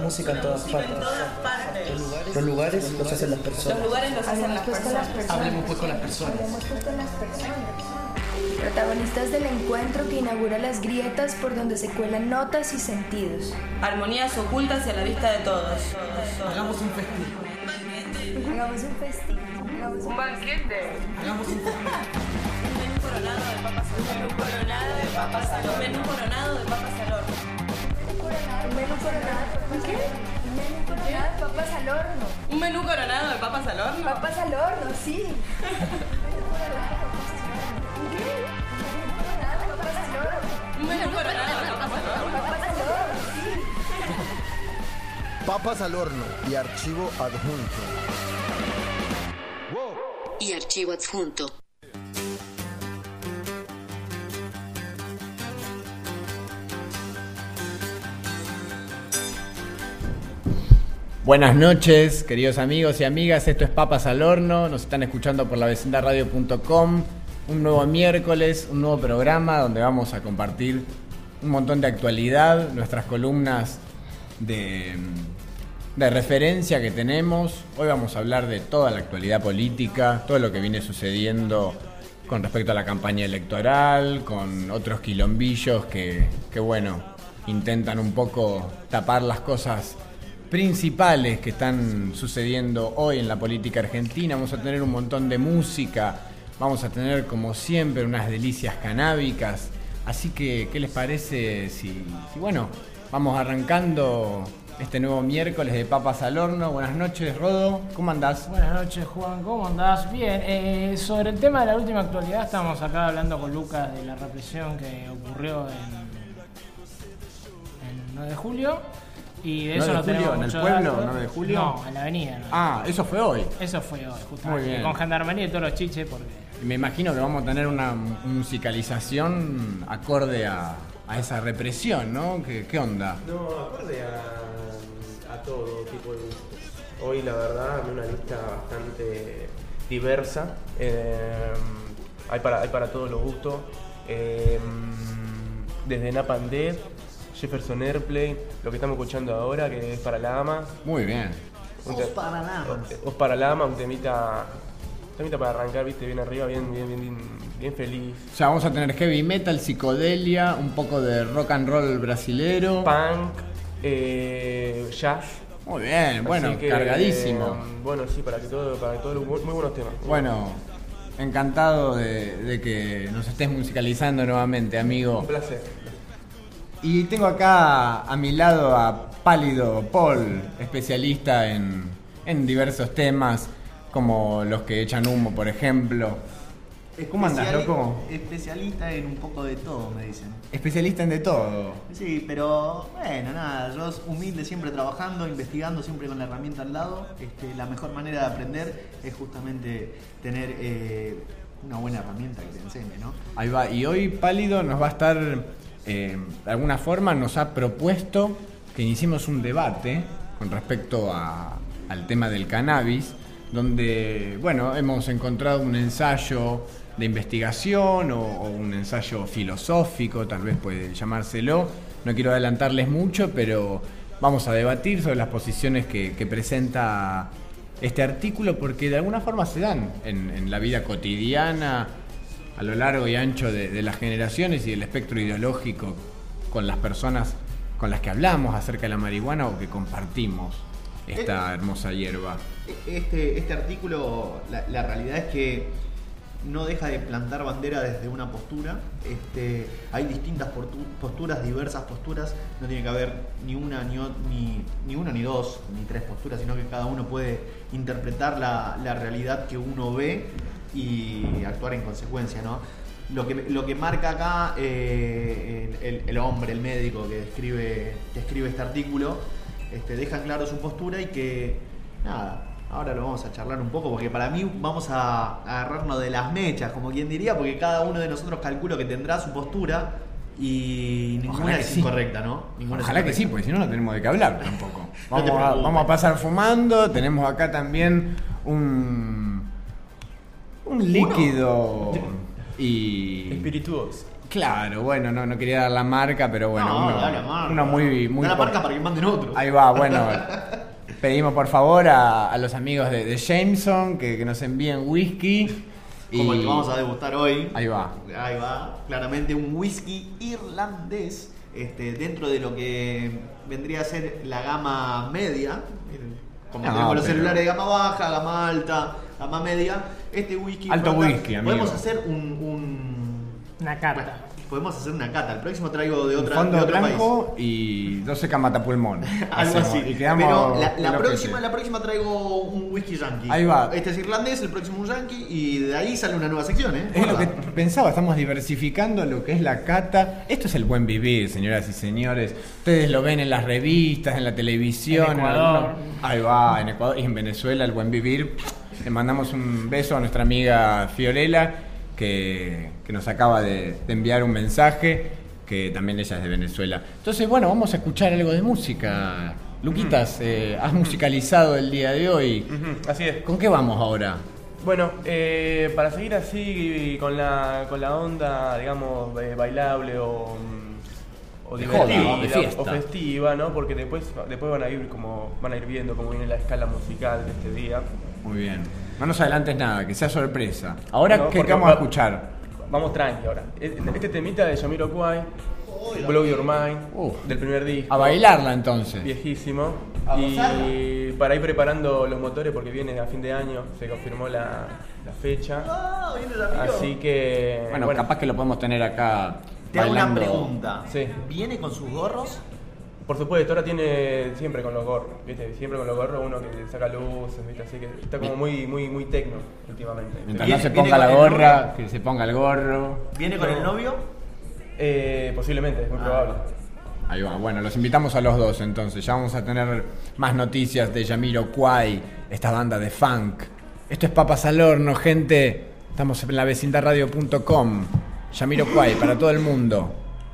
música en todas partes. Los lugares los hacen las personas. Los lugares los hacen las personas. Hablemos pues con las personas. Protagonistas del encuentro que inaugura las grietas por donde se cuelan notas y sentidos. Armonías ocultas y a la vista de todos. Hagamos un festín. Hagamos un festín. Un banquete. Hagamos un festín. Un menú coronado de papas al horno. Un menú coronado de papas al horno. Un menú coronado de papas al horno. Un menú coronado de papas al horno. Papas al horno, sí. Un menú coronado de papas al horno. Papas al horno y archivo adjunto. ¡Wow! Y archivo adjunto. Buenas noches, queridos amigos y amigas. Esto es Papas al Horno. Nos están escuchando por lavecindadradio.com. Un nuevo miércoles, un nuevo programa donde vamos a compartir un montón de actualidad, nuestras columnas de referencia que tenemos. Hoy vamos a hablar de toda la actualidad política, todo lo que viene sucediendo con respecto a la campaña electoral, con otros quilombillos que bueno, intentan un poco tapar las cosas principales que están sucediendo hoy en la política argentina. Vamos a tener un montón de música, vamos a tener como siempre unas delicias canábicas. Así que, ¿qué les parece si bueno, vamos arrancando este nuevo miércoles de Papas al Horno? Buenas noches, Rodo, ¿cómo andás? Buenas noches, Juan, ¿cómo andás? Bien, sobre el tema de la última actualidad, estamos acá hablando con Lucas de la represión que ocurrió en 9 de julio. Y de eso no tenemos ¿En el mucho pueblo, dato. 9 de julio? No, en la avenida. ¿No? Ah, eso fue hoy. Eso fue hoy, justamente. Muy bien. Con gendarmería y todos los chiches, porque... Me imagino que vamos a tener una musicalización acorde a esa represión, ¿no? ¿Qué onda? No, acorde a todo tipo de gustos. Hoy la verdad una lista bastante diversa. Hay para todos los gustos. Desde Napalm Death, Jefferson Airplane, lo que estamos escuchando ahora, que es Para la Ama. Muy bien. Os para la Ama, un temita para arrancar, viste, bien arriba, bien feliz. O sea, vamos a tener heavy metal, psicodelia, un poco de rock and roll brasilero. Punk, jazz. Muy bien, bueno, que, cargadísimo. Bueno, sí, para todo muy buenos temas. Bueno, encantado de que nos estés musicalizando nuevamente, amigo. Un placer. Y tengo acá a mi lado a Pálido Paul, especialista en diversos temas, como los que echan humo, por ejemplo. ¿Cómo andás, loco? Especialista en un poco de todo, me dicen. Especialista en de todo. Sí, pero bueno, nada, yo humilde, siempre trabajando, investigando, siempre con la herramienta al lado. La mejor manera de aprender es justamente tener una buena herramienta que te enseñe, ¿no? Ahí va, y hoy Pálido nos va a estar, de alguna forma nos ha propuesto que iniciemos un debate con respecto al tema del cannabis, donde, bueno, hemos encontrado un ensayo de investigación o un ensayo filosófico, tal vez puede llamárselo. No quiero adelantarles mucho, pero vamos a debatir sobre las posiciones que presenta este artículo, porque de alguna forma se dan en la vida cotidiana, a lo largo y ancho de las generaciones y del espectro ideológico con las personas con las que hablamos acerca de la marihuana o que compartimos esta hermosa hierba. Este artículo, la realidad es que no deja de plantar bandera desde una postura. Hay distintas posturas, diversas posturas. No tiene que haber ni una, ni dos, ni tres posturas, sino que cada uno puede interpretar la realidad que uno ve y actuar en consecuencia, ¿no? Lo que marca acá el hombre, el médico que escribe este artículo, deja claro su postura y que, nada, ahora lo vamos a charlar un poco, porque para mí vamos a agarrarnos de las mechas, como quien diría, porque cada uno de nosotros calculo que tendrá su postura y ninguna es incorrecta, ¿no? Ojalá que sí, porque si no, no tenemos de qué hablar tampoco. Vamos a pasar fumando. Tenemos acá también un líquido y espirituoso. Claro, bueno, no quería dar la marca, pero bueno, No, uno, da la marca. uno muy Da la marca para que manden otro. Ahí va, bueno. Pedimos por favor a los amigos de Jameson que nos envíen whisky. Como el que vamos a degustar hoy. Ahí va. Ahí va. Claramente un whisky irlandés. Dentro de lo que vendría a ser la gama media. Como tenemos los celulares de gama baja, gama alta, gama media. Este whisky. Alto whisky, amigo. Podemos hacer Una carta. Podemos hacer una cata. El próximo traigo de Un otra fondo de otro blanco y 12 camatapulmón. Algo así. Y quedamos Pero loquetes. la próxima traigo un whisky yankee. Ahí va. Este es irlandés, el próximo un yankee y de ahí sale una nueva sección, ¿eh? Es lo Guarda. que pensaba, estamos diversificando lo que es la cata. Esto es el buen vivir, señoras y señores. Ustedes lo ven en las revistas, en la televisión. En Ecuador. Ahí va, en Ecuador y en Venezuela, el buen vivir. Le mandamos un beso a nuestra amiga Fiorella, que nos acaba de enviar un mensaje, que también ella es de Venezuela. Entonces, bueno, vamos a escuchar algo de música. Luquitas, has musicalizado el día de hoy. Así es. ¿Con qué vamos ahora? Bueno, para seguir así con la onda, digamos, bailable o De divertida joda, de fiesta. o festiva, ¿no? Porque después van a ir viendo cómo viene la escala musical de este día. Muy bien. No nos adelantes nada, que sea sorpresa. Ahora, No, ¿qué porque vamos a escuchar? Vamos tranqui ahora. Este temita de Jamiroquai, Blow Your Mind, del primer disco. A bailarla entonces. Viejísimo. A Y para ir preparando los motores porque viene a fin de año, se confirmó la fecha. Ah, viene el amigo. Así que Bueno, capaz que lo podemos tener acá. Te hago una bailando. pregunta. Sí. ¿Viene con sus gorros? Por supuesto, ahora tiene siempre con los gorros, ¿viste? Siempre con los gorros uno que saca luces, ¿viste? Así que está como muy tecno últimamente. Mientras Viene- no se viene ponga la con el gorra, que se ponga el gorro. ¿Viene con el novio? Posiblemente, es muy probable. Ahí va. Bueno, los invitamos a los dos entonces. Ya vamos a tener más noticias de Jamiroquai, esta banda de funk. Esto es Papas al Horno, gente. Estamos en la vecindadradio.com. Jamiroquai para todo el mundo.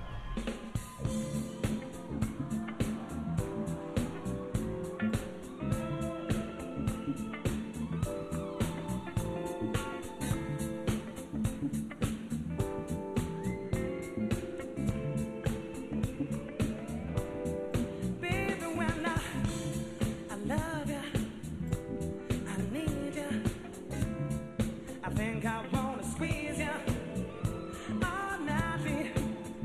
Baby, when I love you, I need you. I think I wanna squeeze you all night,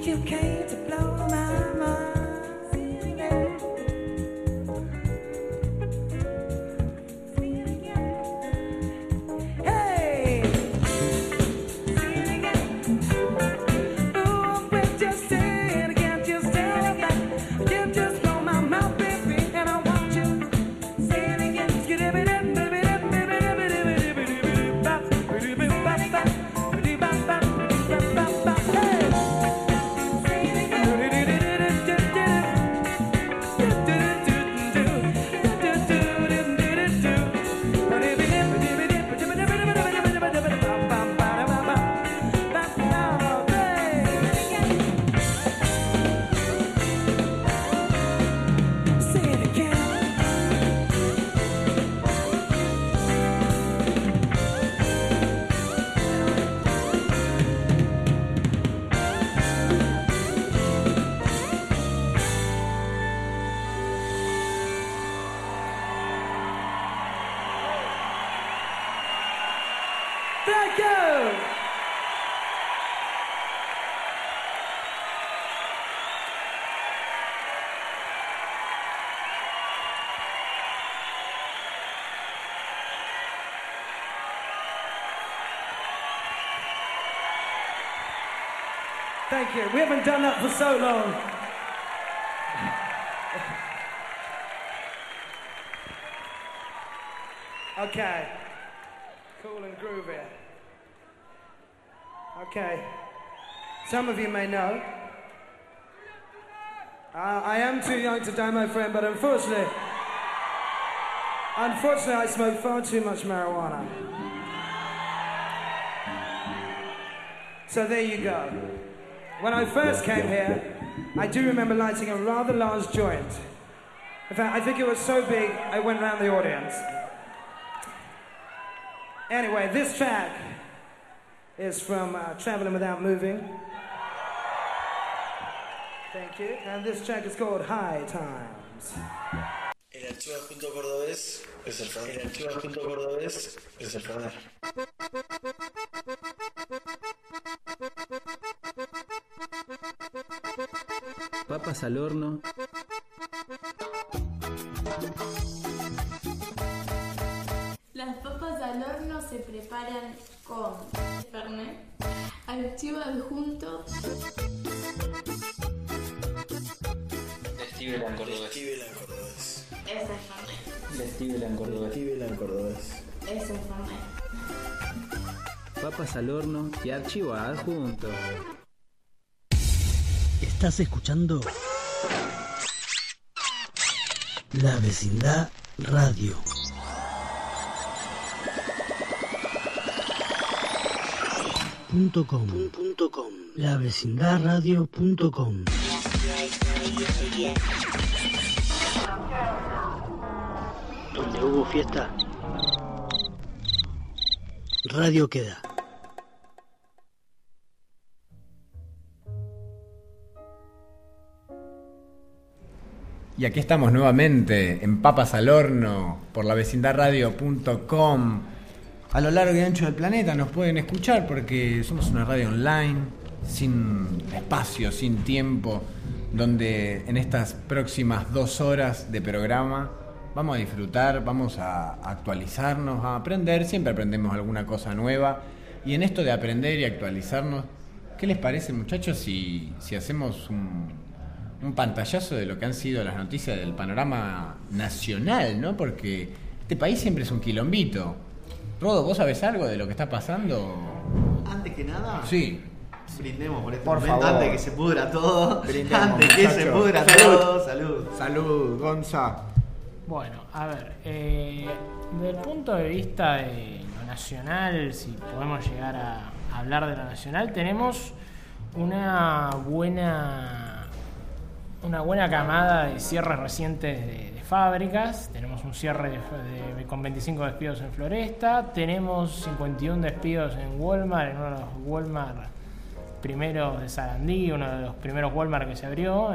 you came to blow my mind. Hey, oh, but just say it again, just tell it back. You just blow my mouth, baby, and I want you. Say it again, get it, baby, Thank you. Thank you. We haven't done that for so long. Okay. Cool and groovy. Okay. Some of you may know. I am too young to die, my friend, but unfortunately, I smoke far too much marijuana. So there you go. When I first came here, I do remember lighting a rather large joint. In fact, I think it was so big, I went around the audience. Anyway, this track is from Traveling Without Moving. Thank you. And this track is called High Times. El archivo adjunto cordobés es el Fernet. El archivo adjunto cordobés es el Fernet. Papas al horno. Las papas al horno se preparan con Fernet, archivo adjunto, Vestibular cordobés. ese es Fernet. Vestibular cordobés. Ese es Fernet. Papas al horno y archivo adjunto. Estás escuchando La Vecindad Radio. .com. lavecindadradio.com. Donde hubo fiesta, radio queda. Y aquí estamos nuevamente en Papas al Horno por lavecindadradio.com. A lo largo y ancho del planeta nos pueden escuchar porque somos una radio online, sin espacio, sin tiempo, donde en estas próximas 2 horas de programa vamos a disfrutar, vamos a actualizarnos, a aprender. Siempre aprendemos alguna cosa nueva. Y en esto de aprender y actualizarnos, ¿qué les parece, muchachos, si hacemos un pantallazo de lo que han sido las noticias del panorama nacional, ¿no? Porque este país siempre es un quilombito. Rodo, ¿vos sabés algo de lo que está pasando? Antes que nada, sí, brindemos por este por momento, favor. antes que se pudra todo. Brindemos, Antes que muchachos. se pudra Salud. todo. Salud. Salud, Gonza. Bueno, a ver, desde el punto de vista de lo nacional, si podemos llegar a hablar de lo nacional, tenemos una buena camada de cierres recientes de fábricas. Tenemos un cierre con 25 despidos en Floresta, tenemos 51 despidos en Walmart, en uno de los Walmart primeros de Sarandí, uno de los primeros Walmart que se abrió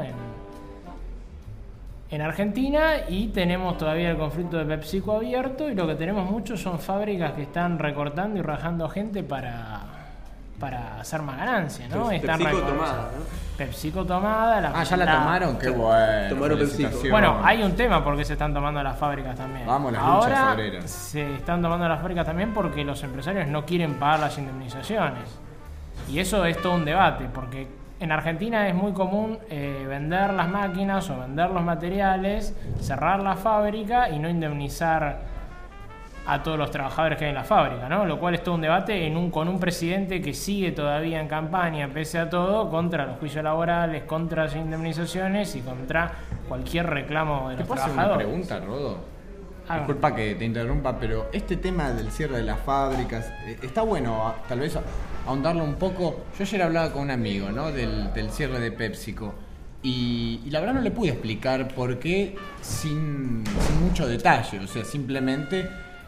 en Argentina, y tenemos todavía el conflicto de PepsiCo abierto, y lo que tenemos mucho son fábricas que están recortando y rajando gente para para hacer más ganancia, ¿no? PepsiCo tomada, ¿no? PepsiCo tomada. Ya la tomaron, qué bueno. Tomaron PepsiCo. Bueno, hay un tema porque se están tomando las fábricas también. Vamos, las Ahora luchas obreras. se están tomando las fábricas también porque los empresarios no quieren pagar las indemnizaciones. Y eso es todo un debate, porque en Argentina es muy común vender las máquinas o vender los materiales, cerrar la fábrica y no indemnizar a todos los trabajadores que hay en la fábrica, ¿no? Lo cual es todo un debate con un presidente que sigue todavía en campaña, pese a todo, contra los juicios laborales, contra las indemnizaciones y contra cualquier reclamo de los ¿Te puedo hacer trabajadores. una pregunta, Rodo? Disculpa que te interrumpa, pero este tema del cierre de las fábricas, está bueno tal vez ahondarlo un poco. Yo ayer hablaba con un amigo, ¿no? del cierre de PepsiCo. Y la verdad no le pude explicar por qué sin mucho detalle. O sea, simplemente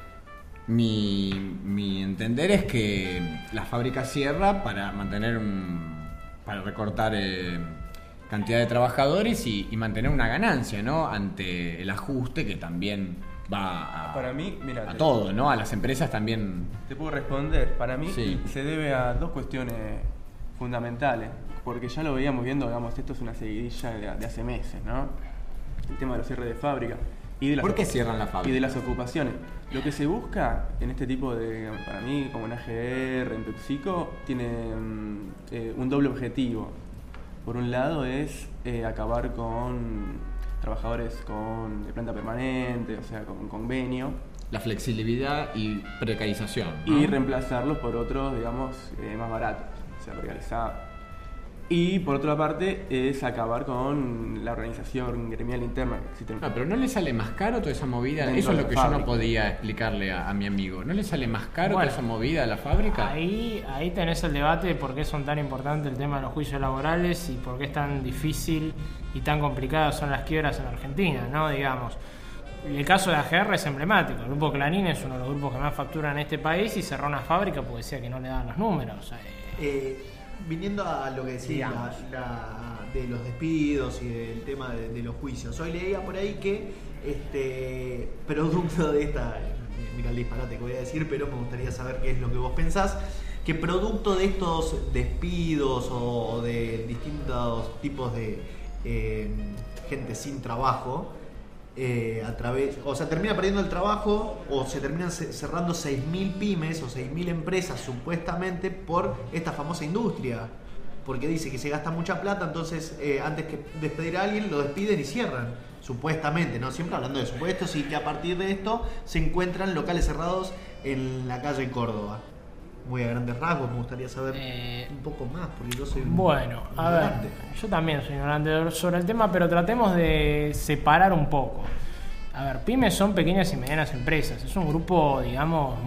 mi entender es que la fábrica cierra para mantener para recortar cantidad de trabajadores y mantener una ganancia, ¿no? Ante el ajuste que también va Para mí, mira, a todo, ¿no? A las empresas también. Te puedo responder. Para mí Sí. se debe a dos cuestiones fundamentales, porque ya lo veíamos viendo, digamos, esto es una seguidilla de hace meses, ¿no? El tema de los cierres de fábrica. Y de las ¿Por qué cierran la fábrica? Y de las ocupaciones. Lo que se busca en este tipo de, para mí, como en AGR, en PepsiCo, tiene un doble objetivo. Por un lado es acabar con trabajadores de planta permanente, o sea, con convenio. La flexibilidad y precarización, ¿no? Y reemplazarlos por otros, digamos, más baratos, o sea, precarizados. Y por otra parte es acabar con la organización gremial interna que existe. Pero ¿no le sale más caro toda esa movida? Dentro Eso es de lo que la yo no fábrica. podía explicarle a mi amigo. ¿No le sale más caro Bueno, toda esa movida a la fábrica? Ahí tenés el debate de por qué son tan importantes el tema de los juicios laborales y por qué es tan difícil y tan complicadas son las quiebras en Argentina, ¿no? Digamos. El caso de AGR es emblemático. El grupo Clarín es uno de los grupos que más factura en este país y cerró una fábrica porque decía que no le daban los números. Viniendo a lo que decía de los despidos y del tema de los juicios, hoy leía por ahí que producto de esta, mira el disparate que voy a decir, pero me gustaría saber qué es lo que vos pensás, que producto de estos despidos o de distintos tipos de gente sin trabajo, termina perdiendo el trabajo o se terminan cerrando 6.000 pymes o 6.000 empresas supuestamente por esta famosa industria, porque dice que se gasta mucha plata, entonces antes que despedir a alguien lo despiden y cierran, supuestamente, ¿no? Siempre hablando de supuestos, y que a partir de esto se encuentran locales cerrados en la calle Córdoba. Muy a grandes rasgos, me gustaría saber un poco más, porque yo soy Bueno, a ver, yo también soy ignorante sobre el tema, pero tratemos de separar un poco. A ver, pymes son pequeñas y medianas empresas. Es un grupo, digamos,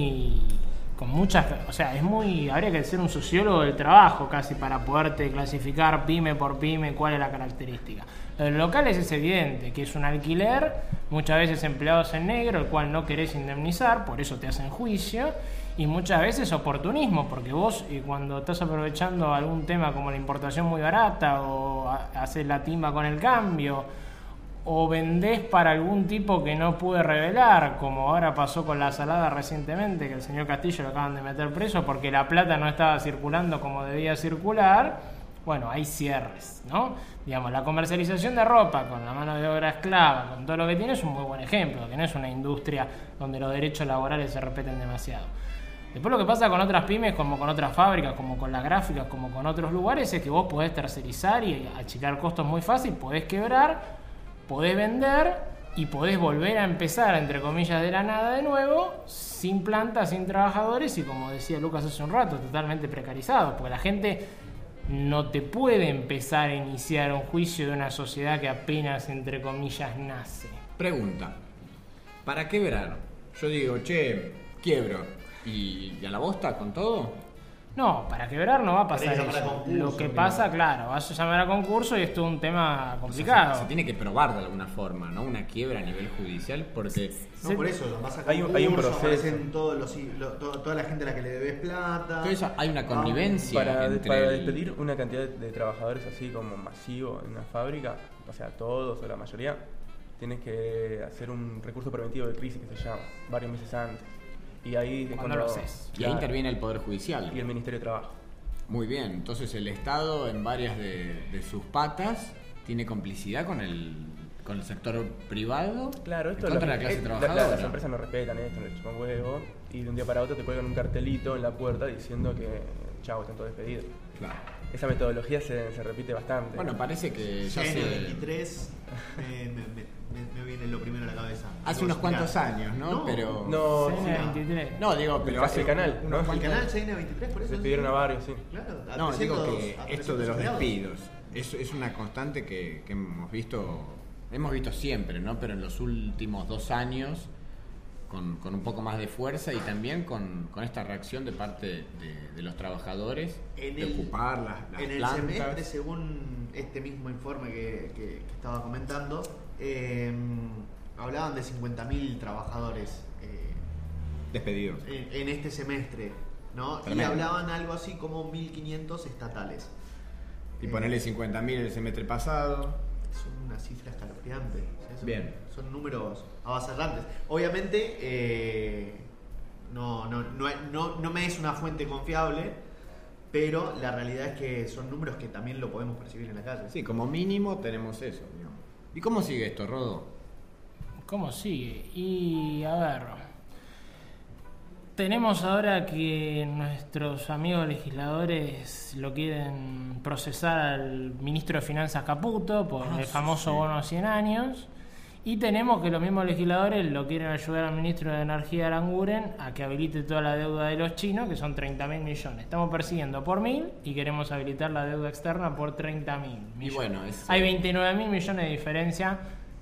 con muchas... O sea, habría que ser un sociólogo del trabajo casi para poderte clasificar pyme por pyme cuál es la característica. Lo de los locales es evidente, que es un alquiler, muchas veces empleados en negro, el cual no querés indemnizar, por eso te hacen juicio. Y muchas veces oportunismo, porque vos cuando estás aprovechando algún tema como la importación muy barata o haces la timba con el cambio o vendés para algún tipo que no pude revelar, como ahora pasó con la salada recientemente, que el señor Castillo lo acaban de meter preso porque la plata no estaba circulando como debía circular. Bueno, hay cierres, ¿no? Digamos, la comercialización de ropa con la mano de obra esclava, con todo lo que tiene, es un muy buen ejemplo, que no es una industria donde los derechos laborales se respeten demasiado. Después lo que pasa con otras pymes, como con otras fábricas, como con las gráficas, como con otros lugares, es que vos podés tercerizar y achicar costos muy fácil, podés quebrar, podés vender y podés volver a empezar, entre comillas, de la nada de nuevo, sin planta, sin trabajadores y, como decía Lucas hace un rato, totalmente precarizado, porque la gente no te puede empezar a iniciar un juicio de una sociedad que apenas, entre comillas, nace. Pregunta, para quebrar, yo digo, quiebro. ¿Y a la bosta con todo? No, para quebrar no va a pasar Para eso. concurso, Lo que pasa, claro, vas a llamar a concurso y esto es un tema complicado. O sea, se tiene que probar de alguna forma, ¿no? Una quiebra a nivel judicial, porque... No, por eso, vas a hay un proceso. Aparecen toda la gente a la que le debes plata. Entonces hay una connivencia para despedir una cantidad de trabajadores así como masivo en una fábrica, o sea, todos o la mayoría, tienes que hacer un recurso preventivo de crisis que se llama, varios meses antes. Y ahí es Cuando lo haces. Y ahí interviene el Poder Judicial. Y el Ministerio de Trabajo. Muy bien, entonces el Estado en varias de sus patas tiene complicidad con el sector privado. Claro, esto contra es la clase trabajadora. Las empresas no respetan esto, no le chupan huevo, y de un día para otro te cuelgan un cartelito en la puerta diciendo que chao, están todos despedidos. Claro. Esa metodología se repite bastante. Bueno, parece que ya se... CN23 me viene lo primero a la cabeza. Hace unos cuantos años, ¿no? Pero... No, CN23. No, digo, pero hace el canal, ¿no? ¿El canal CN23 por eso? Despidieron a varios, sí. Claro, a No, 300, digo que a esto de los 300 empleados. despidos es una constante que hemos visto siempre, ¿no? Pero en los últimos 2 años con un poco más de fuerza y también con esta reacción de parte de los trabajadores de ocupar las en el plantas. semestre, según este mismo informe que estaba comentando, hablaban de 50.000 trabajadores Despedidos. en este semestre, ¿no? Tremendo. Y hablaban algo así como 1.500 estatales. Y ponerle 50.000 el semestre pasado. Son una cifra escalofriante. O sea, Bien. Son números avasallantes. Obviamente, no me es una fuente confiable, pero la realidad es que son números que también lo podemos percibir en la calle. Sí, como mínimo tenemos eso, digamos. ¿Y cómo sigue esto, Rodo? ¿Cómo sigue? Y a ver, tenemos ahora que nuestros amigos legisladores lo quieren procesar al ministro de Finanzas Caputo por el famoso bono 100 años. Y tenemos que los mismos legisladores lo quieren ayudar al ministro de Energía, Aranguren, a que habilite toda la deuda de los chinos, que son 30.000 millones. Estamos persiguiendo por 1.000 y queremos habilitar la deuda externa por 30.000 millones. Y bueno, hay 29.000 millones de diferencia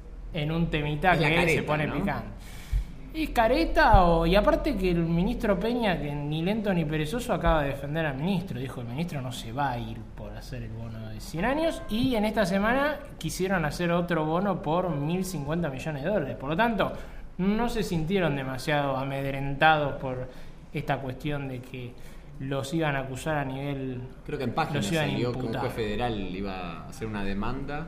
en un temita Es la que careta, se pone ¿no? picante. ¿Es careta y aparte que el ministro Peña, que ni lento ni perezoso, acaba de defender al ministro? Dijo, el ministro no se va a ir por hacer el bono de 100 años, y en esta semana quisieron hacer otro bono por 1.050 millones de dólares. Por lo tanto, no se sintieron demasiado amedrentados por esta cuestión de que los iban a acusar a nivel... Creo que en página los iban a salió que un imputar. juez federal iba a hacer una demanda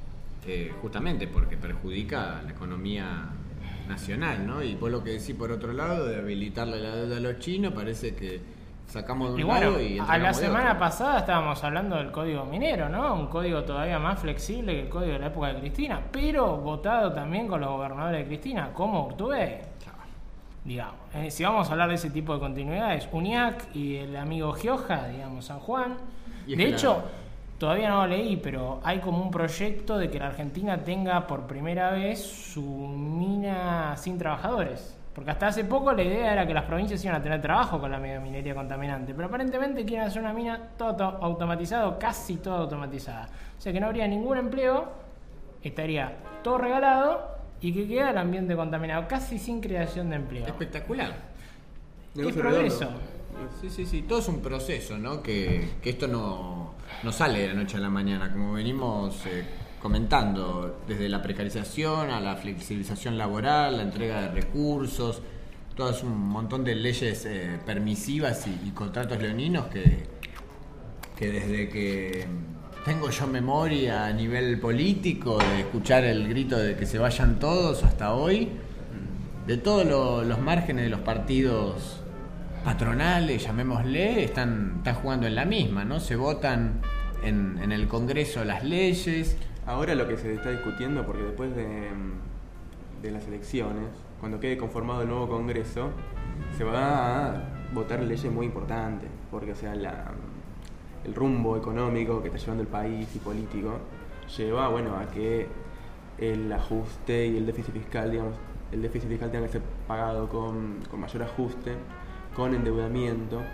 justamente porque perjudica la economía nacional, ¿no? Y por lo que decís por otro lado, de habilitarle la deuda a los chinos, parece que sacamos de un Y bueno, lado y a entregamos la de semana otro. pasada estábamos hablando del código minero, ¿no? Un código todavía más flexible que el código de la época de Cristina, pero votado también con los gobernadores de Cristina, como Urtubey. Digamos, si vamos a hablar de ese tipo de continuidades, UNIAC y el amigo Gioja, digamos, San Juan. Y es De que hecho, todavía no lo leí, pero hay como un proyecto de que la Argentina tenga por primera vez su mina sin trabajadores. Porque hasta hace poco la idea era que las provincias iban a tener trabajo con la minería contaminante, pero aparentemente quieren hacer una mina todo automatizado, casi todo automatizada. O sea que no habría ningún empleo, estaría todo regalado y que queda el ambiente contaminado, casi sin creación de empleo. Espectacular. ¡Qué progreso! Sí, todo es un proceso, ¿no? Que esto no sale de la noche a la mañana, como venimos comentando, desde la precarización a la flexibilización laboral, la entrega de recursos, todo es un montón de leyes permisivas y contratos leoninos que desde que tengo yo memoria a nivel político, de escuchar el grito de que se vayan todos hasta hoy, de todos los márgenes de los partidos patronales, llamémosle, están jugando en la misma, ¿no? Se votan en el Congreso las leyes. Ahora lo que se está discutiendo, porque después de las elecciones, cuando quede conformado el nuevo Congreso, se va a votar leyes muy importantes, porque o sea, el rumbo económico que está llevando el país y político lleva, bueno, a que el ajuste y el déficit fiscal, digamos, el déficit fiscal tenga que ser pagado con mayor ajuste, con endeudamiento,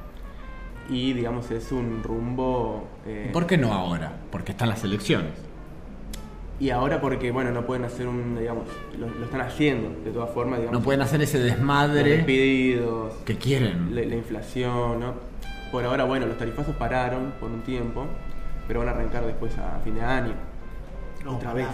y digamos es un rumbo... ¿Y por qué no ahora? Porque están las elecciones. Y ahora porque, bueno, no pueden hacer digamos, lo están haciendo, de todas formas, digamos. No pueden hacer ese desmadre. Los despidos. Que quieren. La inflación, ¿no? Por ahora, bueno, los tarifazos pararon por un tiempo, pero van a arrancar después a fin de año. Otra vez.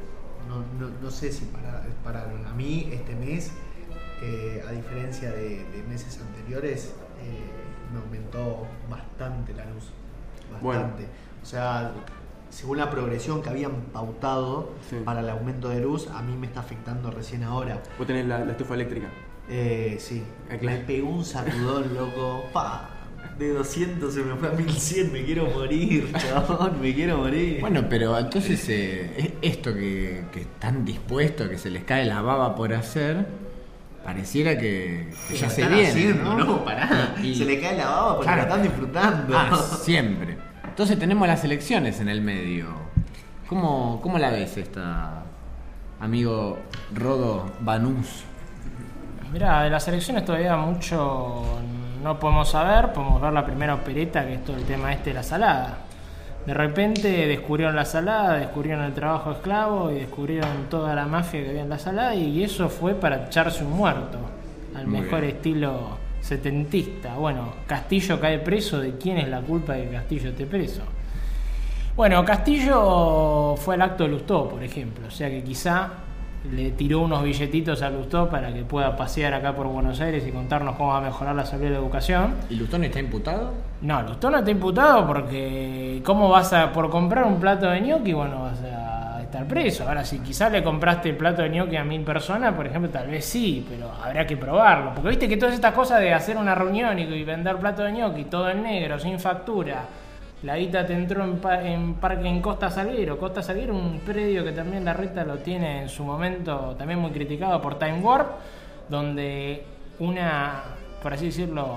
No sé si pararon. A mí, este mes, a diferencia de meses anteriores, me aumentó bastante la luz. Bastante. Bueno. O sea, según la progresión que habían pautado para el aumento de luz, a mí me está afectando recién ahora. Vos tenés la estufa eléctrica. Sí, me pegó un sacudón, loco. ¡Pah! De 200 se me fue a 1100, me quiero morir, chabón, me quiero morir. Bueno, pero entonces esto que están dispuestos, que se les cae la baba por hacer, pareciera que ya se viene, haciendo, ¿no? Pará, se le cae la baba porque lo están disfrutando. Siempre. Entonces tenemos las elecciones en el medio. ¿Cómo la ves esta, amigo Rodo Banús? Mirá, de las elecciones todavía mucho no podemos saber. Podemos ver la primera opereta, que es todo el tema de la salada. De repente descubrieron la salada, descubrieron el trabajo esclavo y descubrieron toda la mafia que había en la salada, y eso fue para echarse un muerto, al mejor estilo setentista. Bueno, Castillo cae preso. ¿De quién es la culpa de que Castillo esté preso? Bueno, Castillo fue al acto de Lustó, por ejemplo, o sea que quizá le tiró unos billetitos a Lustó para que pueda pasear acá por Buenos Aires y contarnos cómo va a mejorar la salud y la educación. ¿Y Lustó no está imputado? No, Lustó no está imputado porque ¿cómo vas a, por comprar un plato de ñoqui, bueno, vas a estar preso? Ahora, si quizás le compraste el plato de ñoqui a 1000 personas, por ejemplo, tal vez sí, pero habrá que probarlo. Porque viste que todas estas cosas de hacer una reunión y vender plato de ñoqui, todo en negro, sin factura. La guita te entró en Costa Salguero. Costa Salguero, un predio que también Larreta lo tiene en su momento también muy criticado por Time Warp, donde una, por así decirlo,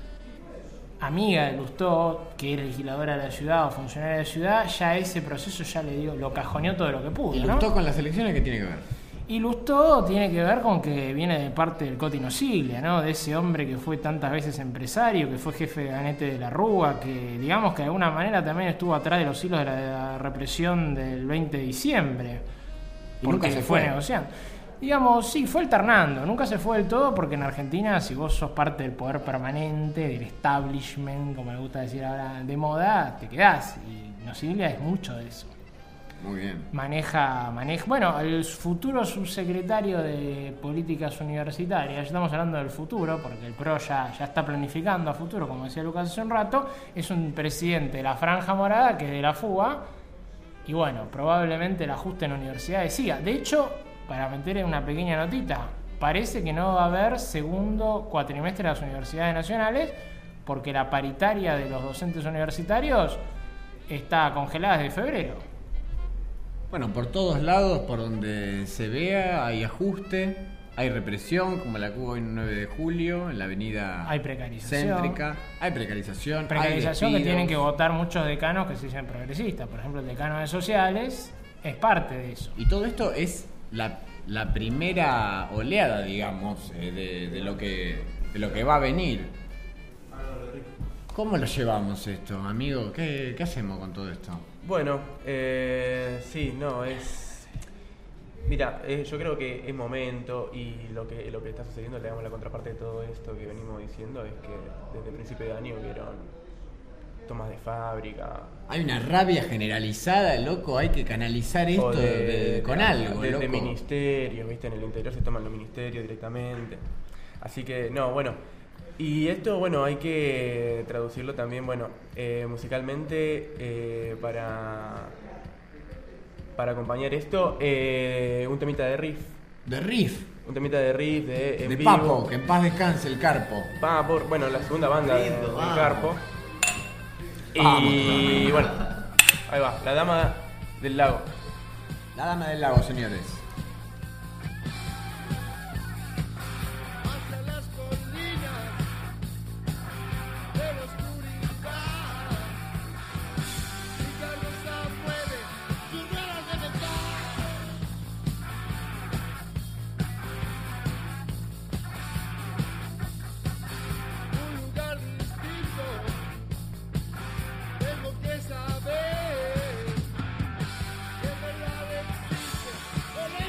amiga de Lustó, que es legisladora de la ciudad o funcionaria de la ciudad, ya ese proceso ya lo cajoneó todo lo que pudo. ¿Y Lustó con las elecciones qué tiene que ver? Y Lustó tiene que ver con que viene de parte del Coti Nosiglia, ¿no? De ese hombre que fue tantas veces empresario, que fue jefe de gabinete de la Rúa, que digamos que de alguna manera también estuvo atrás de los hilos de la represión del 20 de diciembre. Y nunca se fue negociando. Digamos, sí, fue alternando, nunca se fue del todo, porque en Argentina, si vos sos parte del poder permanente, del establishment, como le gusta decir ahora de moda, te quedás. Y Nosiglia es mucho de eso. Muy bien. Maneja. Bueno, el futuro subsecretario de Políticas Universitarias, ya estamos hablando del futuro, porque el PRO ya está planificando a futuro, como decía Lucas hace un rato, es un presidente de la Franja Morada, que es de la fuga, y bueno, probablemente el ajuste en universidades siga. De hecho, para meter una pequeña notita, parece que no va a haber segundo cuatrimestre de las universidades nacionales, porque la paritaria de los docentes universitarios está congelada desde febrero. Bueno, por todos lados, por donde se vea, hay ajuste, hay represión, como la que hubo el 9 de julio, en la avenida hay precarización. Céntrica, hay precarización. Precarización que tienen que votar muchos decanos que se dicen progresistas. Por ejemplo, el decano de Sociales es parte de eso. Y todo esto es la primera oleada, digamos, de lo que va a venir. ¿Cómo lo llevamos esto, amigo? ¿Qué hacemos con todo esto? Bueno, sí, no, es... Mira, yo creo que es momento, y lo que está sucediendo, le damos la contraparte de todo esto que venimos diciendo, es que desde el principio de año hubieron tomas de fábrica. Hay una rabia generalizada, loco, hay que canalizar esto con algo, loco. De ministerios, ¿viste? En el interior se toman los ministerios directamente. Así que, no, bueno... Y esto, bueno, hay que traducirlo también, bueno, musicalmente, para acompañar esto, un temita de riff. ¿De riff? Un temita de riff, en de vivo. Papo, que en paz descanse el Carpo. Bueno, la segunda banda del Carpo. Y bueno, ahí va, la Dama del Lago. La Dama del Lago, señores. Saber que verdad existe.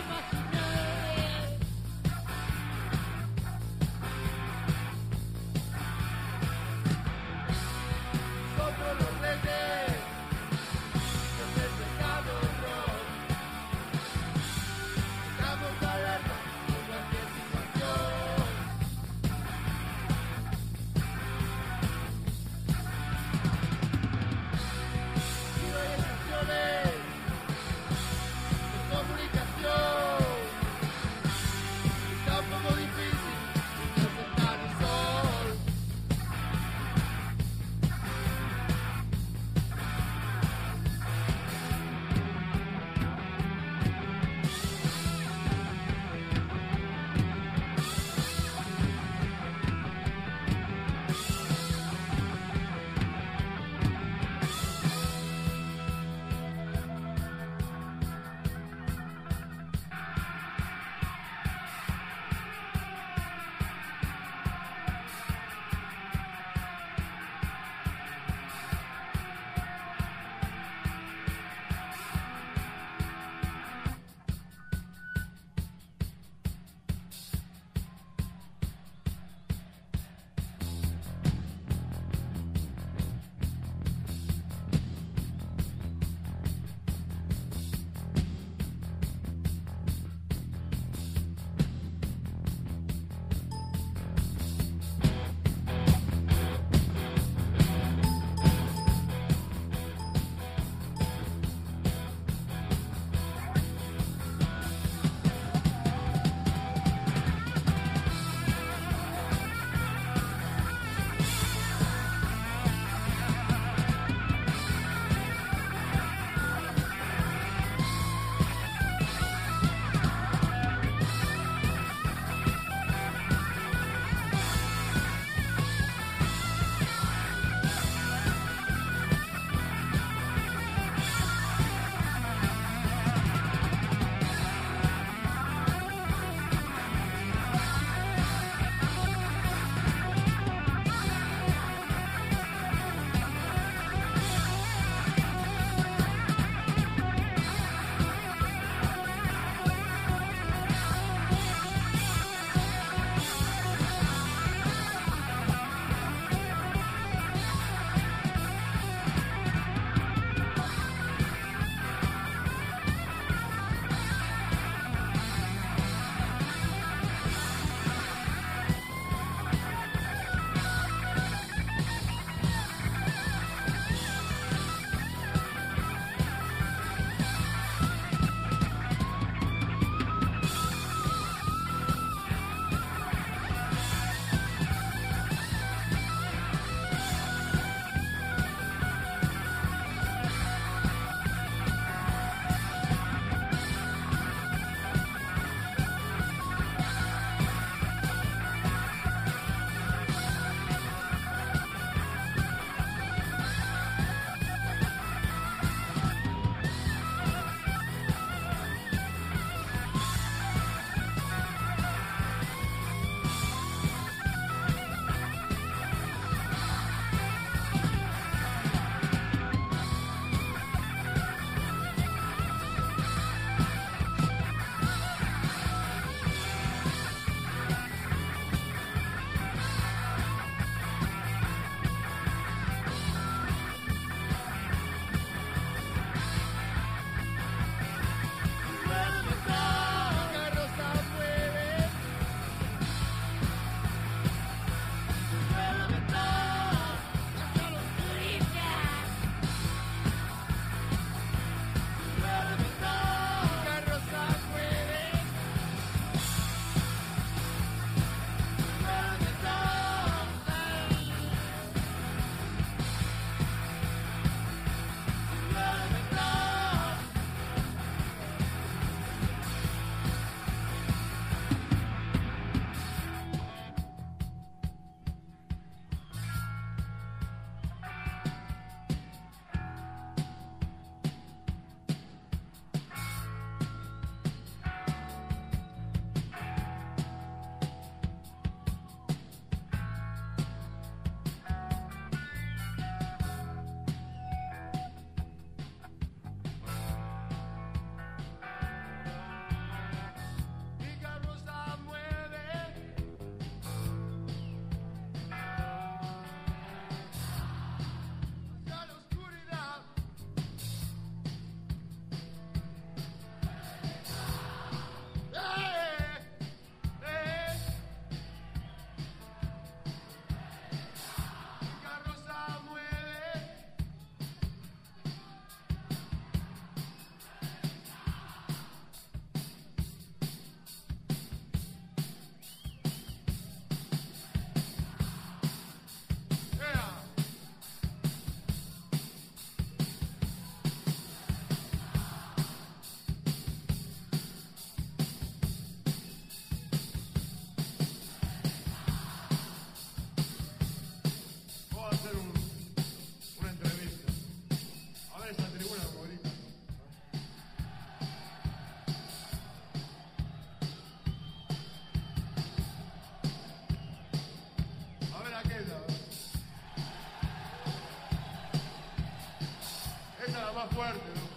fuerte, ¿no?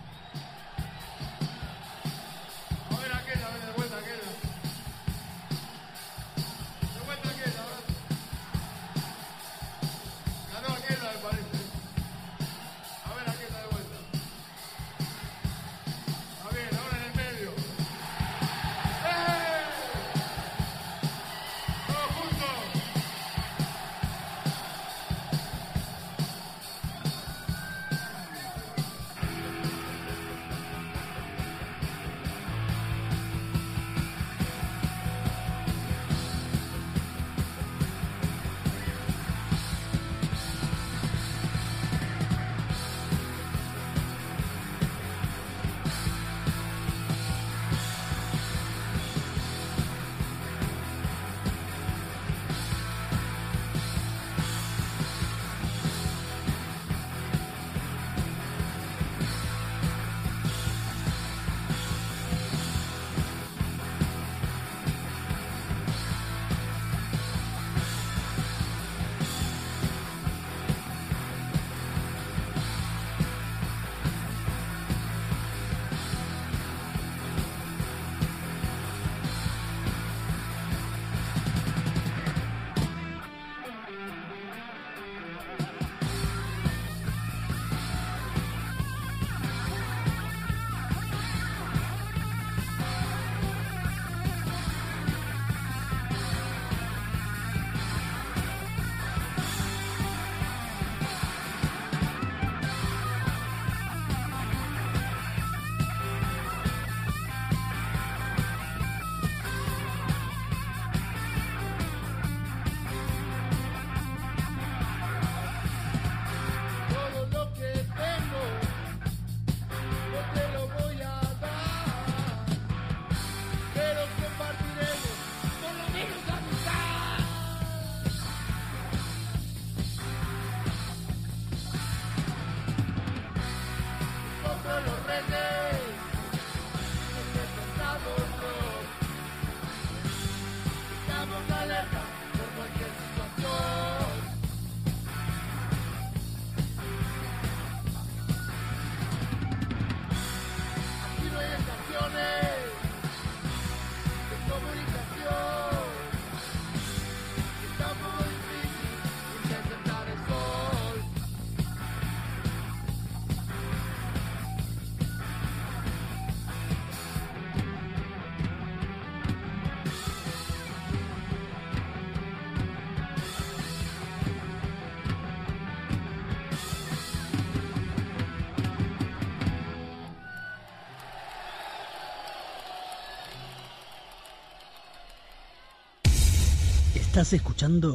A ver aquella, a ver, de vuelta aquella. De vuelta aquella, a ver. Ganó aquella, me parece. A ver aquella de vuelta. Está bien, ahora en el medio. ¡Eh! ¡Todos juntos! Estás escuchando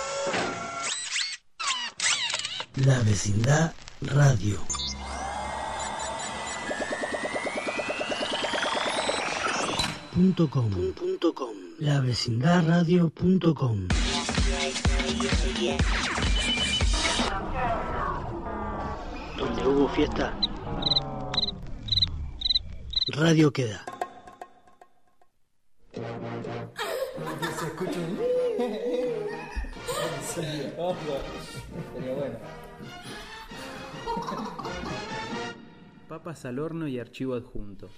La Vecindad Radio. .com. lavecindadradio.com. Donde hubo fiesta, radio queda. Se escucha un... Sí, ojo. Sería bueno. Papas al horno y archivo adjunto.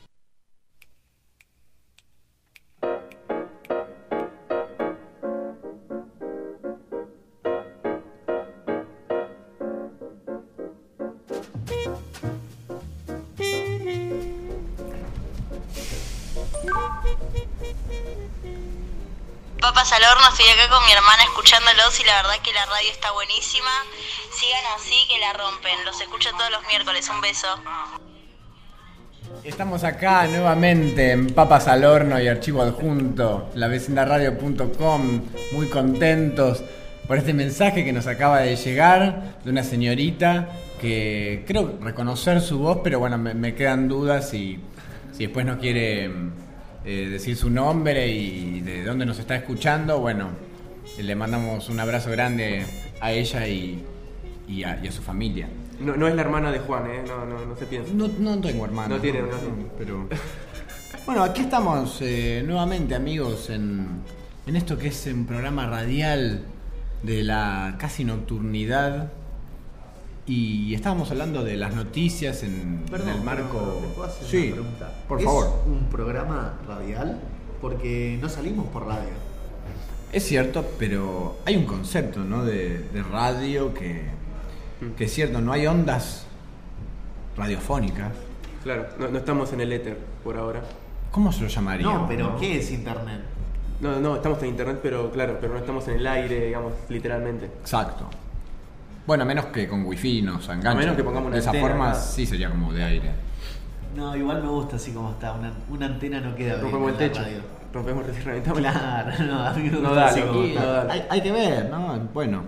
Papas al horno, estoy acá con mi hermana escuchándolos y la verdad que la radio está buenísima. Sigan así que la rompen. Los escucho todos los miércoles. Un beso. Estamos acá nuevamente en Papas al horno y archivo adjunto, lavecindadradio.com, muy contentos por este mensaje que nos acaba de llegar de una señorita que creo reconocer su voz, pero bueno, me quedan dudas si después nos quiere decir su nombre y de dónde nos está escuchando. Bueno, le mandamos un abrazo grande a ella y a su familia. No es la hermana de Juan, no se piensa. No tengo hermano. No tiene. Pero bueno, aquí estamos nuevamente, amigos, en esto que es un programa radial de la casi nocturnidad Y estábamos hablando de las noticias en el marco... ¿te puedo hacer sí, una pregunta? por favor. ¿Es un programa radial? Porque no salimos por radio. Es cierto, pero hay un concepto, ¿no? de radio que es cierto, no hay ondas radiofónicas. Claro, no estamos en el éter por ahora. ¿Cómo se lo llamaría? No, pero ¿qué es internet? No, estamos en internet, pero claro, pero no estamos en el aire, digamos, literalmente. Exacto. Bueno, a menos que con wifi nos enganchen. A menos que pongamos una de esa antena, forma claro. Sí sería como de aire. No, igual me gusta así como está. Una antena no queda bien. Rompemos el en la techo. radio. Rompemos, reventamos. Claro, no, a mí me gusta No da, así como no está. da. Hay que ver, ¿no? Bueno,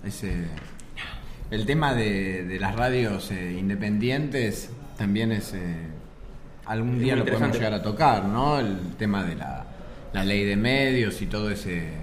el tema de las radios independientes también es... algún Es día muy lo podemos interesante. llegar a tocar, ¿no? El tema de la ley de medios y todo ese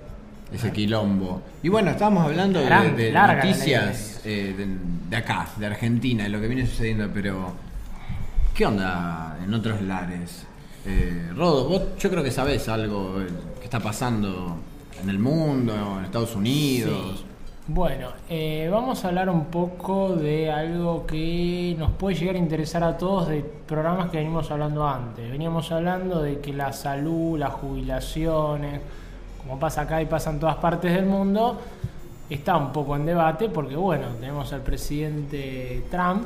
quilombo. Y bueno, estábamos hablando de larga noticias de acá, de Argentina, de lo que viene sucediendo, pero ¿qué onda en otros lares? Rodo, vos yo creo que sabés algo que está pasando en el mundo, en Estados Unidos. Sí. Bueno, vamos a hablar un poco de algo que nos puede llegar a interesar a todos de programas que venimos hablando antes. Veníamos hablando de que la salud, las jubilaciones, como pasa acá y pasa en todas partes del mundo, está un poco en debate porque, bueno, tenemos al presidente Trump.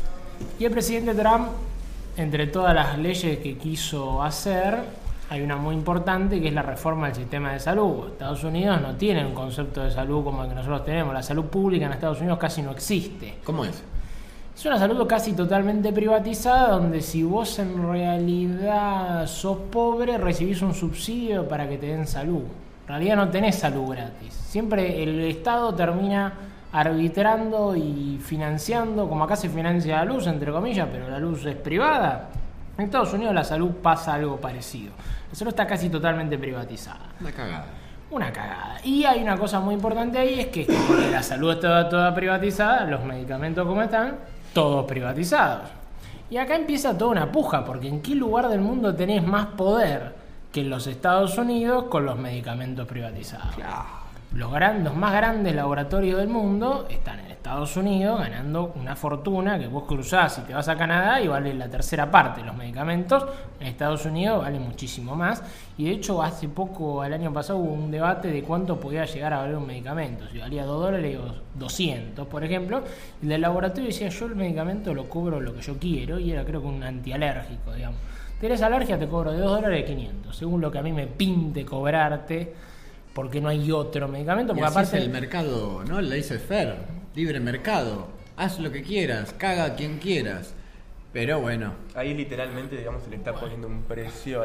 Y el presidente Trump, entre todas las leyes que quiso hacer, hay una muy importante que es la reforma del sistema de salud. Estados Unidos no tiene un concepto de salud como el que nosotros tenemos. La salud pública en Estados Unidos casi no existe. ¿Cómo es? Es una salud casi totalmente privatizada, donde si vos en realidad sos pobre, recibís un subsidio para que te den salud. En realidad no tenés salud gratis. Siempre el Estado termina arbitrando y financiando, como acá se financia la luz, entre comillas, pero la luz es privada. En Estados Unidos la salud pasa algo parecido. La salud está casi totalmente privatizada. Una cagada. Una cagada. Y hay una cosa muy importante ahí, es que porque la salud está toda privatizada, los medicamentos como están, todos privatizados. Y acá empieza toda una puja, porque ¿en qué lugar del mundo tenés más poder que en los Estados Unidos con los medicamentos privatizados? Los más grandes laboratorios del mundo están en Estados Unidos ganando una fortuna que vos cruzás y te vas a Canadá y vale la tercera parte. Los medicamentos en Estados Unidos valen muchísimo más. Y de hecho hace poco, el año pasado, hubo un debate de cuánto podía llegar a valer un medicamento. Si valía $2 o 200, por ejemplo. El del laboratorio decía, yo el medicamento lo cobro lo que yo quiero, y era creo que un antialérgico, digamos. ¿Tenés alergia? Te cobro de $2 a 500, según lo que a mí me pinte cobrarte, porque no hay otro medicamento. Porque Y así aparte es el mercado, ¿no? Le dice Fer, libre mercado, haz lo que quieras, caga a quien quieras. Pero bueno. Ahí literalmente, digamos, se le está poniendo un precio a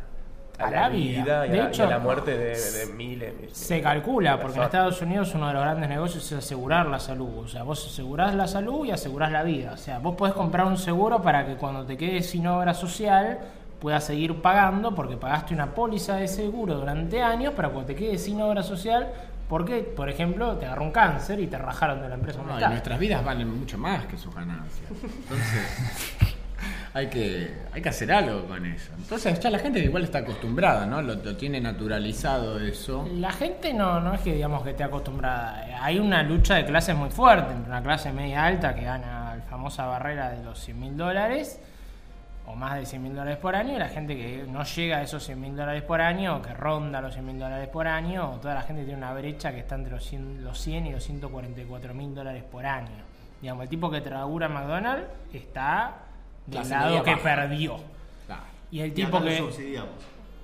a la vida. y De a, hecho, y a la muerte de miles. Se calcula, porque en Estados Unidos uno de los grandes negocios es asegurar la salud. O sea, vos asegurás la salud y asegurás la vida. O sea, vos podés comprar un seguro para que cuando te quedes sin obra social puedas seguir pagando, porque pagaste una póliza de seguro durante años para cuando te quedes sin obra social, porque, por ejemplo, te agarró un cáncer y te rajaron de la empresa donde No, y estás. nuestras vidas valen mucho más que sus ganancias. Entonces, hay que hacer algo con eso. Entonces, ya la gente igual está acostumbrada, ¿no? Lo tiene naturalizado eso. La gente no es que digamos que esté acostumbrada. Hay una lucha de clases muy fuerte entre una clase media alta que gana la famosa barrera de los $100.000 o más de $100.000 por año, y la gente que no llega a esos $100.000 por año, o que ronda los $100.000 por año, o toda la gente tiene una brecha que está entre los 100 y los $144.000 por año. Digamos, el tipo que labura en McDonald's está del Clase lado media que baja. perdió. Claro. Y el Y tipo acá que... lo subsidiamos.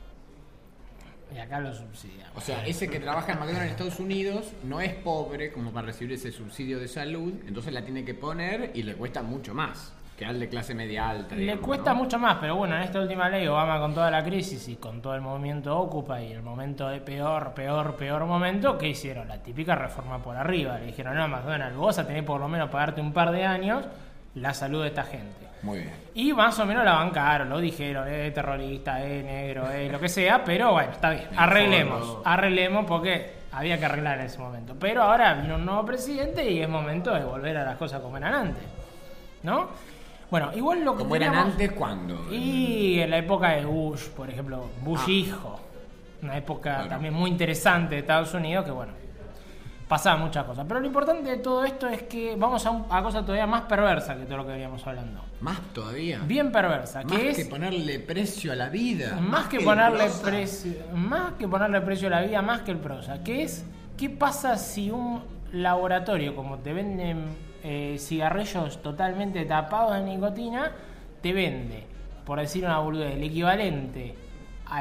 Y acá lo subsidiamos. O sea, ese que trabaja en McDonald's en Estados Unidos no es pobre como para recibir ese subsidio de salud, entonces la tiene que poner y le cuesta mucho más que al de clase media alta. Le digamos, cuesta ¿no? mucho más, pero bueno, en esta última ley, Obama con toda la crisis y con todo el movimiento Occupy y el momento de peor momento, ¿qué hicieron? La típica reforma por arriba. Le dijeron, no, McDonald's, vos vas a tener por lo menos pagarte un par de años la salud de esta gente. Muy bien. Y más o menos la bancaron, lo dijeron, terrorista, negro, lo que sea, pero bueno, está bien, arreglemos porque había que arreglar en ese momento. Pero ahora vino un nuevo presidente y es momento de volver a las cosas como eran antes, ¿no? Bueno, igual lo que ¿Cómo eran teníamos- antes cuándo? Y en la época de Bush, por ejemplo, Bush hijo, una época también muy interesante de Estados Unidos, que bueno, pasaban muchas cosas. Pero lo importante de todo esto es que vamos a cosas todavía más perversas que todo lo que veníamos hablando. Más todavía. Bien perversa. Más que ponerle precio a la vida. Más que ponerle precio a la vida, más que el prosa. Que es, ¿qué pasa si un laboratorio, como te venden cigarrillos totalmente tapados de nicotina, te vende, por decir una boludez, el equivalente a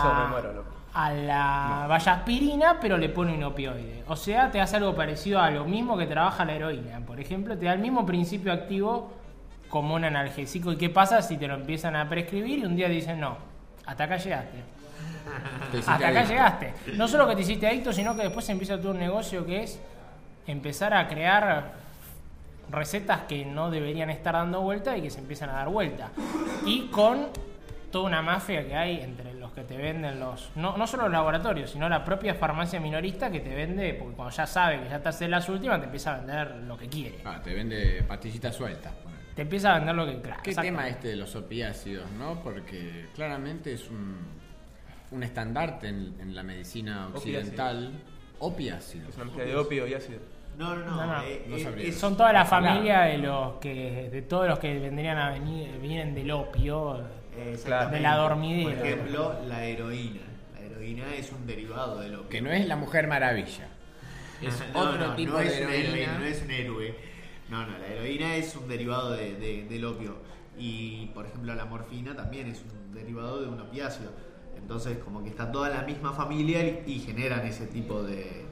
la vallaspirina, pero le pone un opioide? O sea, te hace algo parecido a lo mismo que trabaja la heroína. Por ejemplo, te da el mismo principio activo como un analgésico. ¿Y qué pasa si te lo empiezan a prescribir y un día dicen no, hasta acá llegaste? Hasta acá llegaste. No solo que te hiciste adicto, sino que después empieza todo un negocio que es empezar a crear recetas que no deberían estar dando vuelta y que se empiezan a dar vuelta. Y con toda una mafia que hay entre los que te venden no solo los laboratorios, sino la propia farmacia minorista que te vende, porque cuando ya sabe que ya estás en las últimas, te empieza a vender lo que quiere. Te vende pastillitas sueltas. Te empieza a vender lo que... ¿Qué tema de los opiácidos, no? Porque claramente es un estandarte en la medicina occidental. Opiácido. Es una mezcla de opio y ácido. No. Son toda la familia de todos los que vienen del opio, de la dormidera. Por ejemplo, la heroína. La heroína es un derivado del opio. Que no es la Mujer Maravilla. Es otro tipo de heroína. No es un héroe. No, la heroína es un derivado del opio. Y, por ejemplo, la morfina también es un derivado de un opiáceo. Entonces, como que está toda la misma familia y generan ese tipo de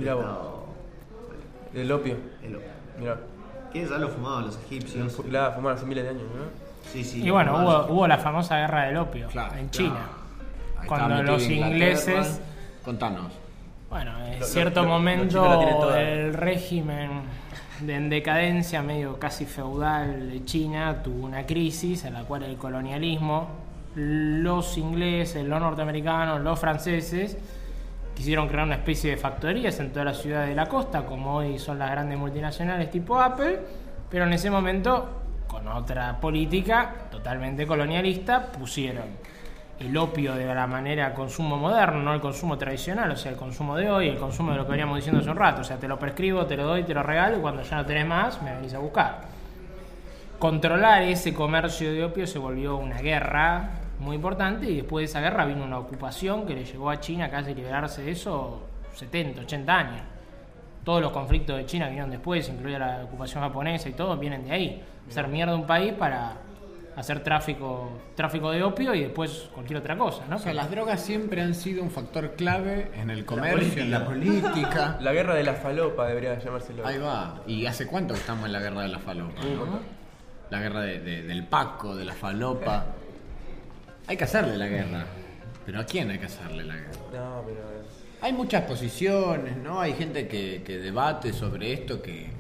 el opio. Mirá. Que ya lo fumaban los egipcios. Claro, fumaron hace miles de años, ¿no? Sí. Y bueno, hubo la famosa guerra del opio en China. Cuando los ingleses... Contanos. Bueno, en cierto momento el régimen en decadencia, medio casi feudal de China, tuvo una crisis en la cual el colonialismo, los ingleses, los norteamericanos, los franceses, quisieron crear una especie de factorías en todas las ciudades de la costa, como hoy son las grandes multinacionales tipo Apple, pero en ese momento, con otra política totalmente colonialista, pusieron el opio de la manera consumo moderno, no el consumo tradicional, o sea, el consumo de hoy, el consumo de lo que veníamos diciendo hace un rato, o sea, te lo prescribo, te lo doy, te lo regalo, y cuando ya no tenés más, me venís a buscar. Controlar ese comercio de opio se volvió una guerra muy importante, y después de esa guerra vino una ocupación que le llevó a China casi liberarse de eso 70, 80 años. Todos los conflictos de China que vinieron después, incluida la ocupación japonesa y todo, vienen de ahí. Hacer mierda un país para hacer tráfico de opio y después cualquier otra cosa, ¿no? O sea, las drogas siempre han sido un factor clave en el comercio, en la política. La guerra de la falopa debería llamárselo. Ahí va. ¿Y hace cuánto que estamos en la guerra de la falopa? ¿No? La guerra del Paco, de la falopa. Hay que hacerle la guerra. ¿Pero a quién hay que hacerle la guerra? No, pero... Hay muchas posiciones, ¿no? Hay gente que debate sobre esto, que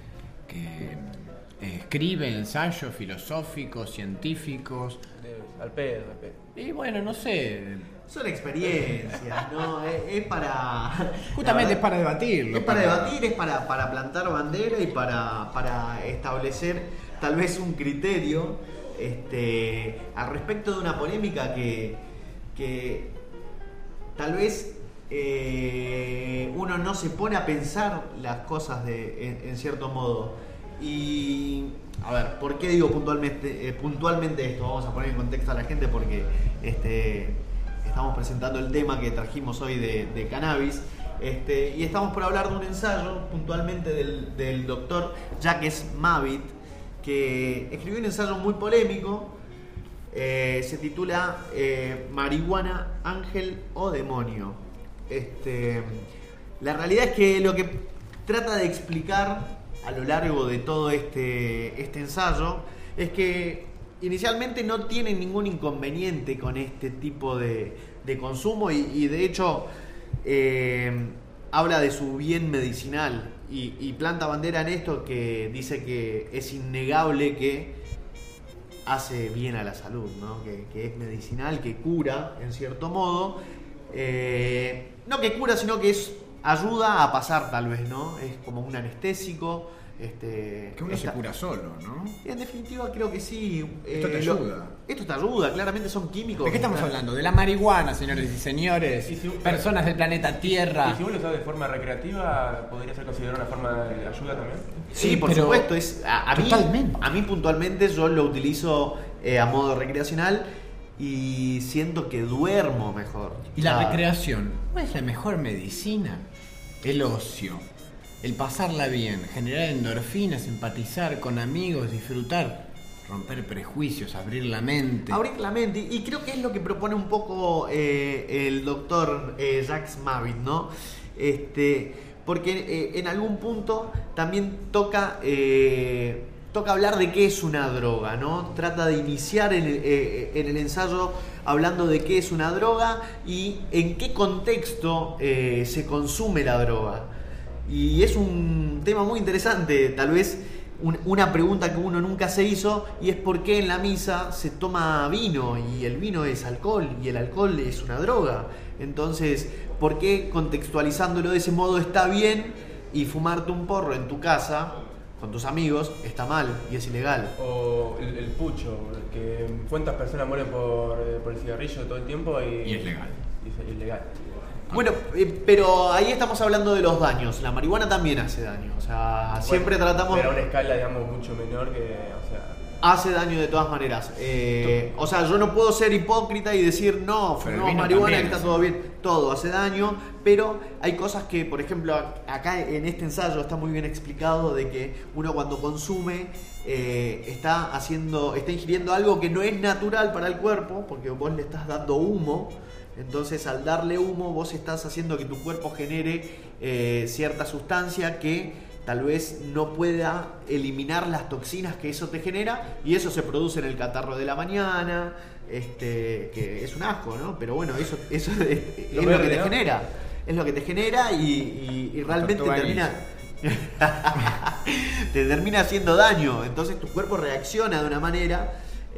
escribe ensayos filosóficos, científicos. Al pedo. Y bueno, no sé. Son experiencias, ¿no? Es para... Justamente es para debatirlo. Es para debatir, es para plantar bandera y para establecer tal vez un criterio al respecto de una polémica que tal vez uno no se pone a pensar las cosas en cierto modo. Y a ver, ¿por qué digo puntualmente esto? Vamos a poner en contexto a la gente porque estamos presentando el tema que trajimos hoy de cannabis, y estamos por hablar de un ensayo puntualmente del doctor Jacques Mavitt, que escribió un ensayo muy polémico. Se titula Marihuana, Ángel o Demonio. La realidad es que lo que trata de explicar a lo largo de todo este ensayo es que inicialmente no tienen ningún inconveniente con este tipo de consumo y de hecho habla de su bien medicinal y planta bandera en esto, que dice que es innegable que hace bien a la salud, ¿no? Que es medicinal, que cura en cierto modo, no que cura, sino que ayuda a pasar tal vez, ¿no? Es como un anestésico, Que uno se cura solo, ¿no? En definitiva creo que sí. Esto te ayuda. Esto te ayuda, claramente son químicos. ¿De qué estamos hablando? De la marihuana, señores y señores. Personas del planeta Tierra. Y si uno lo sabe de forma recreativa, ¿podría ser considerado una forma de ayuda también? Sí, por supuesto. A mí puntualmente yo lo utilizo a modo recreacional y siento que duermo mejor. ¿Y la recreación? ¿Cuál es la mejor medicina? El ocio. El pasarla bien, generar endorfinas, empatizar con amigos, disfrutar, romper prejuicios, abrir la mente. Abrir la mente, y creo que es lo que propone un poco el doctor Jacques Mavitt, ¿no? Porque en algún punto también toca hablar de qué es una droga, ¿no? Trata de iniciar en el ensayo hablando de qué es una droga y en qué contexto se consume la droga. Y es un tema muy interesante, tal vez una pregunta que uno nunca se hizo, y es por qué en la misa se toma vino y el vino es alcohol y el alcohol es una droga. Entonces, ¿por qué contextualizándolo de ese modo está bien y fumarte un porro en tu casa con tus amigos está mal y es ilegal? O el pucho, que cuántas personas mueren por el cigarrillo todo el tiempo y es legal. Y es legal. Bueno, pero ahí estamos hablando de los daños. La marihuana también hace daño. O sea, bueno, siempre tratamos... Pero a una escala, digamos, mucho menor que... O sea... Hace daño de todas maneras. O sea, yo no puedo ser hipócrita y decir, no, fumamos marihuana, que está todo bien. Todo hace daño, pero hay cosas que, por ejemplo, acá en este ensayo está muy bien explicado de que uno cuando consume está ingiriendo algo que no es natural para el cuerpo, porque vos le estás dando humo. Entonces, al darle humo, vos estás haciendo que tu cuerpo genere cierta sustancia que tal vez no pueda eliminar las toxinas que eso te genera, y eso se produce en el catarro de la mañana, que es un asco, ¿no? Pero bueno, eso es lo que te genera. Es lo que te genera y realmente te termina haciendo daño. Entonces tu cuerpo reacciona de una manera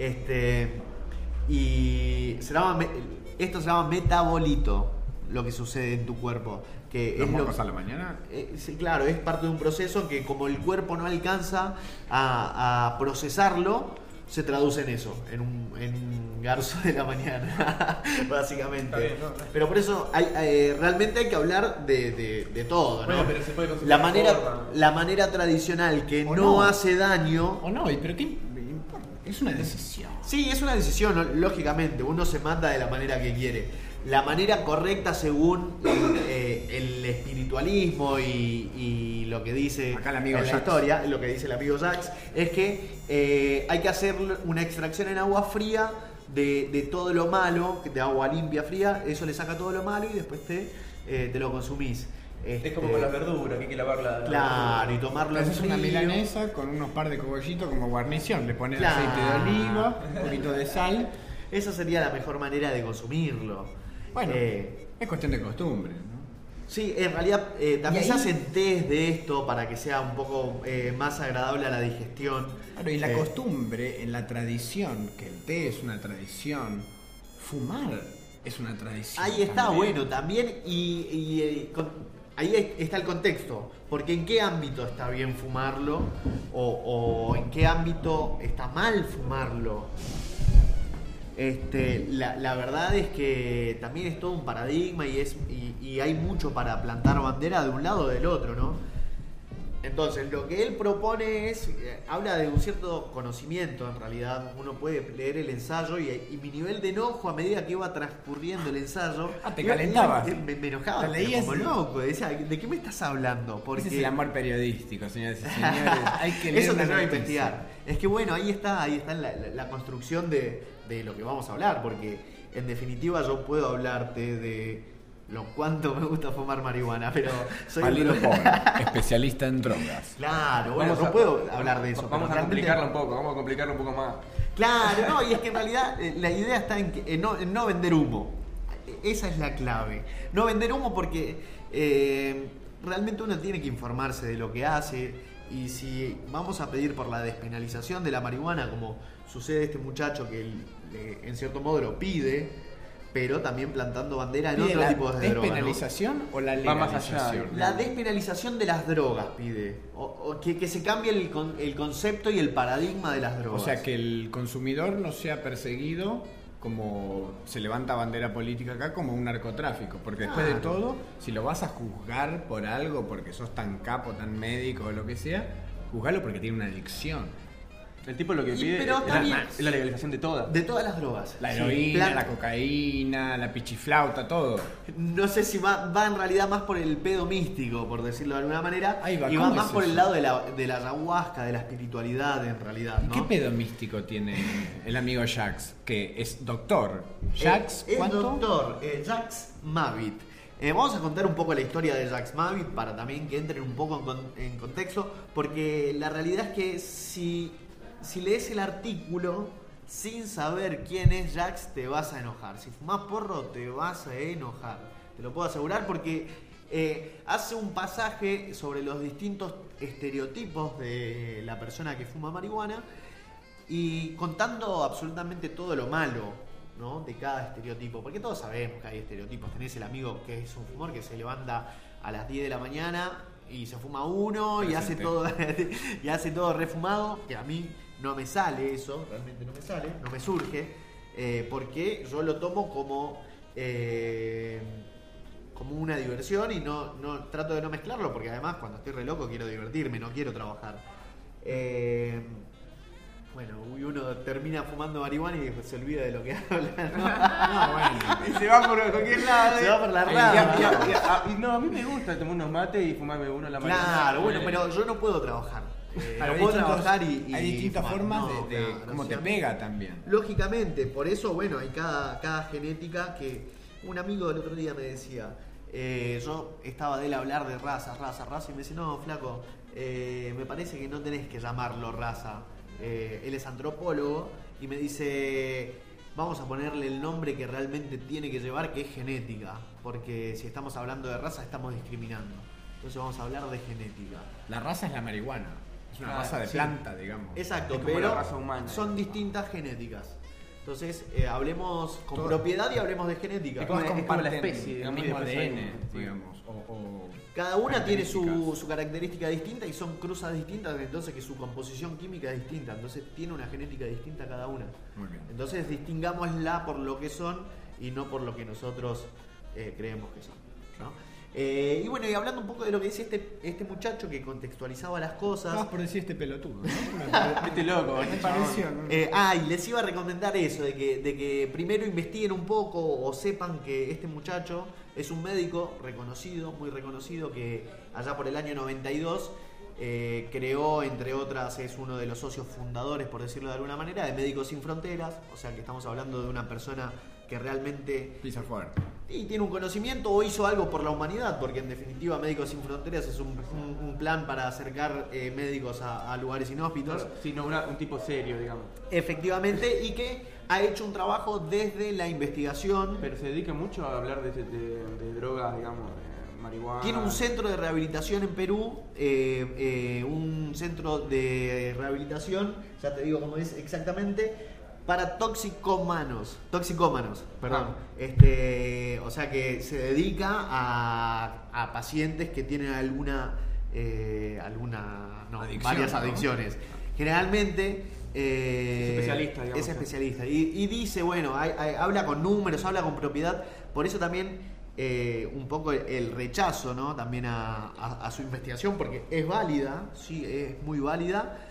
y esto se llama metabolito, lo que sucede en tu cuerpo. Que ¿Los mocos a la mañana? Sí, claro, es parte de un proceso que como el cuerpo no alcanza a procesarlo, se traduce en eso, en un garzo de la mañana, básicamente. Pero por eso realmente hay que hablar de todo, ¿no? Bueno, pero se puede consumir la manera tradicional que no hace daño... O no, pero ¿qué importa? Es una decisión. Sí, es una decisión, lógicamente. Uno se mata de la manera que quiere. La manera correcta según el espiritualismo y lo que dice acá el amigo en la historia, lo que dice el amigo Jacques, es que hay que hacer una extracción en agua fría de todo lo malo, de agua limpia fría, eso le saca todo lo malo y después te lo consumís. Es como con las verduras, que hay que lavarla. Claro, y tomarlo en frío. Haces una milanesa con unos par de cogollitos como guarnición, le pones aceite de oliva, un poquito de sal. Esa sería la mejor manera de consumirlo. Bueno, es cuestión de costumbre, ¿no? Sí, en realidad también se hacen test de esto para que sea un poco más agradable a la digestión. Claro, y la costumbre, en la tradición, que el té es una tradición, fumar es una tradición. Ahí está, bueno, también, ahí está el contexto, porque en qué ámbito está bien fumarlo o en qué ámbito está mal fumarlo. La verdad es que también es todo un paradigma y hay mucho para plantar bandera de un lado o del otro, ¿no? Entonces, lo que él propone habla de un cierto conocimiento, en realidad. Uno puede leer el ensayo y mi nivel de enojo a medida que iba transcurriendo el ensayo... te calentabas. Me enojaba, como loco. Decía, ¿de qué me estás hablando? Porque... Ese es el amor periodístico, señores y señores. Hay que leer eso te lleva a investigar. Es que bueno, ahí está la construcción de lo que vamos a hablar, porque en definitiva yo puedo hablarte de lo cuánto me gusta fumar marihuana, pero soy Palino Pobre, especialista en drogas. Claro, bueno, no puedo hablar de eso. Vamos a complicarlo un poco más. Claro, no, y es que en realidad la idea está en no vender humo. Esa es la clave. No vender humo porque realmente uno tiene que informarse de lo que hace, y si vamos a pedir por la despenalización de la marihuana, como sucede este muchacho que en cierto modo lo pide, pero también plantando bandera en ¿Pide otros la tipos de drogas. despenalización o la Va más allá. legalización? La despenalización de las drogas pide. O que se cambie el concepto y el paradigma de las O drogas. sea, que el consumidor no sea perseguido como se levanta bandera política acá, como un narcotráfico. Porque después de Claro. todo, si lo vas a juzgar por algo, porque sos tan capo, tan médico o lo que sea, juzgalo porque tiene una adicción. El tipo lo que Y- pide pero es también- la legalización de todas. De todas las drogas. La Sí. heroína, la cocaína, la pichiflauta, todo. No sé si va en realidad más por el pedo místico, por decirlo de alguna manera. Ahí va, y va ¿cómo más es por eso? el lado de la ayahuasca, de la espiritualidad en realidad, ¿no? ¿Qué pedo místico tiene el amigo Jax? Que es doctor. ¿Jax? Es ¿Cuánto? doctor Jax Mavit. Vamos a contar un poco la historia de Jax Mavit para también que entren un poco en contexto, porque la realidad es que si lees el artículo sin saber quién es Jax, te vas a enojar. Si fumás porro, te vas a enojar. Te lo puedo asegurar porque hace un pasaje sobre los distintos estereotipos de la persona que fuma marihuana y contando absolutamente todo lo malo, ¿no? De cada estereotipo. Porque todos sabemos que hay estereotipos. Tenés el amigo que es un fumador que se levanta a las 10 de la mañana y se fuma uno y hace todo refumado, que a mí no me sale eso, realmente no me sale, no me surge, porque yo lo tomo como una diversión y no trato de no mezclarlo, porque además cuando estoy re loco quiero divertirme, no quiero trabajar. Bueno, uno termina fumando marihuana y se olvida de lo que habla, ¿no? Bueno. Y se va por cualquier lado. Se va por la Y rama. no, a mí me gusta tomar unos mates y fumarme uno a la mañana. Claro, bueno, pero yo no puedo trabajar. Claro, No puedo trabajar y hay distintas fumar. formas No, de claro, cómo o te sea, pega también. Lógicamente, por eso, bueno, hay cada genética que... Un amigo del otro día me decía, yo estaba de él a hablar de raza, y me dice, no, flaco, me parece que no tenés que llamarlo raza. Él es antropólogo y me dice, vamos a ponerle el nombre que realmente tiene que llevar, que es genética, porque si estamos hablando de raza estamos discriminando. Entonces vamos a hablar de genética. La raza es la marihuana. Es una Claro, raza de sí. planta, digamos. Exacto, Es como pero la raza humana. son distintas genéticas. Entonces, hablemos con Todo- propiedad y hablemos de genética. como- Todas es como la comparten especie, el muy mismo después ADN, hay- digamos. Cada una tiene características. su característica distinta y son cruzas distintas, entonces que su composición química es distinta. Entonces tiene una genética distinta cada una. Muy bien. Entonces distingámosla por lo que son y no por lo que nosotros creemos que son, ¿no? Y bueno, y hablando un poco de lo que dice este muchacho que contextualizaba las cosas. Estabas por decir este pelotudo, ¿no? Este loco, Me este pareció, chabón. ¿no? Y les iba a recomendar eso, de que primero investiguen un poco o sepan que este muchacho es un médico reconocido, muy reconocido, que allá por el año 92 creó, entre otras, es uno de los socios fundadores, por decirlo de alguna manera, de Médicos Sin Fronteras. O sea que estamos hablando de una persona que realmente Pisa fuerte. y tiene un conocimiento o hizo algo por la humanidad, porque en definitiva Médicos Sin Fronteras es un plan para acercar médicos a lugares inhóspitos. Sí, no, un tipo serio, digamos. Efectivamente, y que ha hecho un trabajo desde la investigación. Pero se dedica mucho a hablar de drogas, digamos, de marihuana. Tiene un centro de rehabilitación en Perú, un centro de rehabilitación, ya te digo cómo es exactamente, para toxicómanos, perdón. O sea que se dedica a pacientes que tienen varias adicciones. Generalmente es especialista, digamos. Es especialista. Y dice, bueno, habla con números, habla con propiedad. Por eso también un poco el rechazo, ¿no? También a su investigación, porque es válida, sí, es muy válida.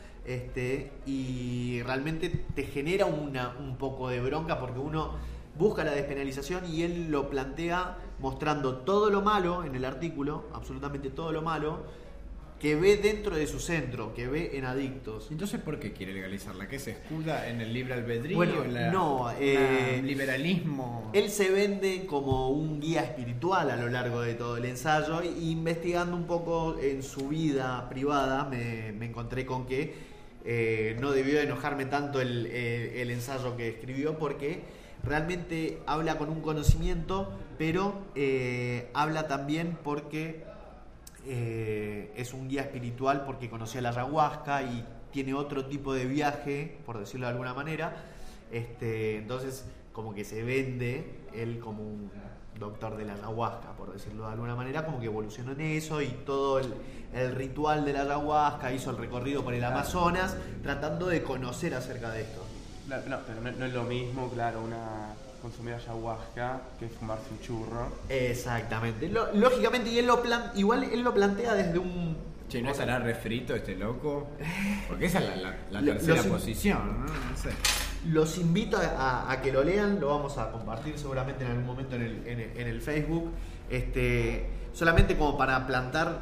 Y realmente te genera un poco de bronca porque uno busca la despenalización y él lo plantea mostrando todo lo malo en el artículo, absolutamente todo lo malo, que ve dentro de su centro, que ve en adictos. Entonces, ¿por qué quiere legalizarla? ¿Qué se escuda en el libre albedrío? Bueno, en no, liberalismo. Él se vende como un guía espiritual a lo largo de todo el ensayo y investigando un poco en su vida privada me encontré con que no debió enojarme tanto el ensayo que escribió porque realmente habla con un conocimiento, pero habla también porque es un guía espiritual porque conoció la ayahuasca y tiene otro tipo de viaje, por decirlo de alguna manera. Entonces, como que se vende él como un doctor de la ayahuasca, por decirlo de alguna manera, como que evolucionó en eso y todo el ritual de la ayahuasca, hizo el recorrido por el Amazonas, tratando de conocer acerca de esto. No, pero no es lo mismo, claro, consumir ayahuasca que fumarse un churro. Exactamente. Lógicamente, y igual él lo plantea desde un... Che, ¿no estará refrito este loco? Porque esa es la tercera posición, ¿no? No sé. Los invito a que lo lean, lo vamos a compartir seguramente en algún momento en el Facebook. Solamente como para plantar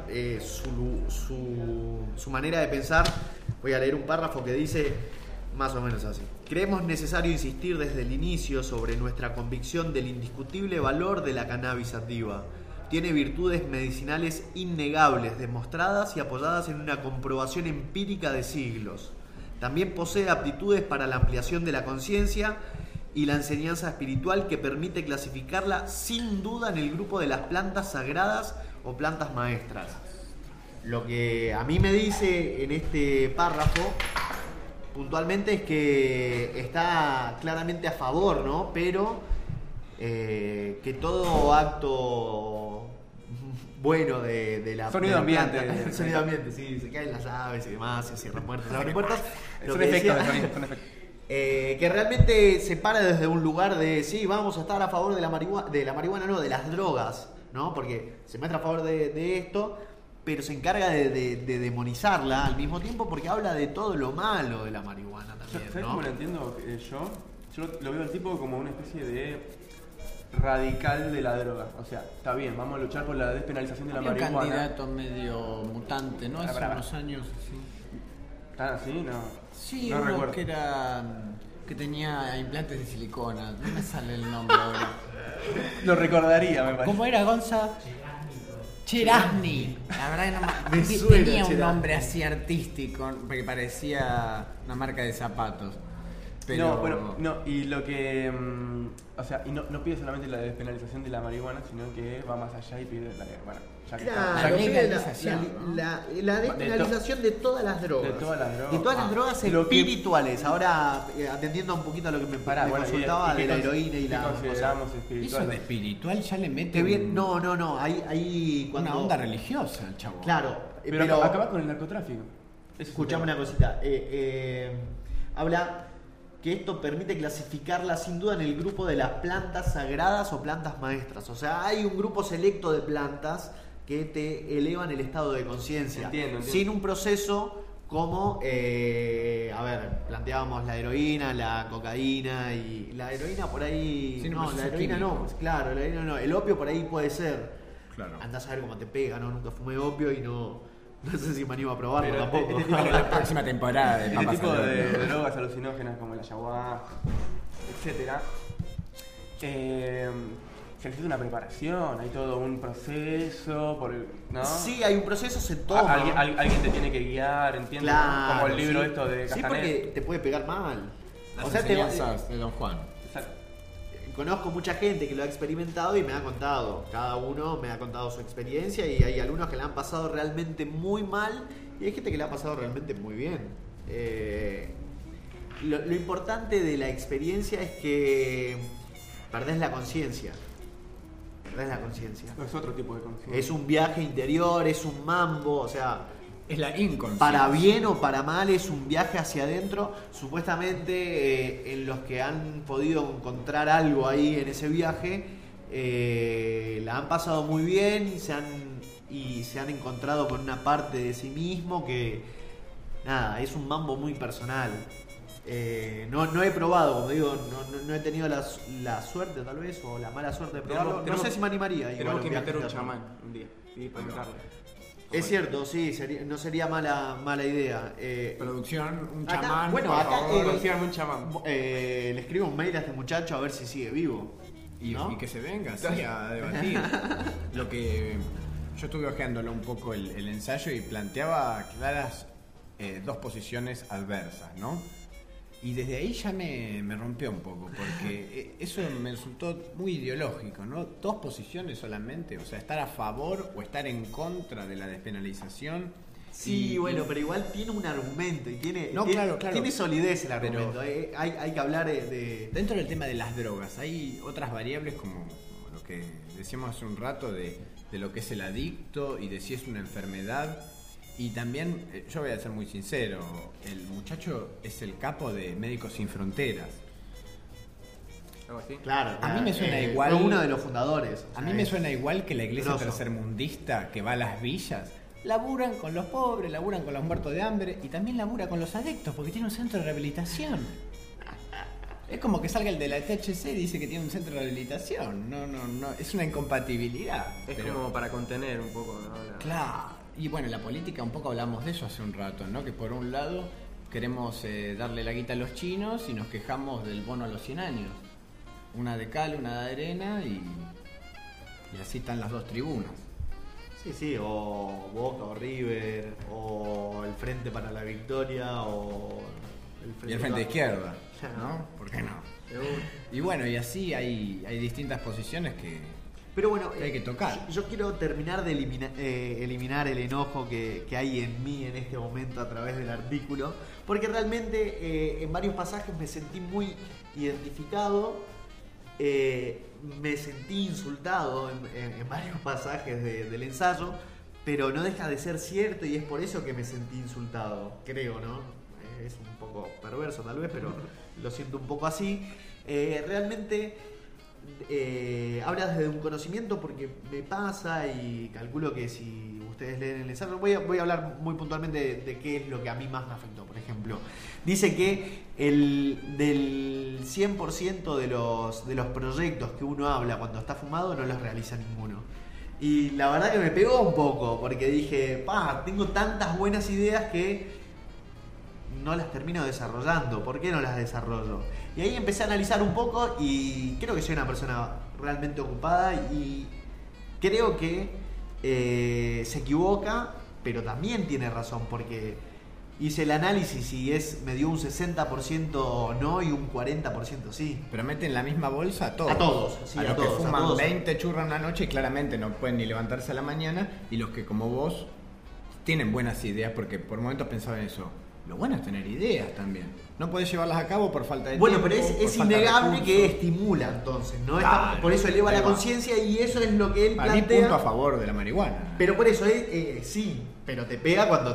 su manera de pensar, voy a leer un párrafo que dice más o menos así. Creemos necesario insistir desde el inicio sobre nuestra convicción del indiscutible valor de la cannabis sativa. Tiene virtudes medicinales innegables, demostradas y apoyadas en una comprobación empírica de siglos. También posee aptitudes para la ampliación de la conciencia y la enseñanza espiritual que permite clasificarla sin duda en el grupo de las plantas sagradas o plantas maestras. Lo que a mí me dice en este párrafo puntualmente es que está claramente a favor, ¿no? Pero que todo acto bueno de la sonido ambiente, el sonido ambiente, sí, se caen las aves y demás, se cierran puertas, se abren puertas. Son efectos de sonido, son efectos. Que realmente se para desde un lugar de sí, vamos a estar a favor de la marihuana, no, de las drogas, ¿no? Porque se muestra a favor de esto, pero se encarga de demonizarla al mismo tiempo porque habla de todo lo malo de la marihuana también, ¿Sabes ¿no? cómo lo entiendo yo? Yo lo veo al tipo como una especie de radical de la droga. O sea, está bien, vamos a luchar por la despenalización de la marihuana. Un candidato medio mutante, ¿no? Hace unos años, sí. ¿Tan así? No. Sí, no uno recuerdo. que tenía implantes de silicona. No me sale el nombre ahora. Lo recordaría, me parece. ¿Cómo era, Gonza? Cherasny. La verdad que Me no suena tenía un Cherasny. nombre así artístico, porque parecía una marca de zapatos. Pero... No, bueno, no, y lo que... o sea, y no pide solamente la despenalización de la marihuana, sino que va más allá y pide la... Bueno, ya que Claro, está, pide legalización, la despenalización de todas las drogas. De todas las drogas. De todas las drogas Lo que- espirituales. Ahora, atendiendo un poquito a lo que me consultaba ¿y de la qué heroína y qué la... consideramos Eso espiritual? de espiritual ya le mete Qué bien, no, hay cuando... una onda religiosa al chavo. Claro, Pero acaba con el narcotráfico. Escuchame una cosita. Habla que esto permite clasificarla sin duda en el grupo de las plantas sagradas o plantas maestras. O sea, hay un grupo selecto de plantas que te elevan el estado de conciencia. Entiendo. Sin un proceso como, a ver, planteábamos la heroína, la cocaína y la heroína por ahí... Sin un no, la proceso heroína químico. no, claro, la heroína no. El opio por ahí puede ser. Claro. Andás a ver cómo te pega, ¿no? Nunca fumé opio y no sé si me animo a probarlo Pero tampoco. este tipo Para la próxima temporada de Este Papas tipo al Horno. de drogas alucinógenas como la ayahuasca, etcétera, se necesita una preparación, hay todo un proceso, ¿no? Sí, hay un proceso, se toma. Alguien te tiene que guiar, ¿entiendes? Claro, Como el libro sí. esto de Sí, Castanet. porque te puede pegar mal. Las O sea, enseñanzas de Don Juan. Exacto. conozco mucha gente que lo ha experimentado y me ha contado. Cada uno me ha contado su experiencia y hay algunos que la han pasado realmente muy mal y hay gente que la ha pasado realmente muy bien. Lo importante de la experiencia es que perdés la conciencia. Perdés la conciencia. Es otro tipo de conciencia. Es un viaje interior, es un mambo, o sea... Es la inconsciencia. Para bien o para mal es un viaje hacia adentro. Supuestamente en los que han podido encontrar algo ahí en ese viaje, la han pasado muy bien y se han encontrado con una parte de sí mismo que, nada, es un mambo muy personal. No he probado, como digo, no he tenido la suerte tal vez o la mala suerte de probarlo. No sé si me animaría. Tenemos que meter un viaje chamán un día y preguntarle. Es cierto, sí, no sería mala idea. Producción, un acá, chamán. bueno, por acá favor. Consíganme un chamán. Le escribo un mail a este muchacho a ver si sigue vivo. ¿no? Y que se venga así a debatir. Lo que yo estuve ojeándolo un poco el ensayo y planteaba claras dos posiciones adversas, ¿no? Y desde ahí ya me rompió un poco, porque eso me resultó muy ideológico, ¿no? Dos posiciones solamente, o sea, estar a favor o estar en contra de la despenalización Sí, bueno, pero igual tiene un argumento y tiene claro. Tiene solidez el Pero argumento. Hay que hablar de... Dentro del tema de las drogas, hay otras variables como lo que decíamos hace un rato de lo que es el adicto y de si es una enfermedad. Y también, yo voy a ser muy sincero, el muchacho es el capo de Médicos Sin Fronteras. ¿Algo así? Claro, A mí me suena igual. Fue uno de los fundadores. A mí me suena igual que la iglesia grosso. tercermundista que va a las villas. Laburan con los pobres, laburan con los muertos de hambre y también labura con los adictos porque tiene un centro de rehabilitación. Es como que salga el de la THC y dice que tiene un centro de rehabilitación. No, es una incompatibilidad. Es como para contener un poco, ¿no? Claro. Y bueno, la política, un poco hablamos de eso hace un rato, ¿no? Que por un lado queremos darle la guita a los chinos y nos quejamos del bono a los 100 años. Una de cal, una de arena y así están las dos tribunas. Sí, o Boca o River, o el Frente para la Victoria, o el Frente de Izquierda, ¿no? ¿Por qué no? Y bueno, y así hay distintas posiciones que hay que tocar. Yo quiero terminar de eliminar el enojo que hay en mí en este momento a través del artículo, porque realmente en varios pasajes me sentí muy identificado, me sentí insultado en varios pasajes del ensayo, pero no deja de ser cierto y es por eso que me sentí insultado, creo, ¿no? Es un poco perverso tal vez, pero lo siento un poco así. Realmente habla desde un conocimiento porque me pasa y calculo que si ustedes leen el ensayo, voy a hablar muy puntualmente de qué es lo que a mí más me afectó. Por ejemplo, dice que del 100% de los proyectos que uno habla cuando está fumado no los realiza ninguno. Y la verdad que me pegó un poco porque dije, tengo tantas buenas ideas que no las termino desarrollando. ¿Por qué no las desarrollo? Y ahí empecé a analizar un poco y creo que soy una persona realmente ocupada y creo que se equivoca, pero también tiene razón porque hice el análisis y me dio un 60% no y un 40% sí. Pero meten en la misma bolsa a todos. A todos, sí, a los todos, que fuman todos. 20 churros en la noche y claramente no pueden ni levantarse a la mañana, y los que como vos tienen buenas ideas porque por momentos pensaba en eso. Lo bueno es tener ideas también. No podés llevarlas a cabo por falta de tiempo. Bueno, pero es innegable que estimula entonces, ¿no? Claro, por eso eleva la conciencia y eso es lo que él Para plantea. mí punto a favor de la marihuana. Pero por eso sí, pero te pega cuando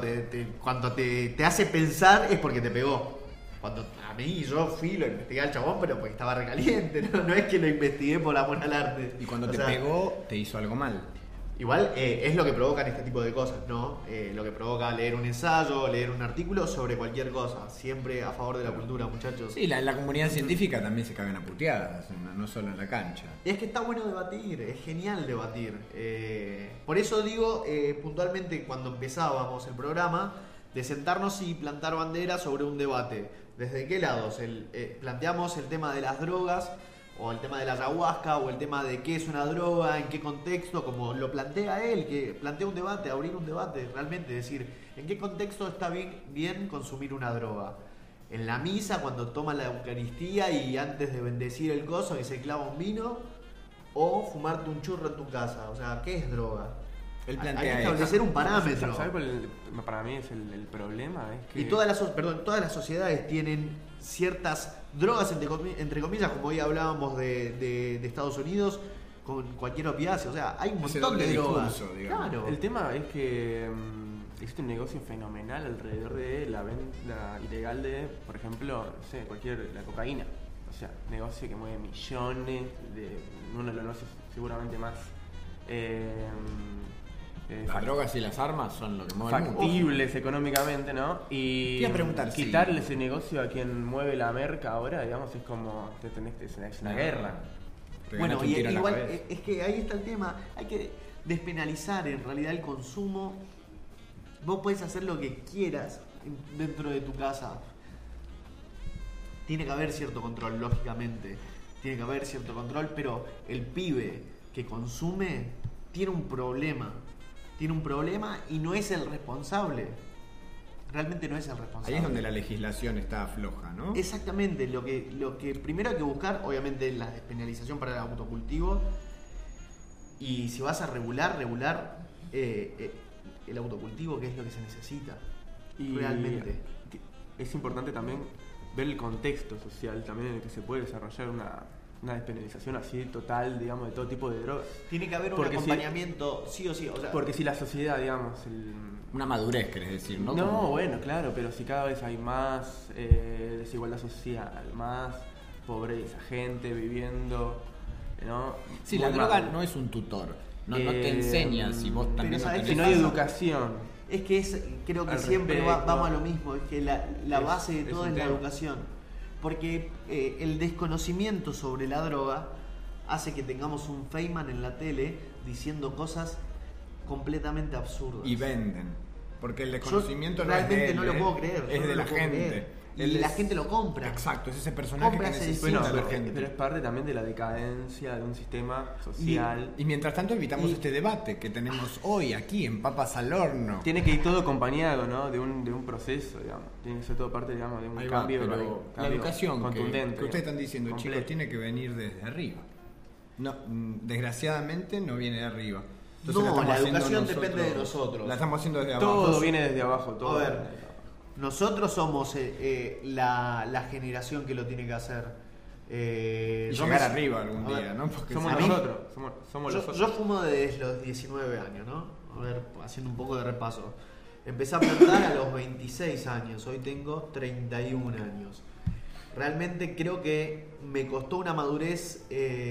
te hace pensar es porque te pegó. Cuando a mí yo lo investigué al chabón, pero porque estaba recaliente, no es que lo investigué por amor al arte. Y cuando pegó, te hizo algo mal. Igual es lo que provocan este tipo de cosas, ¿no? Lo que provoca leer un ensayo, leer un artículo sobre cualquier cosa. Siempre a favor de la cultura, muchachos. Sí, la comunidad científica también se cagan a puteadas, no solo en la cancha. Es que está bueno debatir, es genial debatir. Por eso digo, puntualmente cuando empezábamos el programa, de sentarnos y plantar banderas sobre un debate. ¿Desde qué lados? Planteamos el tema de las drogas, o el tema de la ayahuasca, o el tema de qué es una droga, en qué contexto, como lo plantea él, que plantea un debate, abrir un debate, realmente, decir, ¿en qué contexto está bien consumir una droga? En la misa, cuando toma la Eucaristía y antes de bendecir el coso y se clava un vino, o fumarte un churro en tu casa, o sea, ¿qué es droga? Él Hay plantea que establecer un parámetro. ¿Sabes cuál para mí es el problema? Es que... Y todas las sociedades tienen ciertas drogas, entre comillas, como hoy hablábamos de Estados Unidos, con cualquier opiáceo. O sea, hay un montón de drogas. Claro. El tema es que existe un negocio fenomenal alrededor de la venta ilegal de, por ejemplo, no sé, la cocaína. O sea, negocio que mueve millones, uno de los negocios seguramente más... las drogas y las armas son lo que mueven factibles económicamente, ¿no? Y te iba a preguntar, quitarle ese negocio a quien mueve la merca ahora, digamos, es como es una guerra. Bueno, y igual es que ahí está el tema, hay que despenalizar en realidad el consumo. Vos podés hacer lo que quieras dentro de tu casa. Tiene que haber cierto control, lógicamente. Tiene que haber cierto control, pero el pibe que consume tiene un problema. Tiene un problema y no es el responsable. Realmente no es el responsable. Ahí es donde la legislación está floja, ¿no? Exactamente. Lo que primero hay que buscar, obviamente, es la despenalización para el autocultivo. Y si vas a regular, el autocultivo, que es lo que se necesita Y realmente. es importante también ver el contexto social también en el que se puede desarrollar una despenalización así total, digamos, de todo tipo de drogas. Tiene que haber un Porque acompañamiento, sí o sí. O sea, Porque si la sociedad, digamos... Una madurez, querés decir, ¿no? No, Como- bueno, claro, pero si cada vez hay más desigualdad social, más pobreza, gente viviendo, ¿no? Sí, Muy la droga mal. no es un tutor. No te enseña si vos también pero no ¿sabés tenés... Si no hay educación. Es que creo que Al siempre respecto. vamos a lo mismo, es que la base de es todo un es la tema. educación. Porque el desconocimiento sobre la droga hace que tengamos un Feynman en la tele diciendo cosas completamente absurdas. Y venden. Porque el desconocimiento Yo no es de realmente él, no lo puedo creer, es yo no de lo la puedo gente. creer. Y Él la es- gente lo compra. Exacto, es ese personaje Compra que ese necesita Bueno, la pero, gente. pero es parte también de la decadencia de un sistema social. Y mientras tanto evitamos Y- este debate que tenemos hoy aquí en Papas al Horno. Tiene que ir todo acompañado, ¿no? De un proceso, digamos. Tiene que ser todo parte, digamos, de un Ahí va, cambio, pero cambio la educación contundente. que ustedes están diciendo, completo. chicos, tiene que venir desde arriba. No, desgraciadamente no viene de arriba. Entonces No, estamos la haciendo educación depende de nosotros. La estamos haciendo desde abajo. Todo viene desde abajo, todo. A ver, nosotros somos la generación que lo tiene que hacer. Y Yo llegar me- arriba algún a ver, día, ¿no? Porque somos a mí- nosotros. Somos yo, nosotros. yo fumo desde los 19 años, ¿no? A ver, haciendo un poco de repaso. Empecé a plantar a los 26 años, hoy tengo 31 años. Realmente creo que me costó una madurez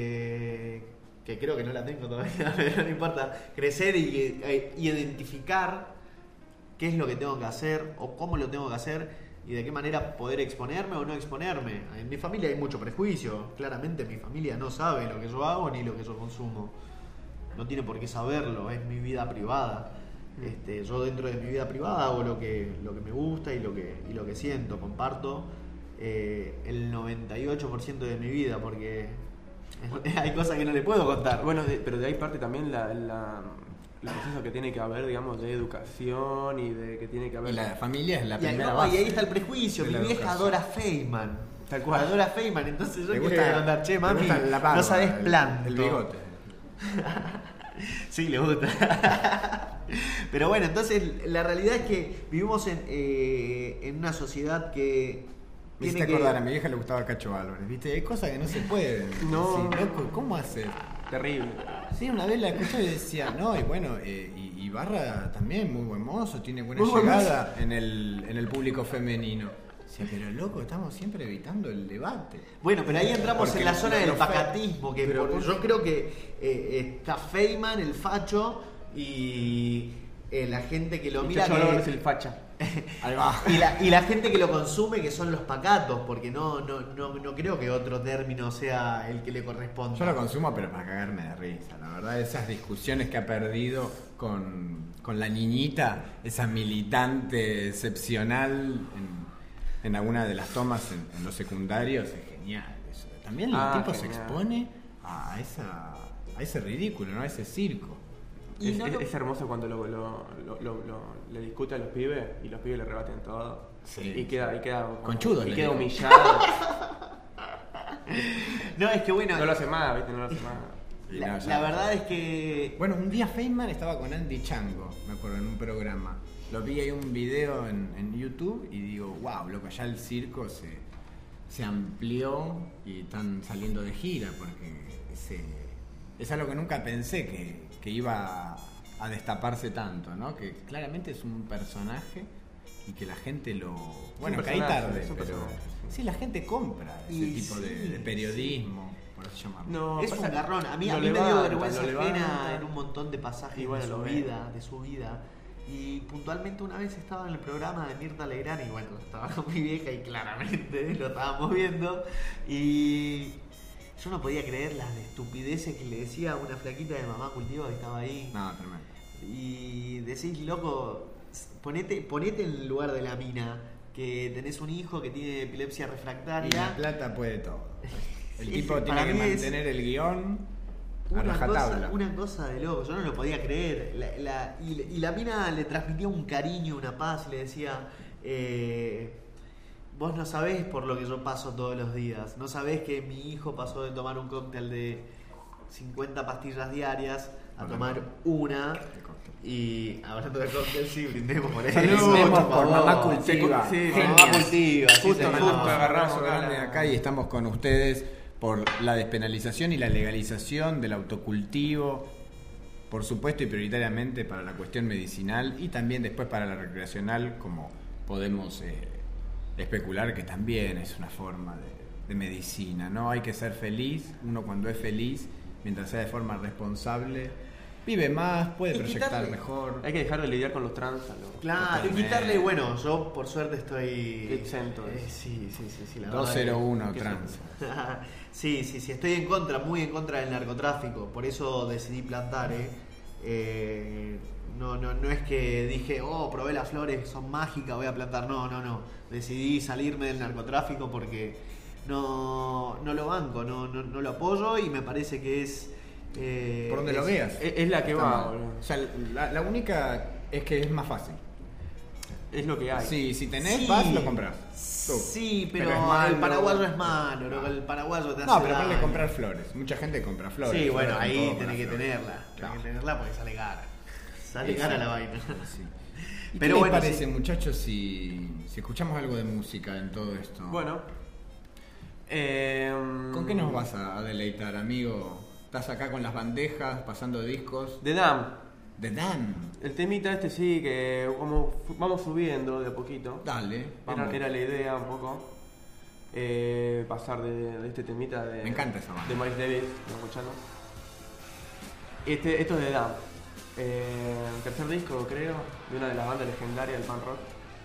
que creo que no la tengo todavía, pero no importa. Crecer y identificar qué es lo que tengo que hacer o cómo lo tengo que hacer y de qué manera poder exponerme o no exponerme. En mi familia hay mucho prejuicio. Claramente mi familia no sabe lo que yo hago ni lo que yo consumo. No tiene por qué saberlo, es mi vida privada. Yo dentro de mi vida privada hago lo que me gusta y lo que siento, comparto el 98% de mi vida porque hay cosas que no le puedo contar. Bueno, pero de ahí parte también el proceso que tiene que haber, digamos, de educación y de que tiene que haber... Y la familia es la Y ahí, primera no, base. y ahí está el prejuicio. de Mi la vieja educación. adora Feynman. Tal cual. Adora Feynman. Entonces yo Le quiero gusta- contar, che, le mami, gusta la barba, no sabes el- planto. el bigote. Sí, le gusta. Pero bueno, entonces la realidad es que vivimos en una sociedad que Me tiene hiciste que... acordar, a mi vieja le gustaba Cacho Álvarez, ¿viste? Hay cosas que no se pueden. No. decir, loco, ¿cómo hacer? Terrible. Sí, una vez la escuché y decía, no, y bueno, y Barra también, muy buen mozo, tiene buena Muy buen llegada en el público femenino. Decía, pero loco, estamos siempre evitando el debate. Bueno, pero ahí entramos Porque en la zona lo- del lo fe- pacatismo, que pero yo creo que está Feynman, el facho, y la gente que lo mira Chacho que- Álvarez es el facha. Ahí va. y la gente que lo consume que son los pacatos, porque no creo que otro término sea el que le corresponda. Yo lo consumo, pero para cagarme de risa. La verdad, esas discusiones que ha perdido con la niñita, esa militante excepcional en alguna de las tomas en los secundarios, es genial. Eso. También el tipo se genial. expone a ese ridículo, ¿no? A ese circo. Y no lo- Es hermoso cuando le discute a los pibes y los pibes le rebaten todo. Sí. Y queda Conchudo, y le queda digo. humillado. No, es que bueno, No lo hace más, ¿viste? No lo hace más. Y la, no, ya- la verdad es que Bueno, un día Feynman estaba con Andy Chango, me acuerdo, en un programa. Lo vi ahí un video en YouTube y digo, wow, loco, ya el circo se amplió y están saliendo de gira porque es algo que nunca pensé que iba a destaparse tanto, ¿no? Que claramente es un personaje y que la gente lo... Bueno, un caí personaje, tarde, es un pero... personaje, Sí, la gente compra ese Y tipo sí, de periodismo, por así llamarlo. No, es pasa- un garrón. A mí lo me dio levanta, vergüenza lo ajena levanta. en un montón de pasajes Y bueno, de lo su ve. vida. Y puntualmente una vez estaba en el programa de Mirta Legrand y bueno, estaba con mi vieja y claramente lo estábamos viendo. Y yo no podía creer las estupideces que le decía a una flaquita de Mamá Cultiva que estaba ahí. No, tremendo. Y decís, loco, ponete en el lugar de la mina, que tenés un hijo que tiene epilepsia Y la refractaria. plata puede todo. El Sí, tipo para tiene que mí es mantener el guión a Una rajatabla. cosa de loco, yo no lo podía creer. Y la mina le transmitía un cariño, una paz, y le decía, vos no sabés por lo que yo paso todos los días, no sabés que mi hijo pasó de tomar un cóctel de 50 pastillas diarias a tomar una. Y hablando de cóctel, sí, brindemos por eso. Brindemos por Mamá Cultiva. Sí, Mamá Cultiva. Justo agarramos grande acá y estamos con ustedes por la despenalización y la legalización del autocultivo, por supuesto y prioritariamente para la cuestión medicinal y también después para la recreacional, como podemos especular que también es una forma de medicina, ¿no? Hay que ser feliz, uno cuando es feliz, mientras sea de forma responsable, vive más, puede proyectar mejor. Hay que dejar de lidiar con los trans. Claro, y quitarle, bueno, yo por suerte estoy exento. Sí, la 201 trans. Sí, estoy en contra, muy en contra del narcotráfico, por eso decidí plantar, No es que dije, probé las flores, son mágicas, voy a plantar. No. Decidí salirme del narcotráfico porque no lo banco, no lo apoyo y me parece que es... por donde lo veas. Es la que va. O sea, la única es que es más fácil. Es lo que hay. Sí, si tenés, vas, lo compras. Sí, pero el paraguayo es malo, el paraguayo te hace No, pero ponle comprar flores. Mucha gente compra flores. Sí, bueno, ahí tenés que tenerla. Tenés que tenerla porque sale cara. Sale cara la vaina. Sí. ¿Y pero qué les parece, muchachos, si escuchamos algo de música en todo esto? Bueno. ¿Con qué nos vas a deleitar, amigo? ¿Estás acá con las bandejas, pasando discos? The Dam. The Dam. El temita sí, que como vamos subiendo de a poquito. Dale, vamos. Era la idea un poco. Pasar de este temita de... Me encanta esa banda. De Miles Davis, ¿lo escuchando? Esto es The Dam. Tercer disco, creo, de una de las bandas legendarias del punk rock.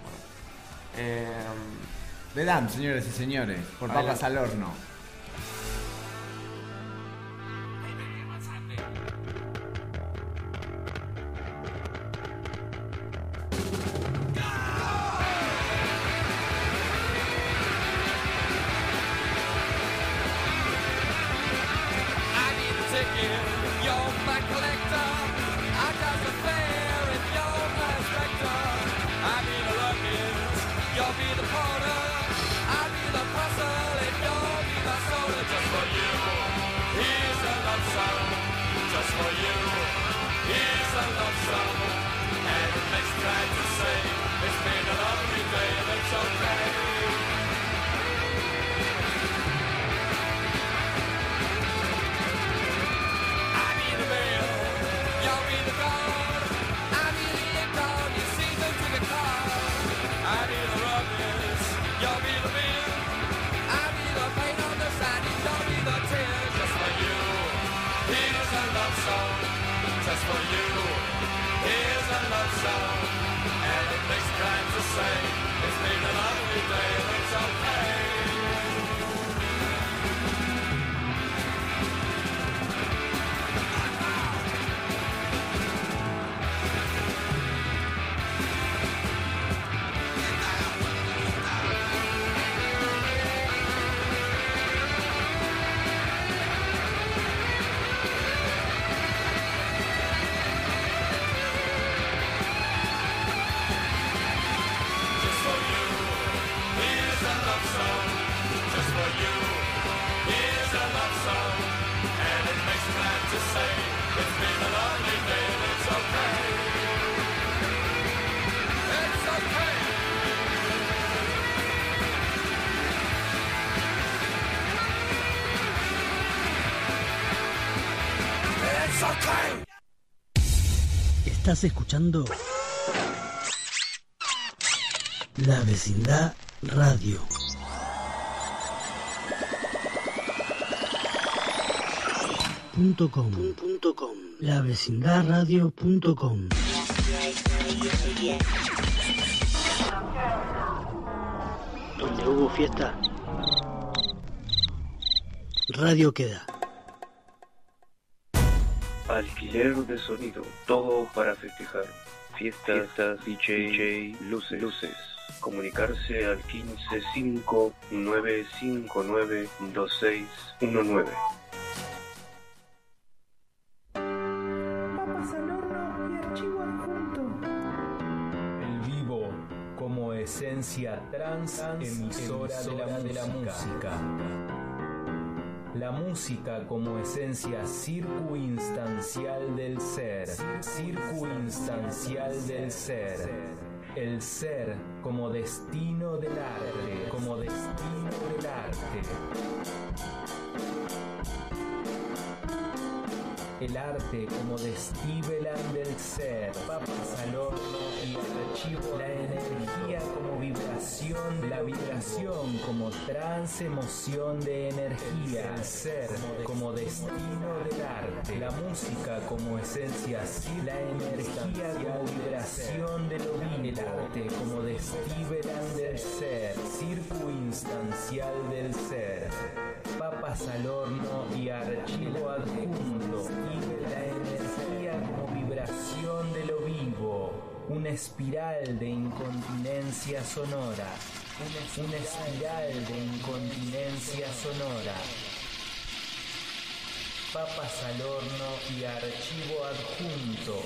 The Dam, señoras y señores, por Papas al Horno. Estás escuchando La Vecindad Radio. .com. lavecindadradio.com. Donde hubo fiesta, radio queda. Alquiler de sonido, todo para festejar. Fiestas, DJ, luces. Comunicarse al 155-959-2619. Papas al horno y archivo adjunto. El vivo como esencia trans emisora de la música. La música como esencia circunstancial del ser. Circunstancial del ser. El ser como destino del arte. Como destino del arte. El arte como Destivelan del ser, papas al horno y archivo, la energía como vibración, la vibración como trans-emoción de energía, el ser como destino del arte, la música como esencia, la energía como vibración de lo vivo, el arte como Destivelan del ser, circunstancial del ser, papas al horno y archivo adjunto. La energía como vibración de lo vivo, una espiral de incontinencia sonora, una espiral de incontinencia sonora. Papas al horno y archivo adjunto.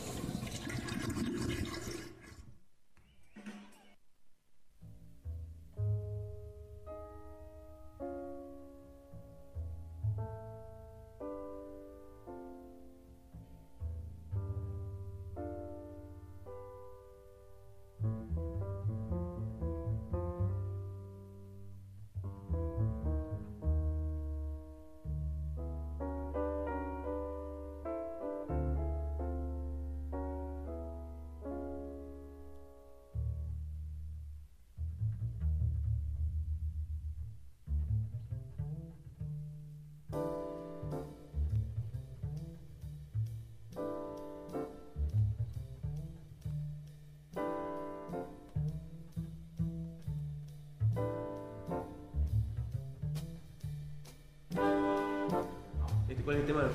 ¿Cuál es el tema?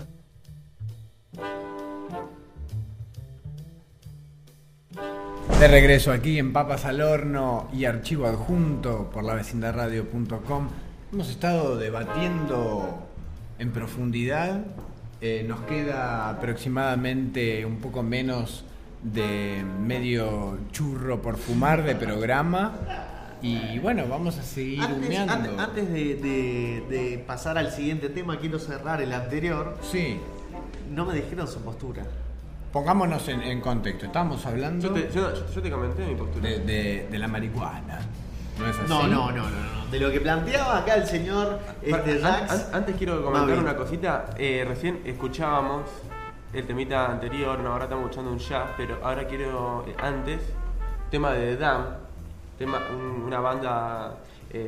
De regreso aquí en Papas al Horno y Archivo Adjunto por lavecindadradio.com. Hemos estado debatiendo en profundidad. Nos queda aproximadamente un poco menos de medio churro por fumar de programa. Y bueno, vamos a seguir humeando. Antes de pasar al siguiente tema, quiero cerrar el anterior. Sí. No me dijeron su postura. Pongámonos en contexto. Estamos hablando... Yo te comenté mi postura. De la marihuana. ¿No es así? No. De lo que planteaba acá el señor Jax. Antes quiero comentar una cosita. Recién escuchábamos el temita anterior. No, ahora estamos escuchando un jazz. Pero ahora quiero... antes, tema de The Dam. Una banda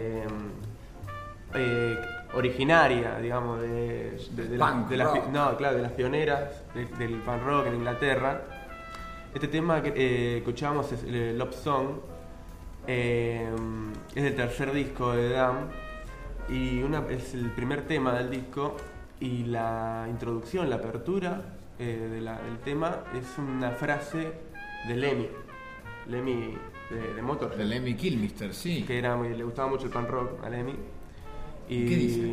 originaria, digamos, de las pioneras del punk rock en Inglaterra. Este tema que escuchábamos es Love Song, es el tercer disco de Dam y es el primer tema del disco, y la introducción, la apertura del tema es una frase de Lemmy de Motorhead. De Lemmy Kilmister, sí. Que le gustaba mucho el punk rock a Lemmy. Y ¿qué dice?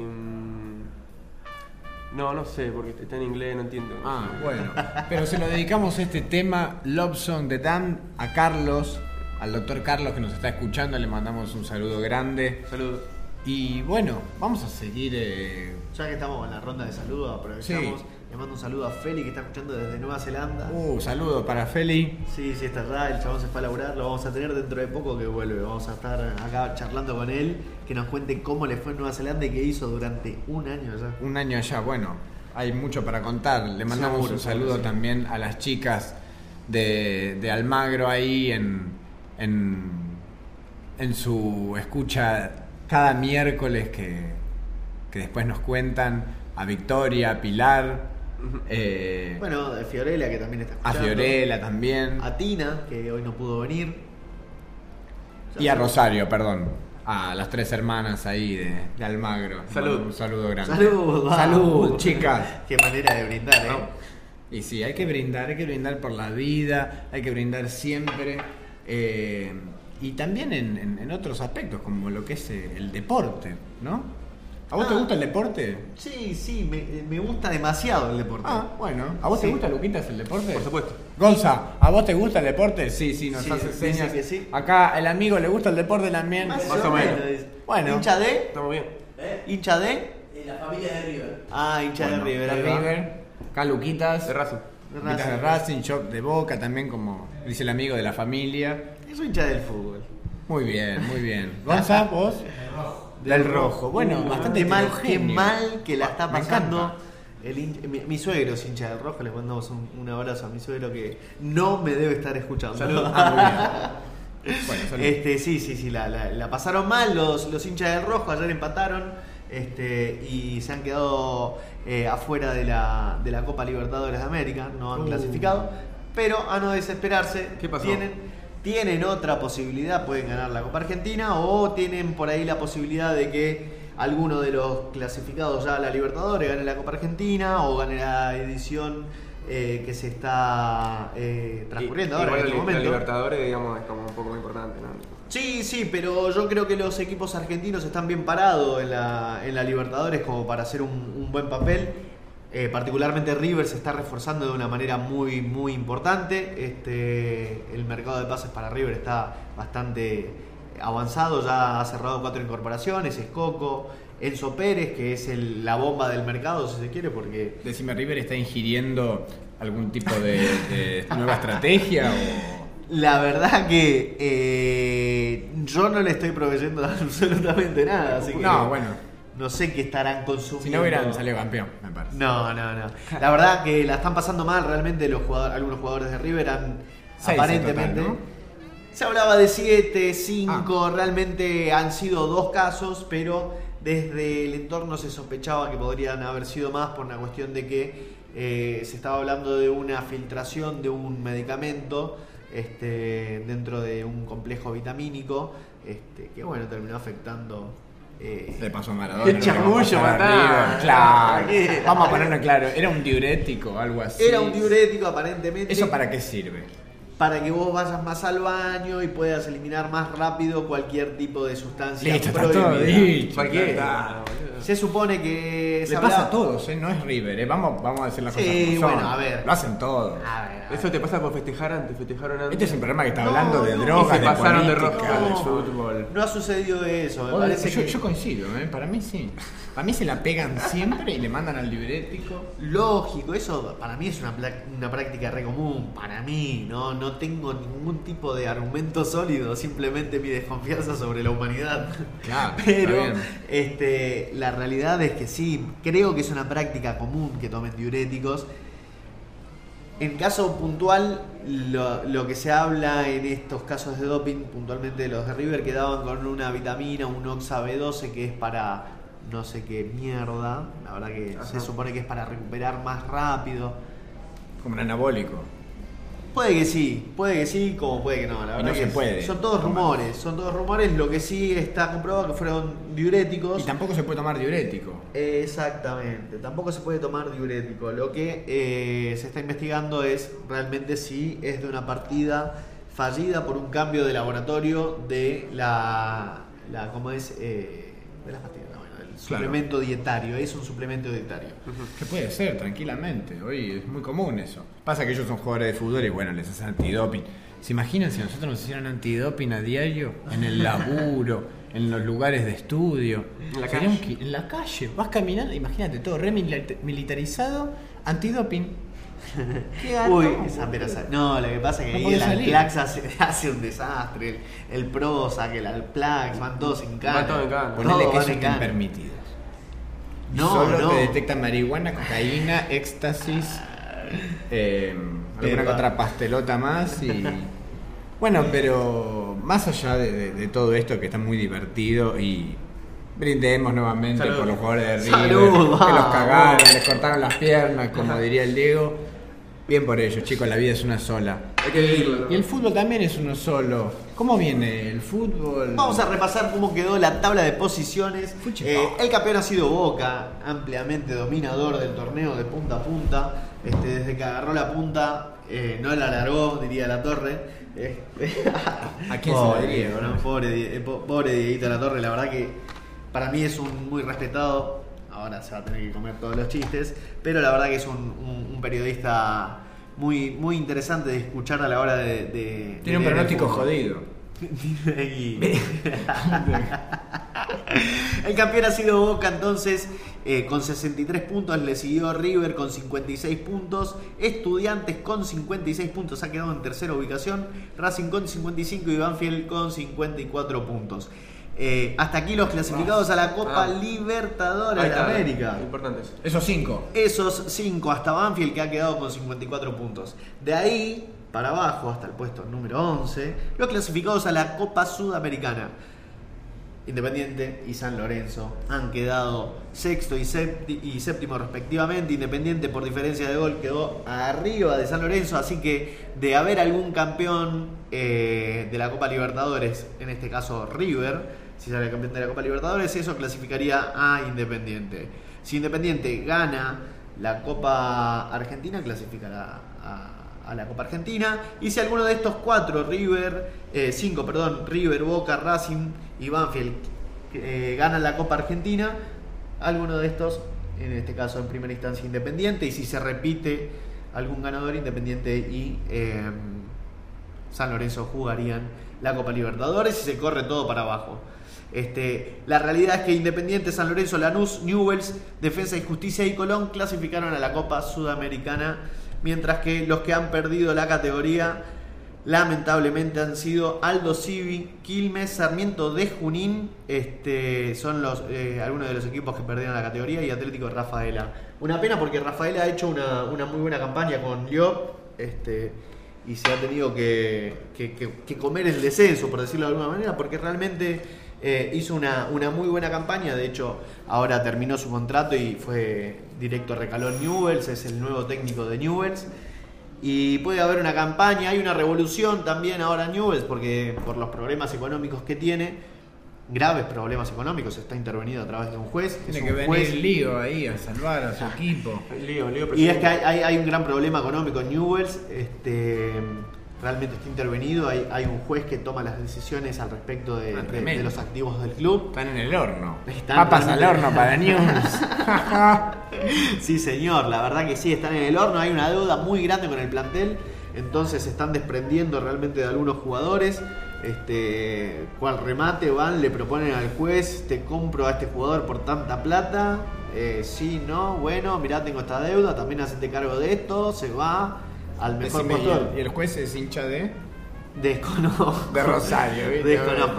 No sé, porque está en inglés, no entiendo. Bueno. Pero se lo dedicamos este tema, Love Song de Dan, a Carlos, al doctor Carlos que nos está escuchando. Le mandamos un saludo grande. Saludos. Y bueno, vamos a seguir... Ya que estamos en la ronda de saludos, aprovechamos. Sí. Le mando un saludo a Feli, que está escuchando desde Nueva Zelanda. Saludo para Feli. Sí, está allá, el chabón se fue a laburar. Lo vamos a tener dentro de poco que vuelve. Vamos a estar acá charlando con él, que nos cuente cómo le fue en Nueva Zelanda y qué hizo durante un año allá. Un año allá, bueno, hay mucho para contar. Le mandamos un saludo también a las chicas de Almagro ahí en su escucha cada miércoles, que después nos cuentan, a Victoria, a Pilar. Bueno, a Fiorella, que también está escuchando. A Fiorella también. A Tina, que hoy no pudo venir. Y a Rosario, perdón. A las tres hermanas ahí de Almagro. Un saludo grande. Salud, chicas. Qué manera de brindar, Y sí, hay que brindar por la vida, hay que brindar siempre. Y también en otros aspectos, como lo que es el deporte, ¿no? ¿A vos te gusta el deporte? Sí, me gusta demasiado el deporte. Bueno. ¿A vos te gusta, Luquitas, el deporte? Por supuesto. Gonza, ¿a vos te gusta el deporte? Sí, nos hace señas. Que sí. Acá el amigo le gusta el deporte también. Más o menos. Bueno. ¿Hincha de? Estamos bien. ¿Hincha de? La familia de River. Ah, hincha de River. De ahí va. River. Acá Luquitas. De Racing. Luquitas de Racing, yo de Boca también, como dice el amigo de la familia. Es hincha del fútbol. Muy bien, muy bien. Gonza, vos. Del rojo. Bueno, bastante qué heterogéneo. mal que la está Me pasando. Mi suegro es hincha del rojo, le mandamos un abrazo a mi suegro que no me debe estar escuchando. Saludos. Bueno, saludos. Sí, la pasaron mal los hinchas del rojo, ayer empataron y se han quedado afuera de la Copa Libertadores de América, no han clasificado, pero a no desesperarse. ¿Qué pasó? Tienen otra posibilidad, pueden ganar la Copa Argentina o tienen por ahí la posibilidad de que alguno de los clasificados ya a la Libertadores gane la Copa Argentina o gane la edición que se está transcurriendo ahora en este momento. La Libertadores, digamos, es como un poco más importante, ¿no? Sí, pero yo creo que los equipos argentinos están bien parados en la Libertadores como para hacer un buen papel. Particularmente River se está reforzando de una manera muy, muy importante. El mercado de pases para River está bastante avanzado, ya ha cerrado 4 incorporaciones, es Coco, Enzo Pérez, que es la bomba del mercado, si se quiere, porque... Decime, ¿River está ingiriendo algún tipo de nueva estrategia o...? La verdad que yo no le estoy proveyendo absolutamente nada, así que... No, bueno. No sé qué estarán consumiendo. Si no hubieran salido campeón, me parece. No. La verdad que la están pasando mal realmente algunos jugadores de River han 6 aparentemente... en total, ¿no? Se hablaba de 7, 5, realmente han sido 2 casos, pero desde el entorno se sospechaba que podrían haber sido más por una cuestión de que se estaba hablando de una filtración de un medicamento dentro de un complejo vitamínico que bueno, terminó afectando. Le pasó a Maradona. ¡Qué chamullo, matá! Claro. Vamos a ponerlo claro. ¿Era un diurético, algo así? Era un diurético, aparentemente. ¿Eso para qué sirve? Para que vos vayas más al baño y puedas eliminar más rápido cualquier tipo de sustancia. Listo, está todo dicho. Se supone que... Le pasa a todos, no es River, Vamos a decir las cosas como son. Bueno, a ver. Lo hacen todos. Eso te pasa por festejaron antes. Este es un programa que está hablando de drogas, y se pasaron de política, rosca. de fútbol. No ha sucedido eso, me parece que... Yo coincido, para mí sí. Para mí se la pegan siempre y le mandan al diurético. Lógico, eso para mí es una práctica re común. Para mí, no tengo ningún tipo de argumento sólido, simplemente mi desconfianza sobre la humanidad. Claro, pero la realidad es que sí, creo que es una práctica común que tomen diuréticos. En caso puntual, lo que se habla en estos casos de doping, puntualmente los de River, quedaban con una vitamina, un Oxa B12, que es para no sé qué mierda. La verdad que se supone que es para recuperar más rápido. Como un anabólico. Puede que sí, como puede que no. La verdad no que se puede. Son todos rumores. Lo que sí está comprobado que fueron diuréticos. Y tampoco se puede tomar diurético. Exactamente, tampoco se puede tomar diurético. Lo que se está investigando es realmente si es de una partida fallida por un cambio de laboratorio de ¿cómo es? De las pastillas. Suplemento dietario, es un suplemento dietario. Que puede ser, tranquilamente. Hoy es muy común eso. Pasa que ellos son jugadores de fútbol y bueno, les hacen antidoping. ¿Se imaginan si nosotros nos hicieran antidoping a diario? En el laburo, en los lugares de estudio. En la calle. En la calle. Vas caminando, imagínate, todo militarizado, antidoping. Uy, esa peraza. No, lo que pasa es que ahí el Alplax hace un desastre. El Prozac, el Alplax, van todos en cana. Ponele que eso estén permitidos. Solo te detectan marihuana, cocaína, éxtasis, alguna otra pastelota más y... Bueno, pero más allá de todo esto que está muy divertido y... Brindemos nuevamente por los jugadores de River, que los cagaron, les cortaron las piernas, como diría el Diego. Bien por ellos, chicos, la vida es una sola. Y el fútbol también es uno solo. ¿Cómo viene el fútbol? Vamos a repasar cómo quedó la tabla de posiciones. El campeón ha sido Boca, ampliamente dominador del torneo de punta a punta. Desde que agarró la punta, no la largó, diría La Torre. ¿A quién se lo diría? ¿No? Pobre Dieguito La Torre, la verdad que para mí es un muy respetado. Ahora se va a tener que comer todos los chistes, pero la verdad que es un periodista muy, muy interesante de escuchar a la hora de tiene un pronóstico jodido. El campeón ha sido Boca, entonces con 63 puntos. Le siguió River con 56 puntos. Estudiantes con 56 puntos ha quedado en tercera ubicación. Racing con 55 y Banfield con 54 puntos. Hasta aquí los clasificados a la Copa Libertadores de América. Importantes. Esos 5. Esos 5 hasta Banfield, que ha quedado con 54 puntos. De ahí para abajo hasta el puesto número 11, los clasificados a la Copa Sudamericana. Independiente y San Lorenzo han quedado sexto y séptimo respectivamente. Independiente por diferencia de gol quedó arriba de San Lorenzo, así que de haber algún campeón de la Copa Libertadores, en este caso River, si sale campeón de la Copa Libertadores, eso clasificaría a Independiente. Si Independiente gana la Copa Argentina, clasificará a la Copa Argentina. Y si alguno de estos 5, River, Boca, Racing y Banfield ganan la Copa Argentina, alguno de estos, en este caso en primera instancia Independiente, y si se repite algún ganador, Independiente y San Lorenzo jugarían la Copa Libertadores y se corre todo para abajo. La realidad es que Independiente, San Lorenzo, Lanús, Newell's, Defensa y Justicia y Colón clasificaron a la Copa Sudamericana, mientras que los que han perdido la categoría lamentablemente han sido Aldo Civi, Quilmes, Sarmiento de Junín, son algunos de los equipos que perdieron la categoría, y Atlético Rafaela. Una pena porque Rafaela ha hecho una muy buena campaña con Llop, y se ha tenido que comer el descenso, por decirlo de alguna manera, porque realmente hizo una muy buena campaña. De hecho, ahora terminó su contrato y fue directo a recalón Newell's, es el nuevo técnico de Newell's. Y puede haber una campaña, hay una revolución también ahora en Newell's, porque por los problemas económicos que tiene, graves problemas económicos, está intervenido a través de un juez. Tiene que venir Lío ahí a salvar a su equipo. Y es que hay un gran problema económico en Newell's, realmente está intervenido, hay un juez que toma las decisiones al respecto de los activos del club. Están en el horno. Papas al horno para Newell's. Sí, señor, la verdad que sí, están en el horno. Hay una deuda muy grande con el plantel, entonces se están desprendiendo realmente de algunos jugadores. Cual remate van, le proponen al juez: te compro a este jugador por tanta plata. Sí, no, bueno, mirá, tengo esta deuda, también hacete cargo de esto, se va al mejor postor. ¿Y el juez es hincha de? Desconozco. De Rosario, ¿viste? Desconozco.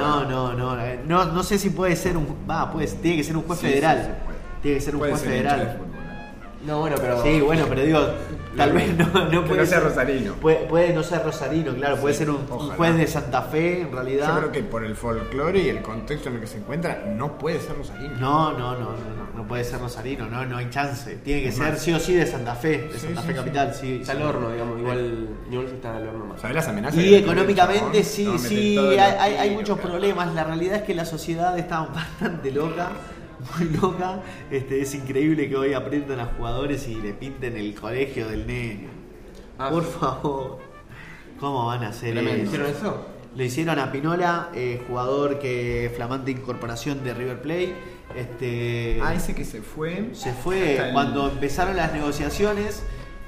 No sé si puede ser tiene que ser un juez federal. Tiene que ser un juez federal. No, bueno, pero. Sí, bueno, pero digo, tal vez no puede ser rosarino. Puede no ser rosarino, claro, puede ser un juez de Santa Fe, en realidad. Yo creo que por el folclore y el contexto en el que se encuentra, no puede ser rosarino. No puede ser rosarino, no hay chance. Tiene que ser sí o sí de Santa Fe, Santa Fe capital, sí. Está al horno, digamos, igual Newell's está al horno más. ¿Sabes las amenazas? Y económicamente sí, hay muchos problemas. La realidad es que la sociedad está bastante loca. Muy loca, es increíble que hoy aprendan a jugadores y le pinten el colegio del nene. Por favor, ¿cómo van a hacer eso? ¿Hicieron eso? Le hicieron a Pinola, jugador que flamante incorporación de River Plate. Ese que se fue. Se fue cuando empezaron las negociaciones.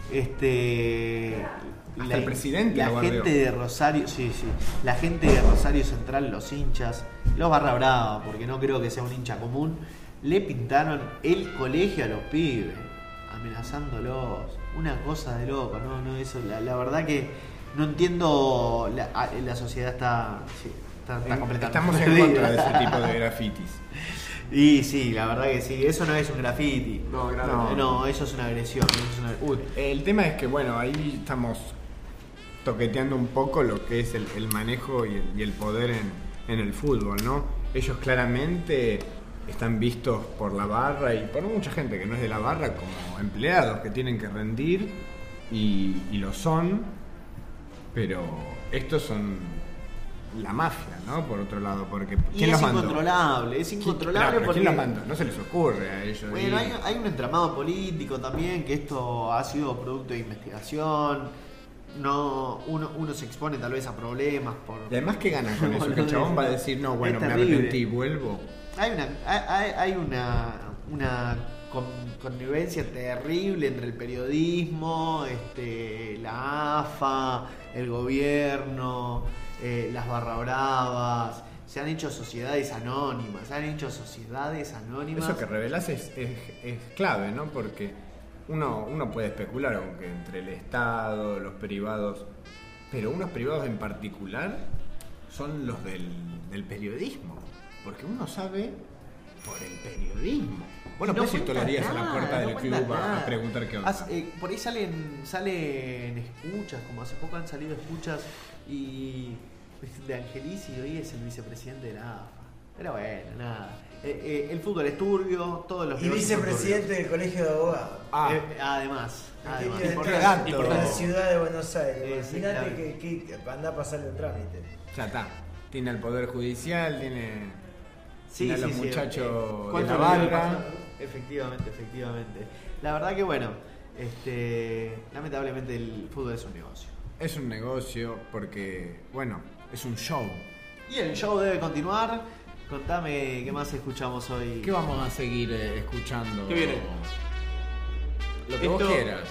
Hasta el presidente. La gente de Rosario, la gente de Rosario Central, los hinchas, los barra brava, porque no creo que sea un hincha común, le pintaron el colegio a los pibes, amenazándolos. Una cosa de loco, no eso. La verdad que no entiendo. La sociedad está completamente. Estamos en contra de ese tipo de grafitis. Y sí, la verdad que sí, eso no es un graffiti. No, eso es una agresión. El tema es que, bueno, ahí estamos toqueteando un poco lo que es el manejo y el poder en el fútbol, ¿no? Ellos claramente están vistos por la barra y por mucha gente que no es de la barra como empleados que tienen que rendir y lo son, pero estos son la mafia, ¿no? Por otro lado, porque ¿quién los mandó? Es incontrolable claro, porque ¿quién los mandó? No se les ocurre a ellos. Bueno, hay un entramado político también, que esto ha sido producto de investigación. Uno se expone tal vez a problemas por. Y además, ¿qué ganan con eso? Que el chabón va a decir, no, bueno, me arrepentí y vuelvo. Hay una connivencia terrible entre el periodismo, la AFA, el gobierno, las barra bravas. Se han hecho sociedades anónimas, Eso que revelás es clave, ¿no? Porque uno puede especular, aunque entre el Estado, los privados, pero unos privados en particular son los del periodismo, porque uno sabe por el periodismo. Bueno, pues si tú le harías a la puerta del club a preguntar qué onda. Por ahí salen escuchas, como hace poco han salido escuchas y de Angelici, hoy es el vicepresidente de la AFA. Pero bueno, nada. El fútbol es turbio, todos los y vicepresidente del Colegio de Abogados. Además. Importante. Por la ciudad de Buenos Aires. Imagínate que anda a pasarle un trámite. Ya está. Tiene el Poder Judicial, tiene a los muchachos de la barra. Efectivamente. La verdad que bueno, lamentablemente el fútbol es un negocio. Es un negocio porque, bueno, es un show. Y el show debe continuar. Contame qué más escuchamos hoy. ¿Qué vamos a seguir escuchando? ¿Qué viene? Lo que vos quieras.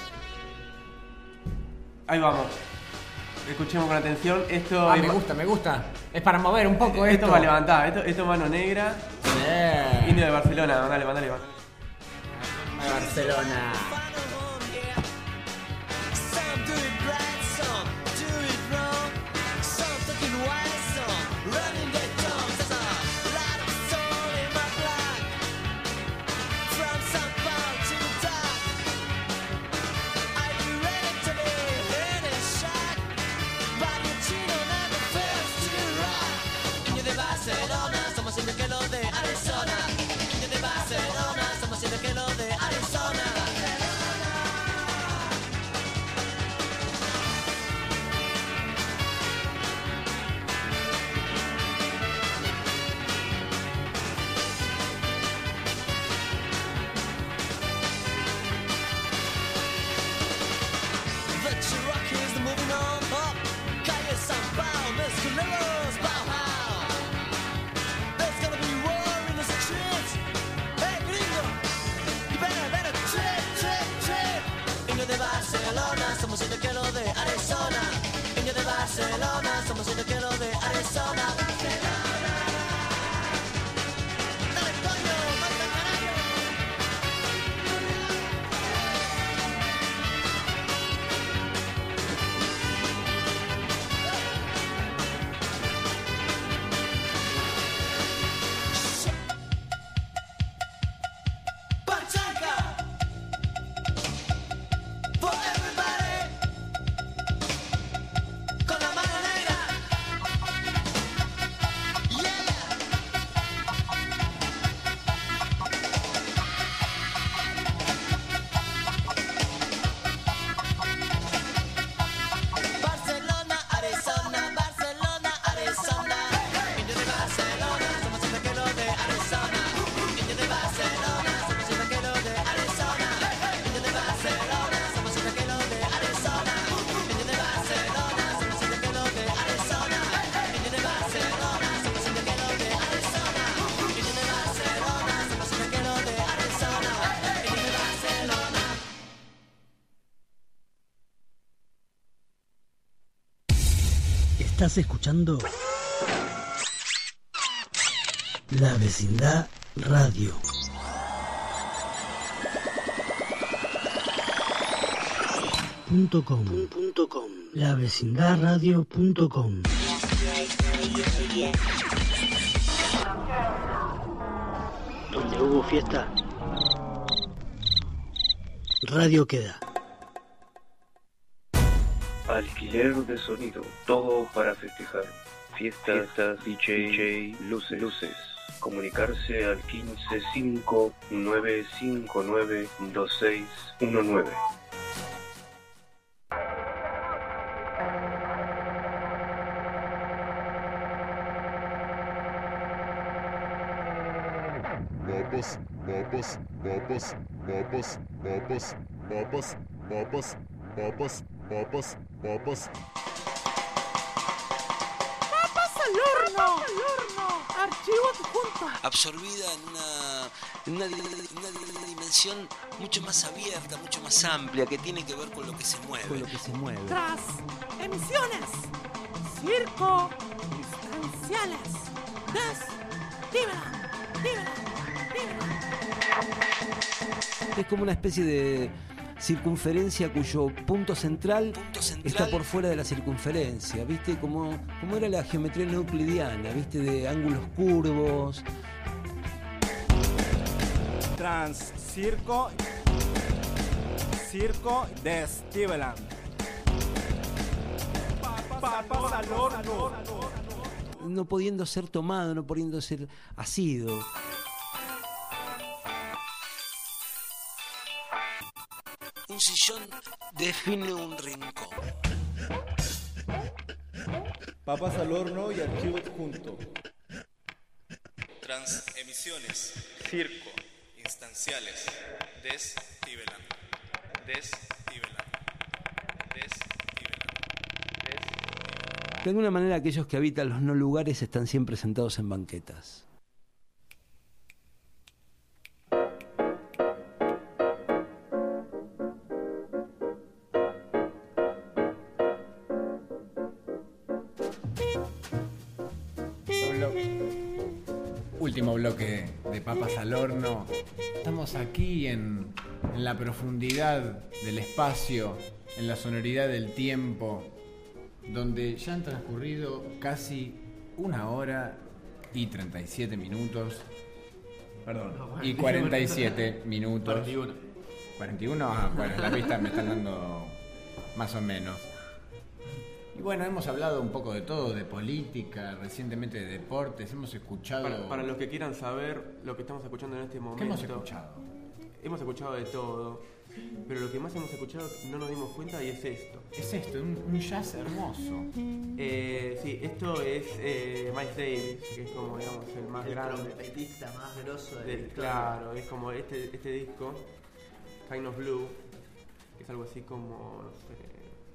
Ahí vamos. Escuchemos con atención. Esto me gusta. Es para mover un poco esto. Esto va a levantar. Esto es Mano Negra. Indio de Barcelona. Mandale. A Barcelona. Estás escuchando La Vecindad Radio. .com. lavecindadradio.com. Donde hubo fiesta, radio queda. Alquiler de sonido, todo para festejar. Fiestas, DJ, luces. Comunicarse al 155-959-2619. Papas al horno. Archivo adjunto. Absorbida en una dimensión mucho más abierta, mucho más amplia, que tiene que ver con lo que se mueve. Tras emisiones, circo, distanciales, Es como una especie de circunferencia cuyo punto central está por fuera de la circunferencia, ¿viste? Como era la geometría no euclidiana, ¿viste? De ángulos curvos. Circo de Steveland. Papas al horno. No pudiendo ser tomado, no pudiendo ser asido. Un sillón define un rincón. Papas al horno y archivo adjunto. Transemisiones. Circo. Instanciales. Destivelan. De alguna manera aquellos que habitan los no lugares están siempre sentados en banquetas. Último bloque de Papas al Horno. Estamos aquí en la profundidad del espacio, en la sonoridad del tiempo, donde ya han transcurrido casi 1 hora y 37 minutos. Perdón, y 47 minutos. 41. 41, bueno, la pista me están dando más o menos. Y bueno, hemos hablado un poco de todo, de política, recientemente de deportes, hemos escuchado... Para los que quieran saber lo que estamos escuchando en este momento... ¿Qué hemos escuchado? Hemos escuchado de todo, pero lo que más hemos escuchado no nos dimos cuenta y es esto. Es esto, un jazz hermoso. Sí, esto es Miles Davis, que es como, digamos, el más grande. El trompetista más grosso de la historia. Claro, es como este disco, Kind of Blue, que es algo así como, no sé...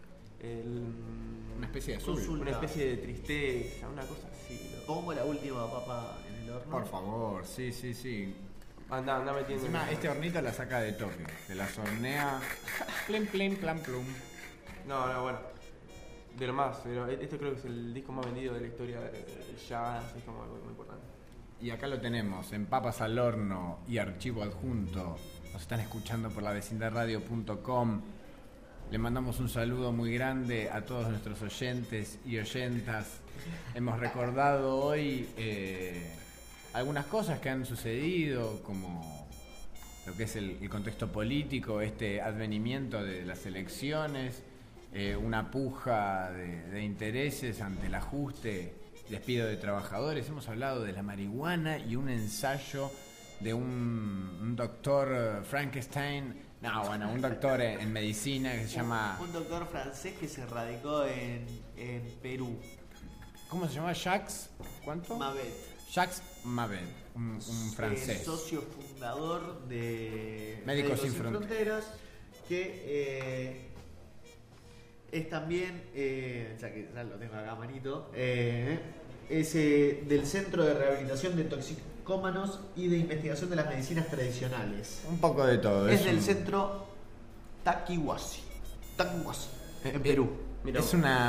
una especie de azul. Una especie de tristeza, una cosa así. Pongo la última papa en el horno. Por favor, sí. Anda metiendo. Encima, este hornito la saca de toque. Se las hornea. Plim, plim, plam, plum. No, bueno. De lo más. Pero esto creo que es el disco más vendido de la historia del jazz. Es como algo muy importante. Y acá lo tenemos, en Papas al Horno y archivo adjunto. Nos están escuchando por lavecindadradio.com. Le mandamos un saludo muy grande a todos nuestros oyentes y oyentas. Hemos recordado hoy algunas cosas que han sucedido, como lo que es el contexto político, este advenimiento de las elecciones, una puja de intereses ante el ajuste, despido de trabajadores. Hemos hablado de la marihuana y un ensayo de un doctor Frankenstein. No, bueno, un doctor en medicina que se llama... Un doctor francés que se radicó en Perú. ¿Cómo se llama? Jacques... ¿Cuánto? Mavet. Jacques Mavet, un francés. Socio fundador de Médicos Sin Fronteras. Que es también, ya que ya lo tengo acá a manito, es del Centro de Rehabilitación de Toxicómanos y de Investigación de las Medicinas Tradicionales. Un poco de todo. Es del centro Taquihuasi, en Perú. Es una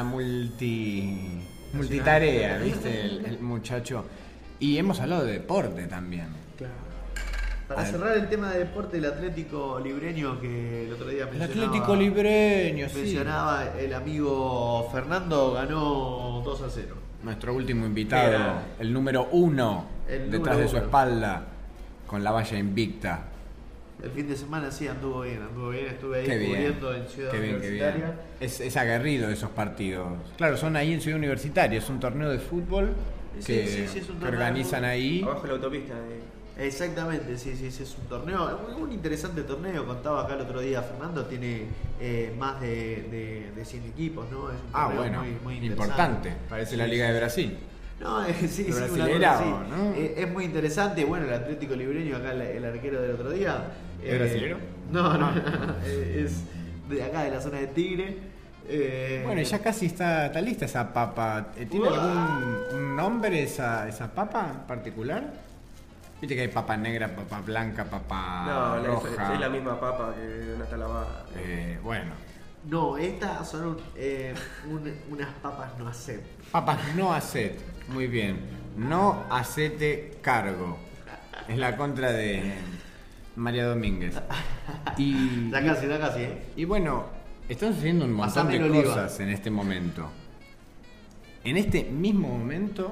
multitarea, ¿viste? El muchacho. Y hemos hablado de deporte también. Claro. Para cerrar el tema de deporte, el Atlético Libreño que el otro día mencionaba. El Atlético Libreño, mencionaba el amigo Fernando, ganó 2-0. Nuestro último invitado, el número 1, detrás de su espalda, con la valla invicta. El fin de semana sí anduvo bien, estuve ahí cubriendo en Ciudad Universitaria. Es aguerrido esos partidos. Claro, son ahí en Ciudad Universitaria, es un torneo de fútbol que organizan ahí. Abajo de la autopista. Exactamente, sí, es un torneo, un interesante torneo. Contaba acá el otro día Fernando, tiene más de 100 equipos, ¿no? Es un torneo bueno, muy importante, parece la Liga de Brasil. No, sí, ¿no? Es muy interesante. Bueno, el Atlético Libreño, acá el arquero del otro día. ¿Es brasilero? No. Es de acá, de la zona de Tigre. Bueno, ya casi está lista esa papa. ¿Tiene algún nombre esa papa en particular? Viste que hay papa negra, papa blanca, papa roja. Es la misma papa que no está lavada. Bueno. No, estas son unas papas no acet. Papas no acet, muy bien. No hacete cargo. Es la contra de María Domínguez. Y Ya casi, Y bueno, están sucediendo un montón Pasame de el oliva. cosas en este momento. En este mismo momento,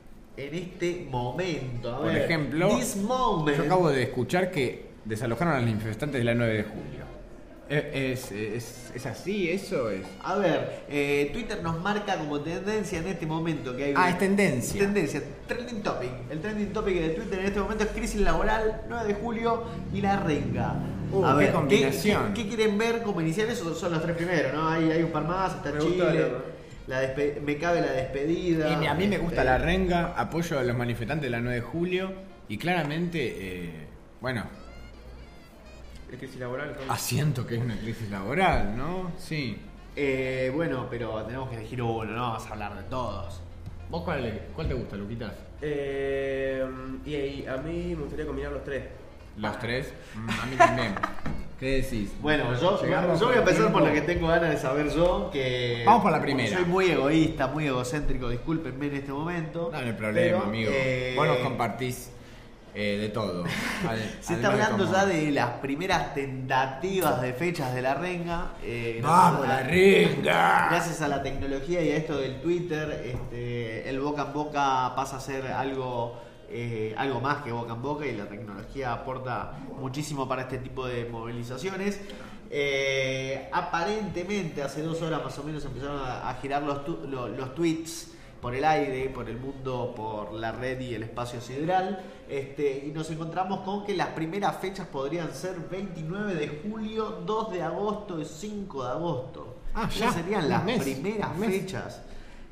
a por ver, ejemplo, this moment. yo acabo de escuchar que desalojaron a los manifestantes de la 9 de julio. ¿Es así? ¿Eso es? A ver, Twitter nos marca como tendencia en este momento que hay... Es tendencia. Tendencia, trending topic. El trending topic de Twitter en este momento es crisis laboral, 9 de julio y la renga. A qué ver, combinación. ¿qué quieren ver como iniciales? Son los tres primeros, ¿no? Hay un par más, está Chile, me cabe la despedida. Y a mí me gusta la renga, apoyo a los manifestantes de la 9 de julio y claramente, bueno... ¿Es crisis laboral? Asiento que es una crisis laboral, ¿no? Sí. Bueno, pero tenemos que elegir uno, no vamos a hablar de todos. ¿Vos cuál te gusta, Luquitas? Y a mí me gustaría combinar los tres. ¿Los tres? A mí también. ¿Qué decís? Bueno, yo voy a empezar por la que tengo ganas de saber yo, que... Vamos por la primera. Soy muy egoísta, muy egocéntrico, discúlpenme en este momento. No hay problema, pero, amigo. Vos nos compartís de todo. Se está hablando ya de las primeras tentativas de fechas de la renga. ¡Vamos, la renga! Gracias a la tecnología y a esto del Twitter, el boca en boca pasa a ser algo más que boca en boca, y la tecnología aporta muchísimo para este tipo de movilizaciones. Aparentemente hace 2 horas más o menos empezaron a girar los tweets por el aire, por el mundo, por la red y el espacio sideral, y nos encontramos con que las primeras fechas podrían ser 29 de julio, 2 de agosto y 5 de agosto. Ya serían las primeras fechas.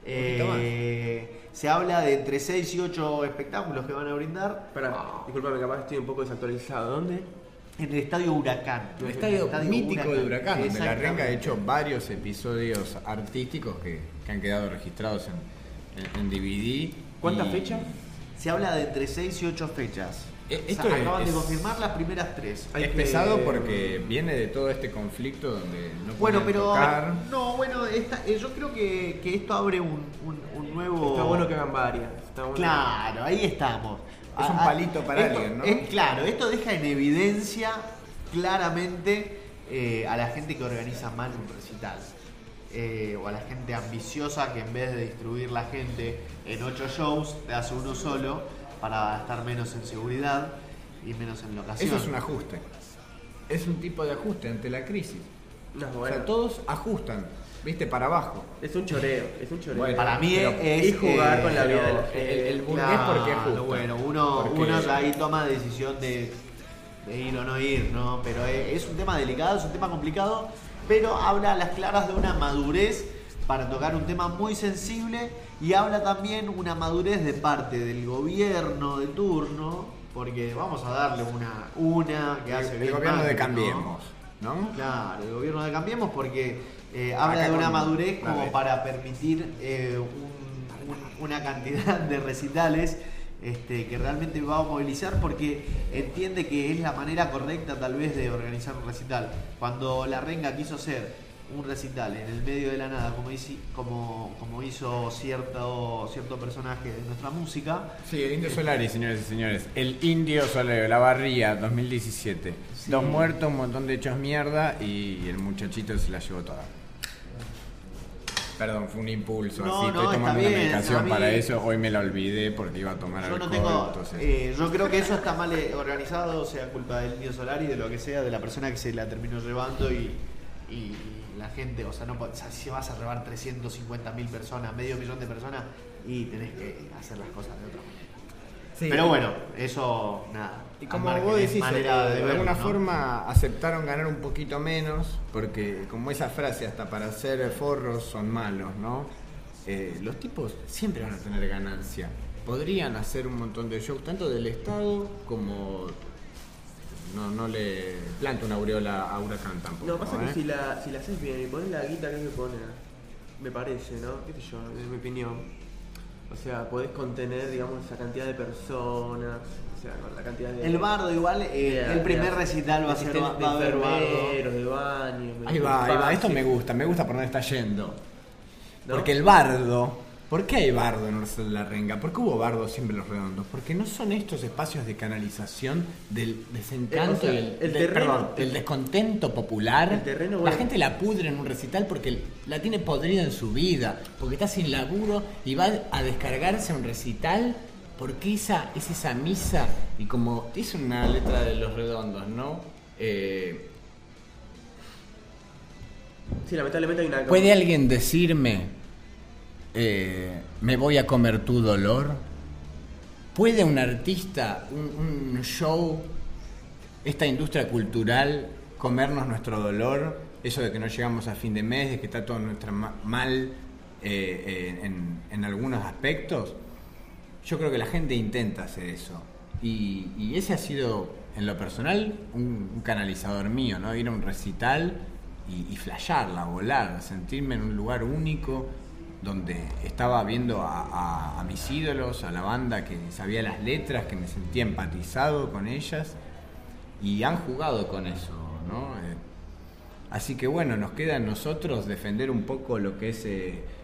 Se habla de entre 6 y 8 espectáculos que van a brindar. Disculpame, capaz estoy un poco desactualizado. ¿Dónde? En el Estadio Huracán. El estadio mítico de Huracán, donde la renga ha hecho varios episodios artísticos que han quedado registrados en DVD. ¿Cuántas fechas? Se habla de entre 6 y 8 fechas. Esto acaban de confirmar las primeras 3. Es pesado porque viene de todo este conflicto donde no Bueno, pero tocar. no, bueno, yo creo que esto abre un nuevo... Está bueno que hagan varias. Claro, ahí estamos. Es un palito para alguien, ¿no? Claro, esto deja en evidencia claramente a la gente que organiza mal un recital. O a la gente ambiciosa que en vez de distribuir la gente en 8 shows, te hace uno solo para estar menos en seguridad y menos en locación. Eso es un ajuste. Es un tipo de ajuste ante la crisis. O sea, todos ajustan, ¿viste? Para abajo. Es un choreo. Bueno, para mí es jugar con la vida de la gente. El burgués porque ajusta. Bueno, uno ya ahí toma decisión de ir o no ir, ¿no? Pero es un tema delicado, es un tema complicado, pero habla a las claras de una madurez para tocar un tema muy sensible, y habla también una madurez de parte del gobierno de turno, porque vamos a darle una que hace bien. El gobierno de Macri, Cambiemos, ¿no? Claro, el gobierno de Cambiemos, porque habla de una madurez como para permitir una cantidad de recitales que realmente va a movilizar, porque entiende que es la manera correcta tal vez de organizar un recital. Cuando la renga quiso hacer un recital en el medio de la nada, como hizo cierto personaje de nuestra música. Sí, el Indio Solari, señores y señores. El Indio Solari, La Barría, 2017. Sí. 2 muertos, un montón de hechos mierda, y el muchachito se la llevó toda. Perdón, fue un impulso, así estoy tomando una medicación para eso. Hoy me la olvidé porque iba a tomar alcohol. Yo creo que eso está mal organizado, sea culpa del Indio Solari, de lo que sea, de la persona que se la terminó llevando, y la gente, o sea, si vas a robar 350.000 personas, medio millón de personas, y tenés que hacer las cosas de otra manera. Sí. Pero bueno, eso nada. Y como vos decís, de alguna forma aceptaron ganar un poquito menos, porque como esa frase, hasta para ser forros son malos, ¿no? Los tipos siempre van a tener ganancia. Podrían hacer un montón de shows, tanto del Estado como... No le planta una aureola a Huracán tampoco. No, pasa que si la haces bien y pones la guita que me pone, me parece, ¿no? ¿Qué sé yo? Es mi opinión. O sea, podés contener, digamos, esa cantidad de personas, o sea, con la cantidad de... El bardo igual, el primer recital va a ser enfermeros, de baño... Ahí va, esto me gusta por dónde está yendo. ¿No? Porque el bardo ¿Por qué hay bardo en Recital de la Renga? ¿Por qué hubo bardo siempre en Los Redondos? Porque no son estos espacios de canalización del desencanto y el descontento popular. El terreno, la gente la pudre en un recital porque la tiene podrida en su vida, porque está sin laburo y va a descargarse a un recital porque esa es esa misa. Y como dice una letra de Los Redondos, ¿no? Sí, lamentablemente hay una... ¿Puede alguien decirme... me voy a comer tu dolor? ¿Puede un artista, un show, esta industria cultural comernos nuestro dolor? Eso de que no llegamos a fin de mes, de que está todo nuestro mal en algunos aspectos. Yo creo que la gente intenta hacer eso y ese ha sido en lo personal un canalizador mío, ¿no? Ir a un recital y flashearla, volar, sentirme en un lugar único donde estaba viendo a mis ídolos, a la banda que sabía las letras, que me sentía empatizado con ellas y han jugado con eso, ¿no? Así que bueno, nos queda a nosotros defender un poco lo que es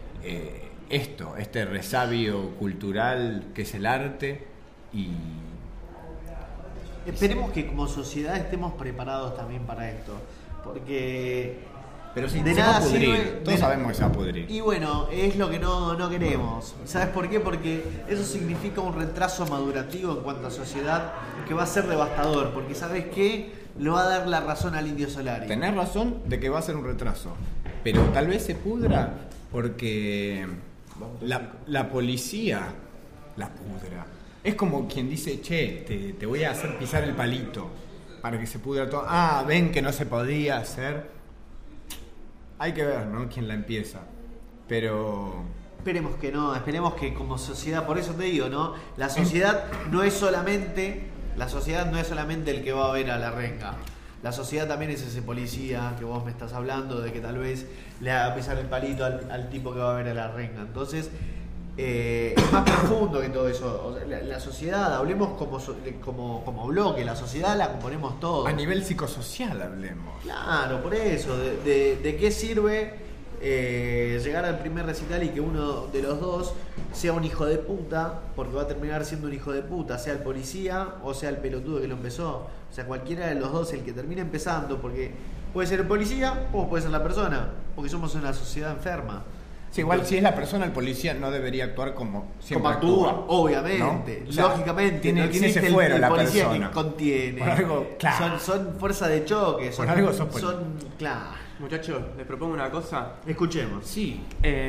este resabio cultural que es el arte y... Esperemos que como sociedad estemos preparados también para esto, porque... Pero sí, de nada sirve, todos sabemos que se va a pudrir. Y bueno, es lo que no queremos. ¿Sabes por qué? Porque eso significa un retraso madurativo en cuanto a sociedad que va a ser devastador. Porque ¿sabes qué? Le va a dar la razón al Indio Solari. Tenés razón de que va a ser un retraso. Pero tal vez se pudra porque la policía la pudra. Es como quien dice, che, te voy a hacer pisar el palito para que se pudra todo. Ah, ven que no se podía hacer... Hay que ver, ¿no? Quién la empieza. Pero... Esperemos que no, esperemos que como sociedad, por eso te digo, ¿no? La sociedad no es solamente el que va a ver a la renga. La sociedad también es ese policía que vos me estás hablando, de que tal vez le haga pisar el palito al tipo que va a ver a la renga. Entonces, es más profundo que todo eso. O sea, la sociedad, hablemos como bloque, la sociedad la componemos todos. A nivel psicosocial hablemos. Claro, por eso, de qué sirve llegar al primer recital y que uno de los dos sea un hijo de puta, porque va a terminar siendo un hijo de puta, sea el policía o sea el pelotudo que lo empezó. O sea, cualquiera de los dos, el que termine empezando, porque puede ser el policía o puede ser la persona, porque somos una sociedad enferma. Sí, igual si es la persona, el policía no debería actuar como siempre actúa, obviamente, ¿no? O sea, lógicamente tiene existe ese fuero el la policía persona. que contiene. Por algo, claro. Son fuerza de choque, son claro. Muchachos, les propongo una cosa. Escuchemos. Sí.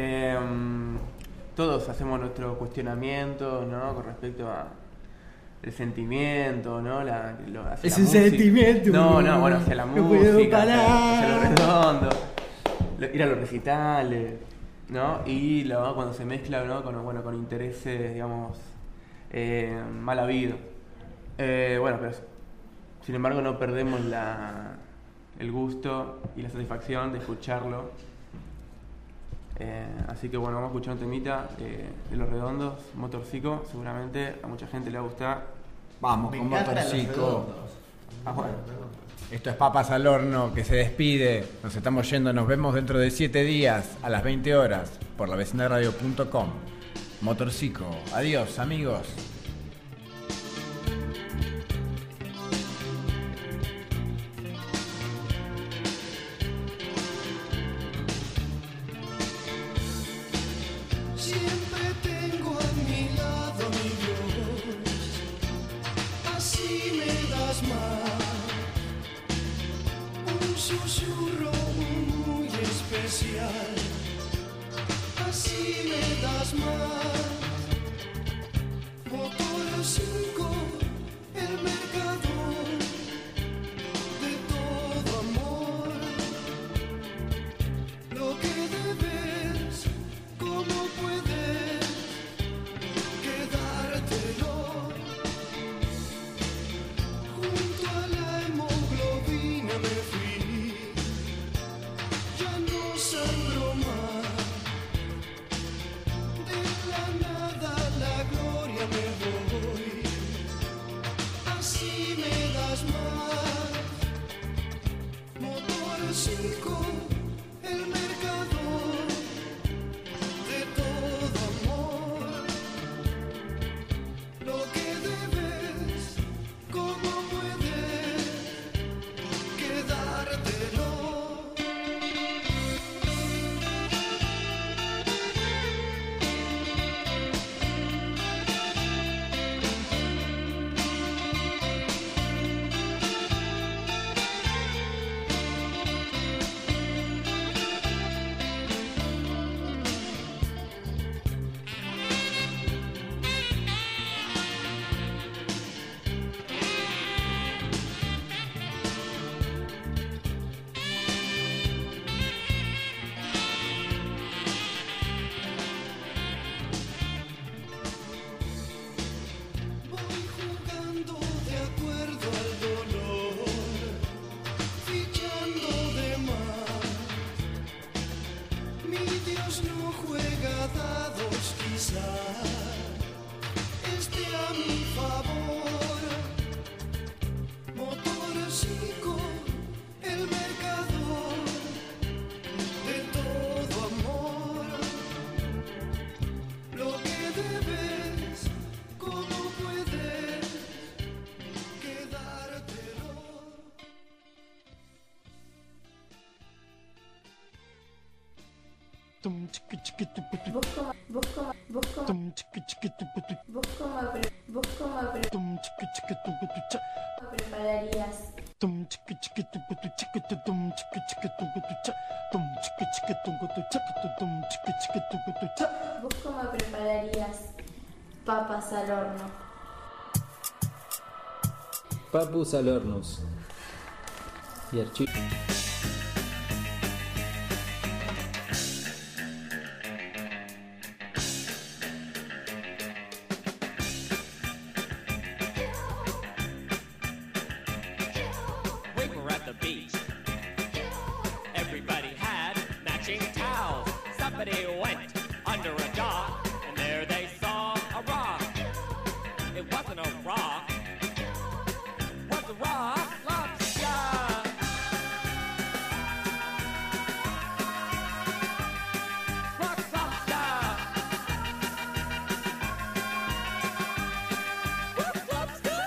Todos hacemos nuestro cuestionamiento, ¿no? Con respecto a el sentimiento, ¿no? Es un sentimiento. No, bueno, hacia la música, hacia lo redondo, ir a los recitales, ¿no? Y cuando se mezcla, ¿no? con intereses, digamos, mal habido. Pero sin embargo no perdemos el gusto y la satisfacción de escucharlo. Así que bueno, vamos a escuchar un temita de Los Redondos, Motorcico. Seguramente a mucha gente le va a gustar. Vamos con Motorcico. Esto es Papas al Horno, que se despide. Nos estamos yendo, nos vemos dentro de 7 días a las 20 horas por lavecindadradio.com. Motorcico. Adiós, amigos. Siempre tengo a mi lado mi Dios, así me das más, un susurro muy especial, así me das más, motor 5, el mercador de todo amor, lo que debes, ¿cómo puedes quedártelo? Junto a la hemoglobina me fui, ya no sangro más. De la nada a la gloria me voy, así me das más. Motor 5, el mercador de todo amor. usar esté a mi favor. Motorcico, el mercador de todo amor. Lo que debes, cómo puedes quedártelo. Prepararías. ¿Vos cómo prepararías papas al horno? Papus al hornos. Y archivo. We were at the beach. Everybody had matching towels. Somebody went under a dock, and there they saw a rock. It wasn't a rock. Was a rock lobster. Rock lobster. Rock lobster.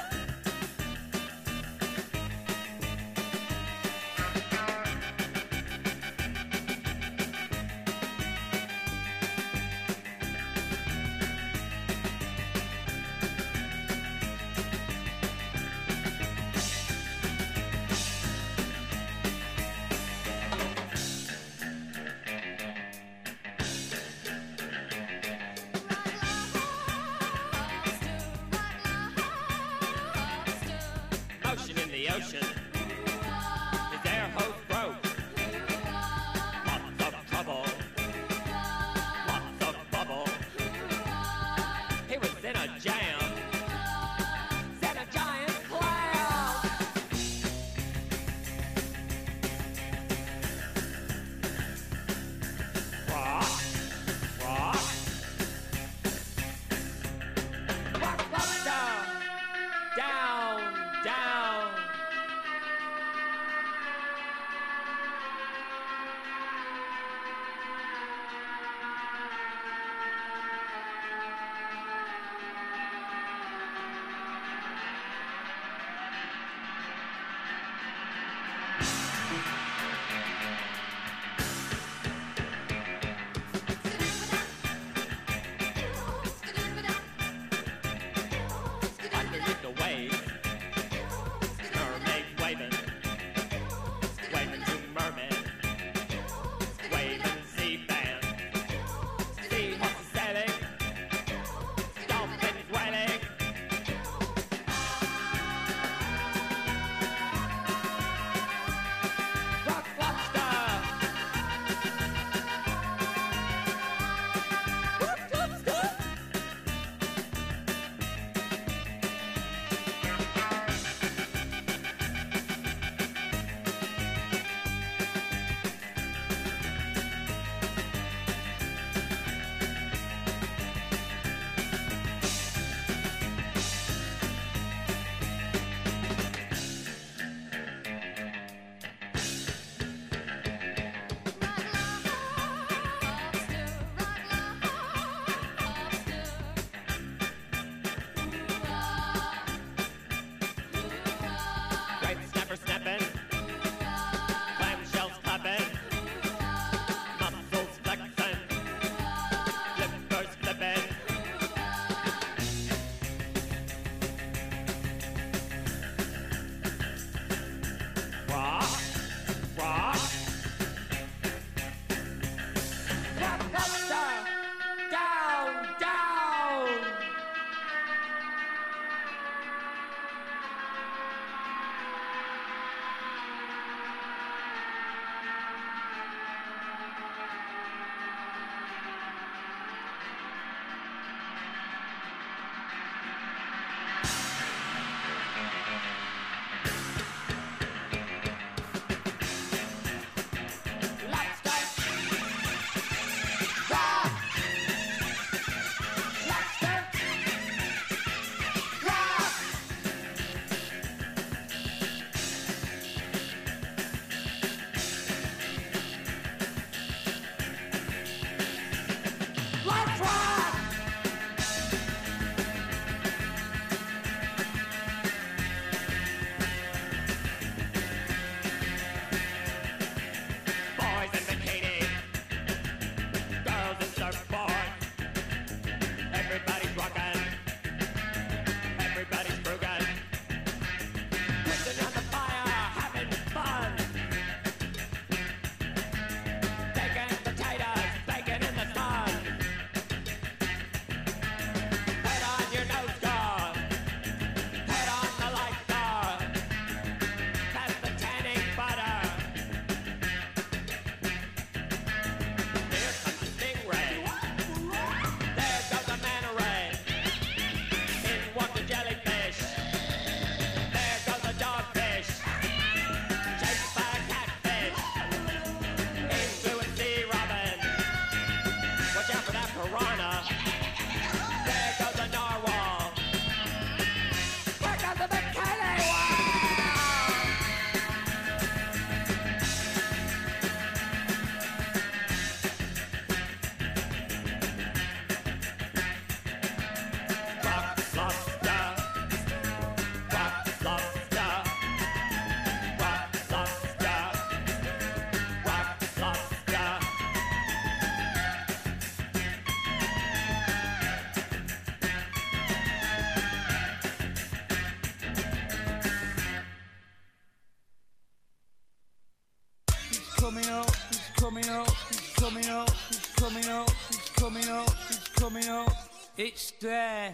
coming up, he's coming up, he's coming up, he's coming up, he's coming up, he's coming up. It's there.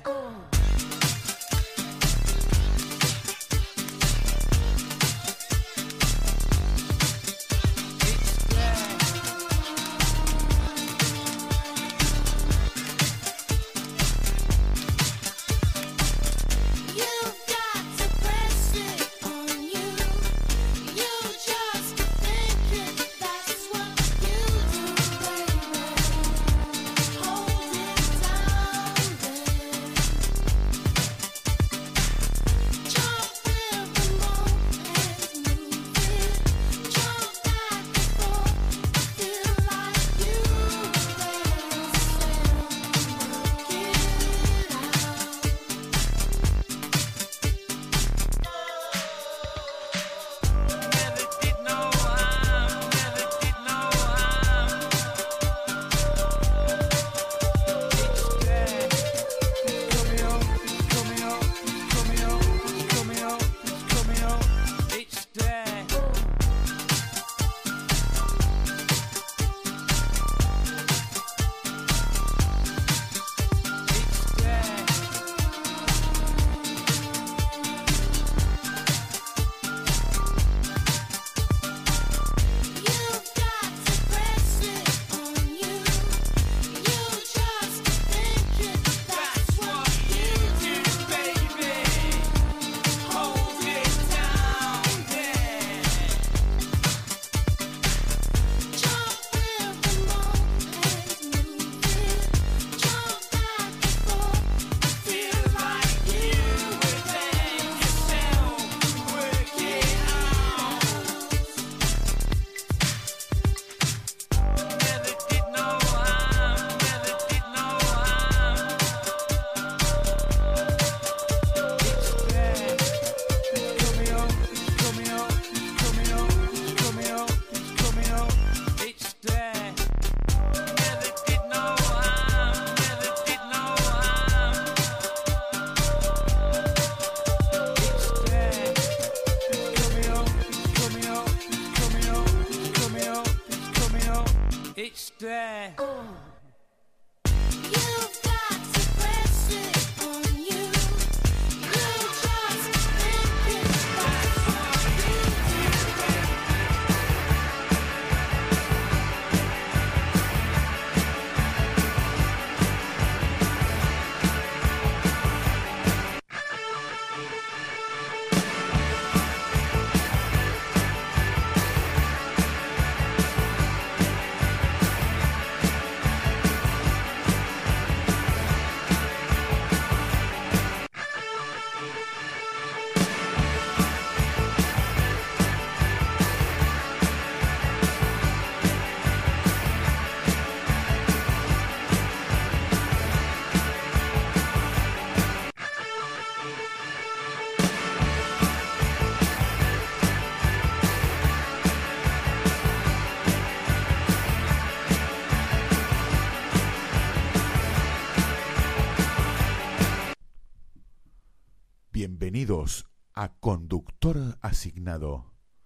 Bienvenidos a Conductor Asignado.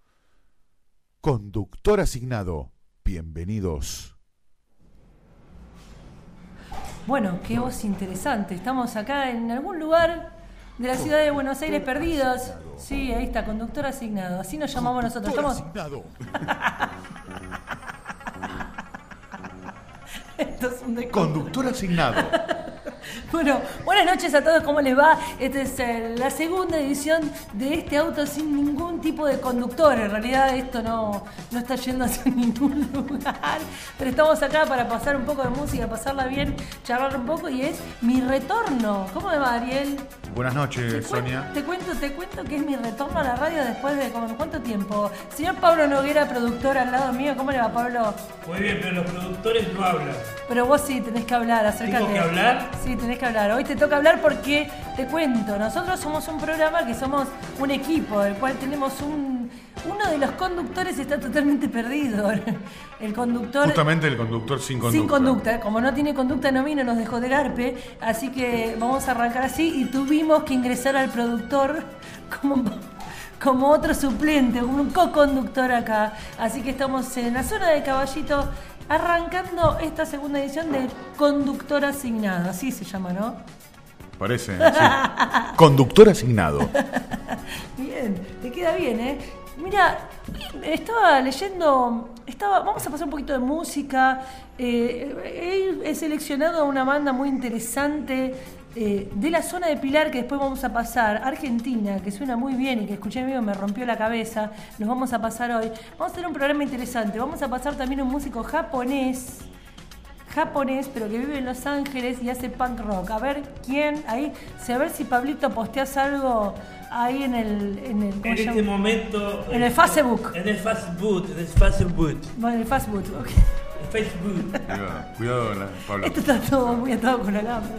Conductor Asignado, bienvenidos. Bueno, qué voz interesante. Estamos acá en algún lugar de la ciudad de Buenos Aires perdidos. Sí, ahí está, Conductor Asignado. Así nos llamamos nosotros. Estamos... Asignado. Esto es un Conductor Asignado. Bueno, buenas noches a todos, ¿cómo les va? Esta es la segunda edición de este auto sin ningún tipo de conductor. En realidad esto no está yendo hacia ningún lugar, pero estamos acá para pasar un poco de música, pasarla bien, charlar un poco, y es mi retorno. ¿Cómo me va, Ariel? Buenas noches, Sonia. Te cuento que es mi retorno a la radio después de ¿cuánto tiempo? Señor Pablo Noguera, productor al lado mío, ¿cómo le va, Pablo? Muy bien, pero los productores no hablan. Pero vos sí tenés que hablar, acércate. ¿Tengo que hablar? Sí, tenés que hablar. Hoy te toca hablar porque, te cuento, nosotros somos un programa que somos un equipo, del cual tenemos uno de los conductores está totalmente perdido. El conductor... Justamente el conductor sin conducta. Sin conducta. Como no tiene conducta, no vino, nos dejó de garpe. Así que vamos a arrancar así y tuvimos que ingresar al productor como otro suplente, como un co-conductor acá. Así que estamos en la zona de Caballito arrancando esta segunda edición de Conductor Asignado. Así se llama, ¿no? Parece, sí. Conductor asignado. Bien, te queda bien, ¿eh? Mira, estaba leyendo, vamos a pasar un poquito de música. He seleccionado a una banda muy interesante de la zona de Pilar, que después vamos a pasar, Argentina, que suena muy bien y que escuché amigo me rompió la cabeza. Los vamos a pasar hoy. Vamos a tener un programa interesante. Vamos a pasar también un músico japonés, pero que vive en Los Ángeles y hace punk rock. A ver quién ahí, a ver si Pablito posteas algo ahí en el en este momento. En el Facebook. En el Facebook. Bueno, en el Facebook, ok. Facebook. Cuidado, Pablo. Esto está todo muy atado con alambre.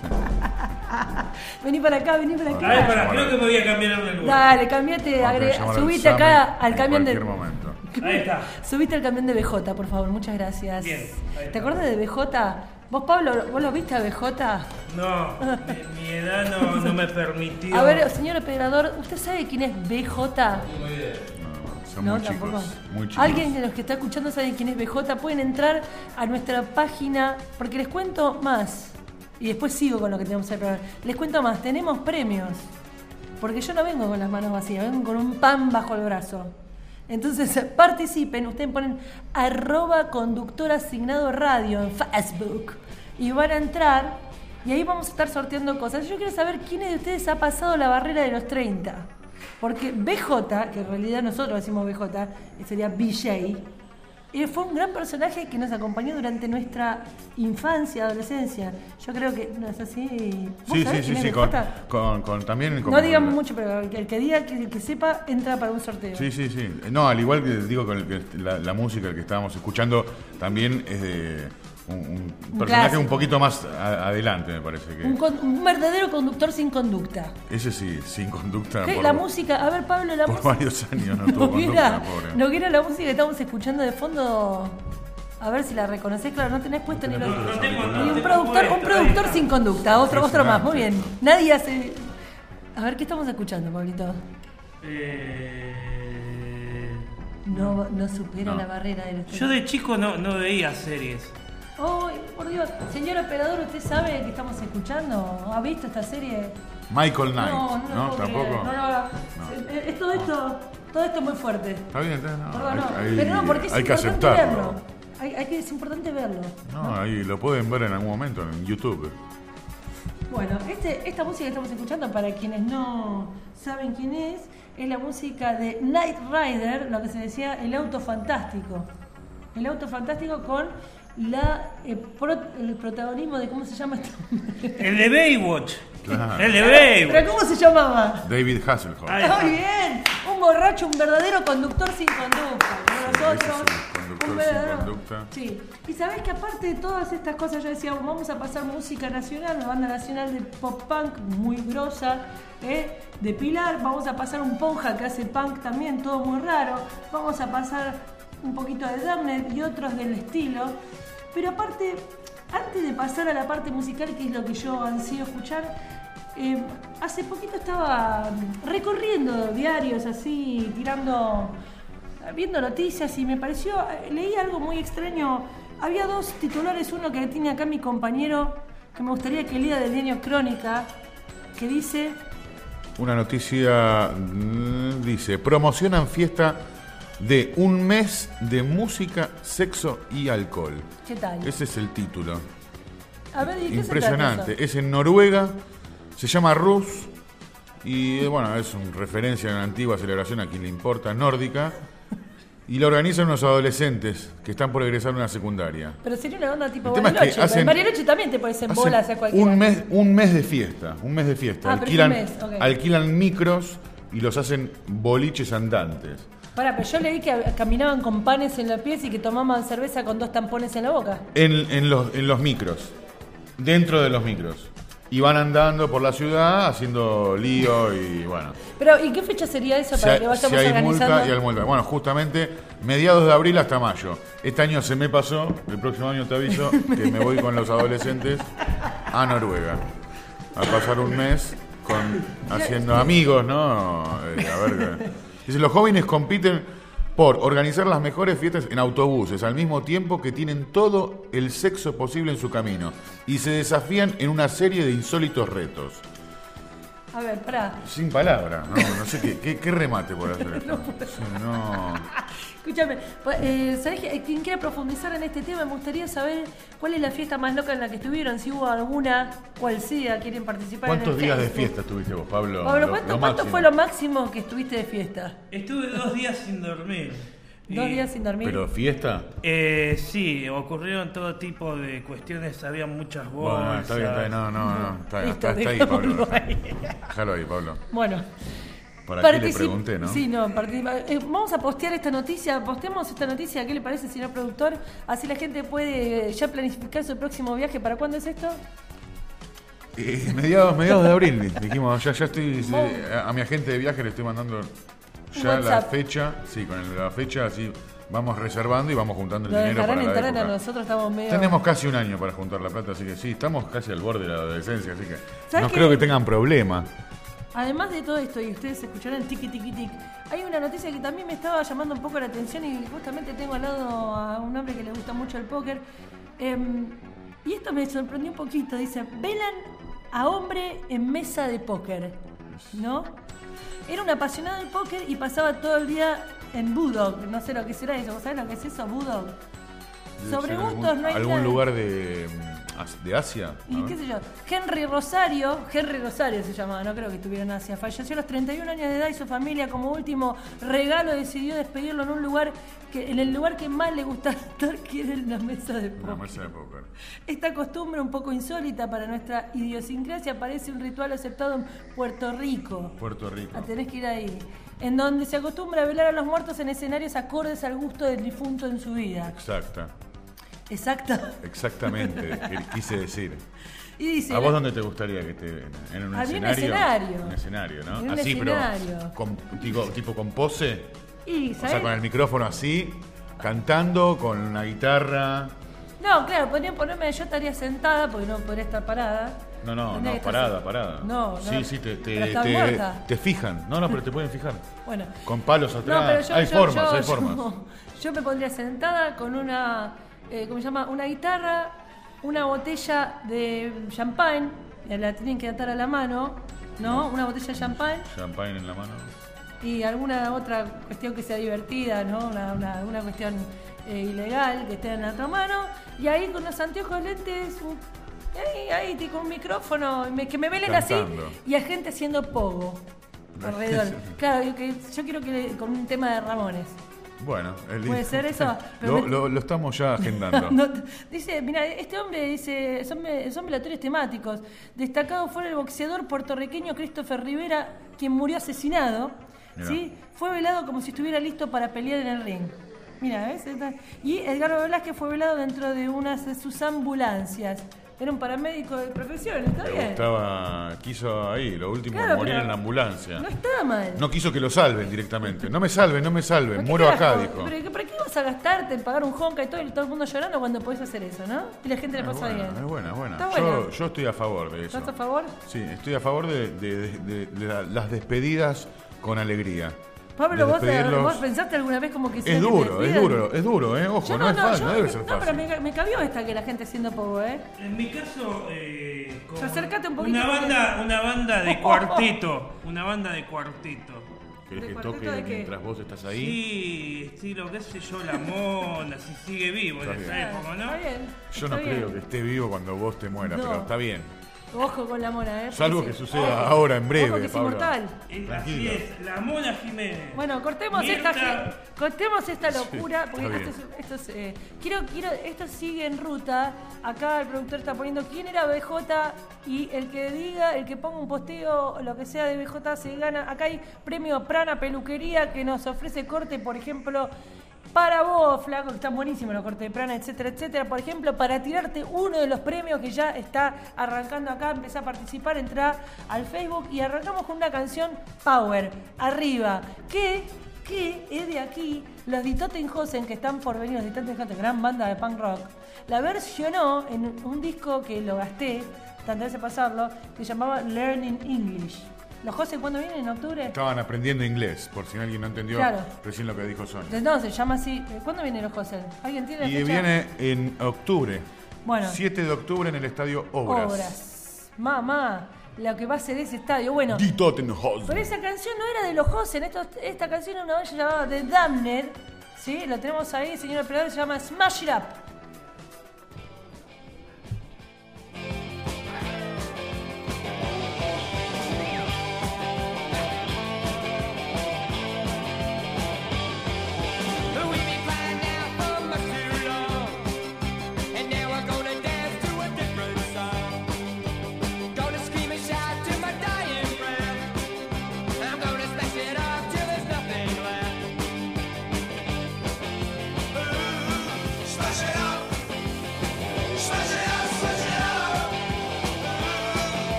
Vení para acá. A ver, creo que me voy a cambiar el lugar. Dale, cambiate, subite acá al camión de... momento. Ahí está. Subite al camión de BJ, por favor, muchas gracias. Bien. ¿Te acuerdas de BJ? ¿Vos, Pablo, vos lo viste a BJ? No, mi edad no me permitió. A ver, señor operador, ¿usted sabe quién es BJ? Son No, muy tampoco. chicos. Muy chicos. Alguien de los que está escuchando sabe quién es BJ. Pueden entrar a nuestra página, porque les cuento más. Y después sigo con lo que tenemos el programa. Les cuento más, tenemos premios. Porque yo no vengo con las manos vacías, vengo con un pan bajo el brazo. Entonces participen, ustedes ponen @conductorasignado_radio en Facebook y van a entrar y ahí vamos a estar sorteando cosas. Yo quiero saber quiénes de ustedes ha pasado la barrera de los 30. Porque BJ, que en realidad nosotros decimos BJ, sería BJ, fue un gran personaje que nos acompañó durante nuestra infancia, adolescencia. Yo creo que no es así. Sí, con también. No digamos mucho, pero el que diga, el que sepa, entra para un sorteo. Sí. No, al igual que digo con la música que estábamos escuchando, también es de un personaje clásico. un poquito más adelante, me parece que. Un verdadero conductor sin conducta. Ese sí, sin conducta. La música, a ver, Pablo, la música. Por varios años no tuvo conducta, pobre. No quiero la música que estamos escuchando de fondo. A ver si la reconocés, claro, no tenés puesto ni los. Y un productor sin conducta, otro más, muy bien. Nadie hace. A ver, ¿qué estamos escuchando, Pablito? No supera la barrera de los. Yo de chico no veía series. Oh, por Dios, señor operador, ¿usted sabe que estamos escuchando? ¿Ha visto esta serie? Michael Knight, ¿no? No. ¿Tampoco? Es todo esto es muy fuerte. Está bien, no. Perdón, pero no, porque hay que es importante aceptarlo. verlo. Es importante verlo. No, ahí lo pueden ver en algún momento en YouTube. Bueno, esta música que estamos escuchando, para quienes no saben quién es la música de Knight Rider, lo que se decía el auto fantástico. El auto fantástico con el protagonismo de, ¿cómo se llama esto? El de Baywatch. Claro. El de Baywatch. ¿Pero cómo se llamaba? David Hasselhoff. Muy bien. Un borracho, un verdadero conductor sin conducta. Como nosotros. Conductor sin conducta. Sí. Y sabés que aparte de todas estas cosas, yo decía, vamos a pasar música nacional, una banda nacional de pop punk muy grosa, de Pilar. Vamos a pasar un Ponja que hace punk también, todo muy raro. Vamos a pasar un poquito de Damned y otros del estilo. Pero aparte, antes de pasar a la parte musical, que es lo que yo ansío escuchar, hace poquito estaba recorriendo diarios así, viendo noticias y me pareció, leí algo muy extraño. Había dos titulares, uno que tiene acá mi compañero, que me gustaría que lea del diario Crónica, que dice... Una noticia dice, promocionan fiesta de un mes de música, sexo y alcohol. ¿Qué tal? Ese es el título. A ver, ¿y qué impresionante. se trata eso? Es en Noruega, se llama Rus y bueno, es una referencia a una antigua celebración, a quien le importa, nórdica. Y la organizan unos adolescentes que están por egresar a una secundaria. Pero sería una onda tipo El tema es que Bariloche. Bariloche también te pones en bola hacia cualquiera. Un mes de fiesta. Alquilan micros y los hacen boliches andantes. Pero yo leí que caminaban con panes en los pies y que tomaban cerveza con 2 tampones en la boca. En los micros. Dentro de los micros. Y van andando por la ciudad haciendo lío y bueno. Pero, ¿y qué fecha sería eso para que vayamos organizando? Multa y hay multa. Bueno, justamente mediados de abril hasta mayo. Este año se me pasó, el próximo año te aviso que me voy con los adolescentes a Noruega. A pasar un mes haciendo amigos, ¿no? A ver, dice, los jóvenes compiten por organizar las mejores fiestas en autobuses al mismo tiempo que tienen todo el sexo posible en su camino y se desafían en una serie de insólitos retos. A ver, pará. Sin palabras, no sé qué remate por hacer esto. No. Escúchame, ¿sabés quien quiera profundizar en este tema? Me gustaría saber cuál es la fiesta más loca en la que estuvieron, si hubo alguna, cual sea, quieren participar. ¿Cuántos días de fiesta tuviste vos, Pablo? Pablo, ¿cuánto fue lo máximo que estuviste de fiesta? Estuve 2 días sin dormir. 2 días sin dormir. ¿Pero fiesta? Sí, ocurrieron todo tipo de cuestiones, había muchas bolsas. Bueno, está bien, no, está ahí, Pablo. Déjalo ahí, Pablo. Bueno. Por aquí le pregunté, ¿no? Sí, no, vamos a postear esta noticia, postemos esta noticia, ¿qué le parece, señor productor? Así la gente puede ya planificar su próximo viaje. ¿Para cuándo es esto? Mediados de abril, dijimos, ya estoy, a mi agente de viaje le estoy mandando ya WhatsApp. La fecha, sí, con la fecha así vamos reservando y vamos juntando el dinero para la época. Nosotros estamos medio... Tenemos casi un año para juntar la plata, así que sí, estamos casi al borde de la adolescencia, así que no qué? creo que tengan problema. Además de todo esto, y ustedes escucharán tiqui tiqui tic, hay una noticia que también me estaba llamando un poco la atención y justamente tengo al lado a un hombre que le gusta mucho el póker. Y esto me sorprendió un poquito, dice, velan a hombre en mesa de póker, ¿no? Era un apasionado del póker y pasaba todo el día en Budog, no sé lo que será eso, ¿vos sabés lo que es eso, Budog? Sobre gustos no hay ¿Algún nada. lugar de Asia? Y qué sé yo, Henry Rosario se llamaba, no creo que estuviera en Asia, falleció a los 31 años de edad y su familia como último regalo decidió despedirlo en el lugar que más le gustaba estar, que era en la mesa de póker. Una mesa de póker. Esta costumbre un poco insólita para nuestra idiosincrasia parece un ritual aceptado en Puerto Rico. Tenés que ir ahí. En donde se acostumbra a velar a los muertos en escenarios acordes al gusto del difunto en su vida. Exactamente, quise decir. Y dice, ¿a vos dónde te gustaría que esté? ¿En un escenario? Un escenario, ¿no? En un así, escenario. pero tipo con pose. Y, o sea, con el micrófono así, cantando, con una guitarra. No, claro, podría ponerme, yo estaría sentada porque no podría estar parada. No, parada. No. Sí, te fijan. No, pero te pueden fijar. Bueno. Con palos atrás. Hay formas. Yo me pondría sentada con una, ¿cómo se llama? Una guitarra, una botella de champán, la tienen que atar a la mano, ¿no? Una botella de champán. Champán en la mano. Y alguna otra cuestión que sea divertida, ¿no? Una cuestión ilegal que esté en la otra mano. Y ahí con los anteojos, lentes, ahí con un micrófono, que me velen cantando. Así, y a gente haciendo pogo alrededor. Claro, yo quiero que con un tema de Ramones. Bueno, ¿puede ser eso? Lo estamos ya agendando. Dice, mira, este hombre dice, son velatorios temáticos. Destacado fue el boxeador puertorriqueño Christopher Rivera, quien murió asesinado. ¿Sí? Fue velado como si estuviera listo para pelear en el ring. Mira, ¿ves? Y Edgardo Velázquez fue velado dentro de una de sus ambulancias. Era un paramédico de profesión, ¿está bien? Quiso ahí, lo último, morir en la ambulancia. No está mal. No quiso que lo salven directamente. No me salven, muero acá, dijo. ¿Pero para qué vas a gastarte en pagar un honka y todo el mundo llorando cuando podés hacer eso, no? Y la gente le pasa bien. Es buena. Yo estoy a favor de eso. ¿Estás a favor? Sí, estoy a favor de las despedidas con alegría. Pablo, ¿vos pensaste alguna vez como que es duro, ojo, no es fácil, no debe ser fácil. No, pero me cabió esta que la gente haciendo poco, En mi caso, acércate un poquito. Una banda de cuarteto. ¿Querés que toque mientras vos estás ahí? Sí, estilo, qué sé yo, La Mona, si sigue vivo en esa época, ¿no? Está bien. Yo no creo que esté vivo cuando vos te mueras, pero está bien. Ojo con La Mona, Salvo que suceda ahora, en breve, ojo que es Pablo. inmortal. Así es, La Mona Jiménez. Bueno, cortemos esta locura, porque esto sigue en ruta. Acá el productor está poniendo quién era BJ y el que ponga un posteo, lo que sea de BJ se gana. Acá hay premio Prana Peluquería que nos ofrece corte, por ejemplo, para vos, flaco, que están buenísimos los cortes de Prana, etcétera, etcétera. Por ejemplo, para tirarte uno de los premios que ya está arrancando acá, empezá a participar, entrá al Facebook y arrancamos con una canción Power, arriba, que es de aquí, los Die Totenhausen, que están por venir, los Die Totenhausen, gran banda de punk rock, la versionó en un disco que lo gasté, tantas veces pasarlo, que se llamaba Learning English. ¿Los José cuándo vienen? ¿En octubre? Estaban aprendiendo inglés, por si alguien no entendió recién lo que dijo Sonia. No, se llama así. ¿Cuándo vienen los José? ¿Alguien tiene la Y fecha? viene en octubre. Bueno. 7 de octubre en el estadio Obras. Mamá, lo que va a ser ese estadio. Bueno. Die Tottenham. Pero esa canción no era de los José. Esta canción era una banda llamada The Damned. ¿Sí? La tenemos ahí, señor operador, se llama Smash It Up.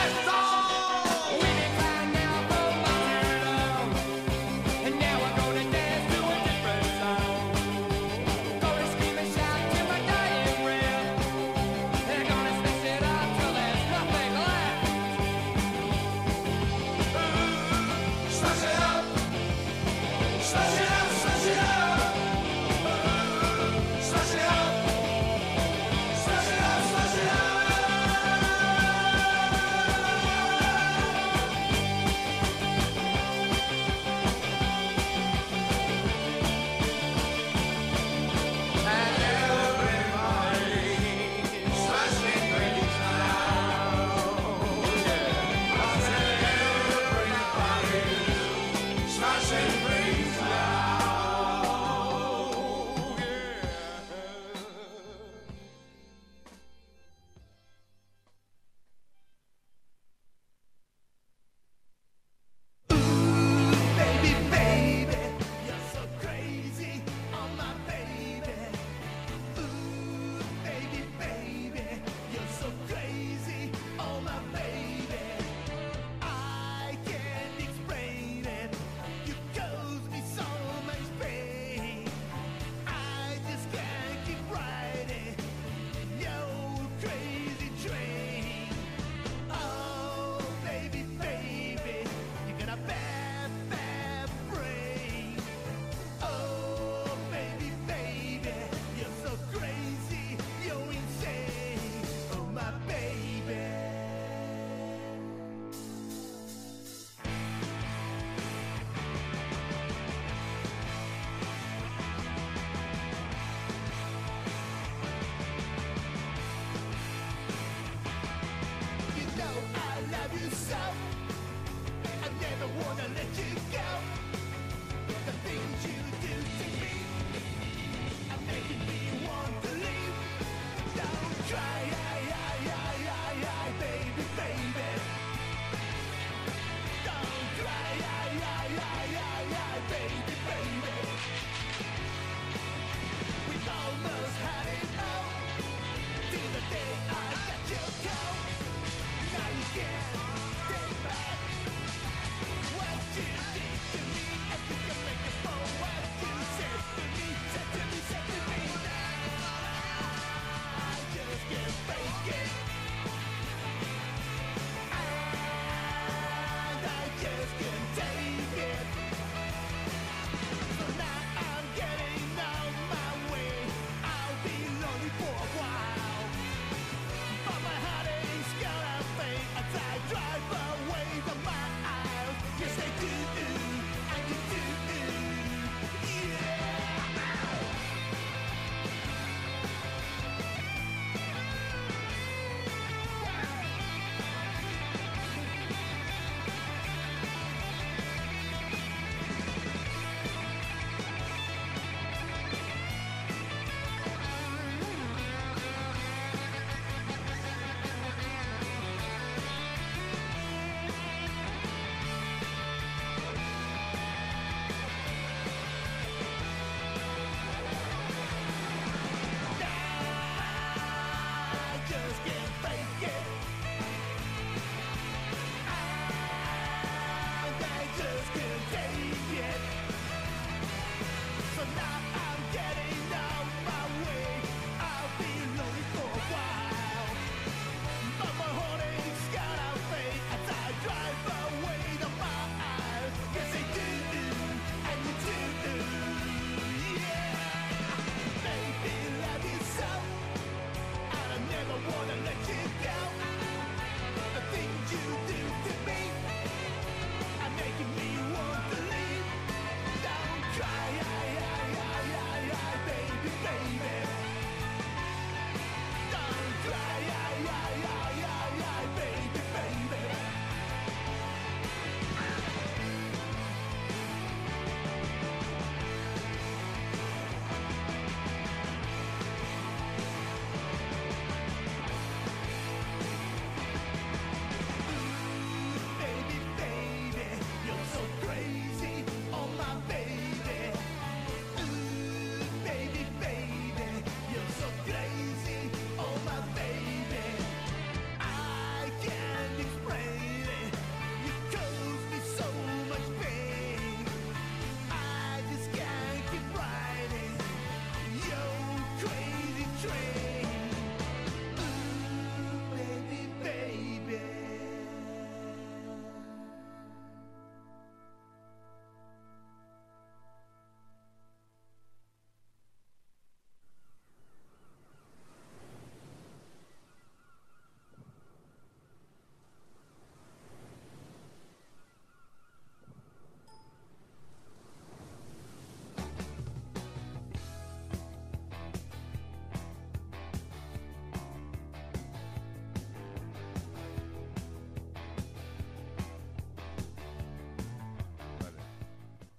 And now we're gonna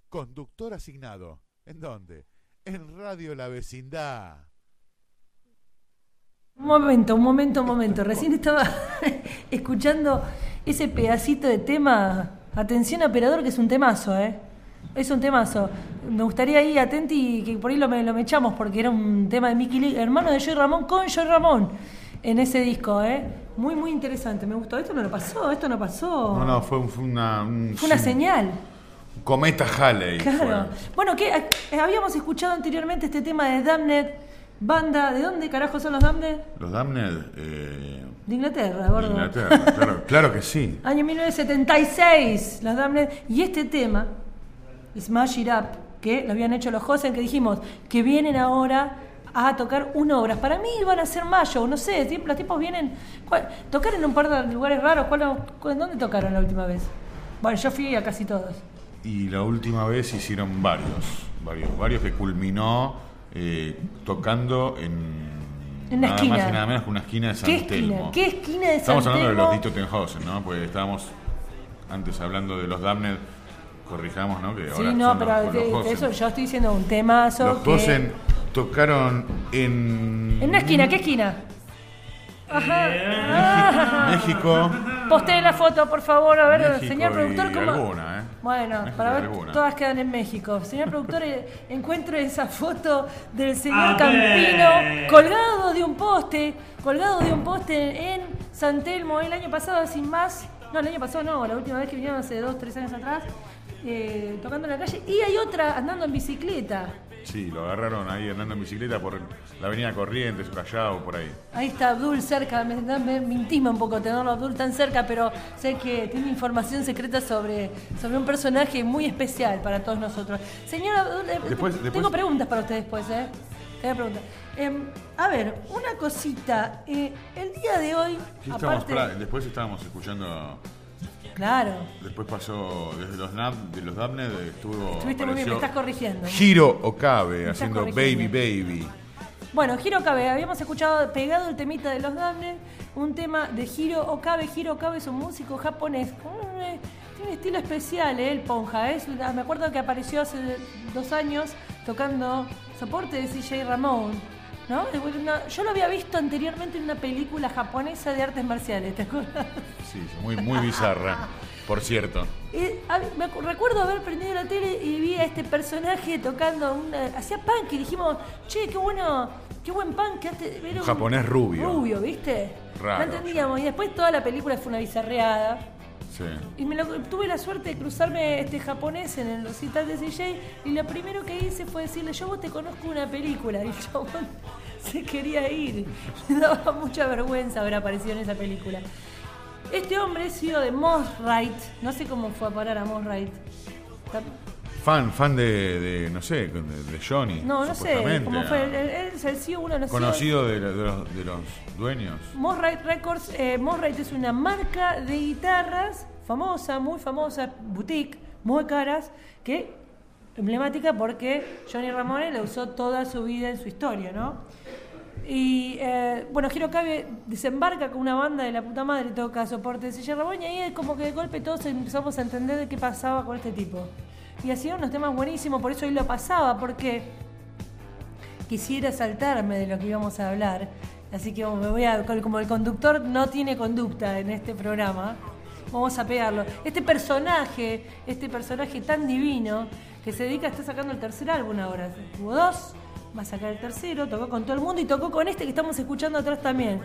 conductor asignado. ¿En dónde? En Radio La Vecindad. Un momento. Recién estaba escuchando ese pedacito de tema. Atención, operador, que es un temazo, Es un temazo. Me gustaría ir atenti que por ahí lo mechamos porque era un tema de Mickey Lee, hermano de Joey Ramón con Joey Ramón en ese disco, Muy, muy interesante. Me gustó. Esto no pasó. No, fue una señal. Cometa Halley. Claro. Fue. Bueno, que habíamos escuchado anteriormente este tema de Damned, banda. ¿De dónde carajo son los Damned? Los Damned. De Inglaterra, gordo. De Inglaterra, claro que sí. Año 1976, los Damned. Y este tema, Smash It Up, que lo habían hecho los Hosen, que dijimos que vienen ahora a tocar una obra. Para mí van a ser mayo, no sé, los tipos vienen. Tocar en un par de lugares raros. ¿Dónde tocaron la última vez? Bueno, yo fui a casi todos. Y la última vez hicieron varios que culminó tocando en una esquina. Más y nada menos que una esquina de San Telmo. ¿Qué esquina de San Estamos Telmo? hablando de los Dito Tenhausen, ¿no? Pues estábamos antes hablando de los Damned, corrijamos, ¿no? Que Sí, ahora no, son pero los de eso yo estoy diciendo un temazo. Los Hosen tocaron en una esquina, ¿qué esquina? México. Posteen la foto, por favor, a ver, México señor productor, ¿cómo? Alguna, Bueno, México para ver, alguna. todas quedan en México. Señor productor, encuentro esa foto del señor Campino colgado de un poste en San Telmo el año pasado, sin más. No, el año pasado no, la última vez que vinieron hace 2-3 años atrás, tocando en la calle. Y hay otra andando en bicicleta. Sí, lo agarraron ahí andando en bicicleta por la avenida Corrientes, Callao, por ahí. Ahí está Abdul cerca, me intima un poco tenerlo a Abdul tan cerca, pero sé que tiene información secreta sobre un personaje muy especial para todos nosotros. Señor Abdul, tengo preguntas para usted después, Tengo preguntas. A ver, una cosita. El día de hoy, después estábamos escuchando... Claro. Después pasó desde los Damned, Estuviste muy bien, me estás corrigiendo. Hiro Okabe haciendo Baby Baby. Bueno, Hiro Okabe, habíamos escuchado pegado el temita de los Damned, un tema de Hiro Okabe. Hiro Okabe es un músico japonés, tiene un estilo especial, el Ponja. Me acuerdo que apareció hace 2 años tocando soporte de CJ Ramón, ¿no? Yo lo había visto anteriormente en una película japonesa de artes marciales, ¿te acuerdas? Sí, muy bizarra, por cierto. Me recuerdo haber prendido la tele y vi a este personaje tocando hacía punk y dijimos, che, qué buen punk que antes era un japonés rubio. Rubio, ¿viste? Raro. No entendíamos. Y después toda la película fue una bizarreada. Sí. Y tuve la suerte de cruzarme japonés en el recital de CJ y lo primero que hice fue decirle, yo vos te conozco una película. Y el chabón se quería ir. Me daba mucha vergüenza haber aparecido en esa película. Este hombre es hijo de Moss Wright. No sé cómo fue a parar a Moss Wright. Fan de no sé, de Johnny. No sé cómo fue. Él es el CEO, uno de los conocido de los dueños. Moss Wright Records. Moss Wright es una marca de guitarras famosa, muy famosa, boutique, muy caras, que emblemática porque Johnny Ramone la usó toda su vida en su historia, ¿no? Y Hiro Okabe desembarca con una banda de la puta madre, toca soporte de CJ Ramón, y ahí como que de golpe todos empezamos a entender de qué pasaba con este tipo. Y hacía unos temas buenísimos, por eso hoy lo pasaba, porque quisiera saltarme de lo que íbamos a hablar. Así que como el conductor no tiene conducta en este programa, vamos a pegarlo. Este personaje tan divino, que se dedica a estar sacando el tercer álbum ahora. Tuvo 2, va a sacar el tercero, tocó con todo el mundo y tocó con este que estamos escuchando atrás también.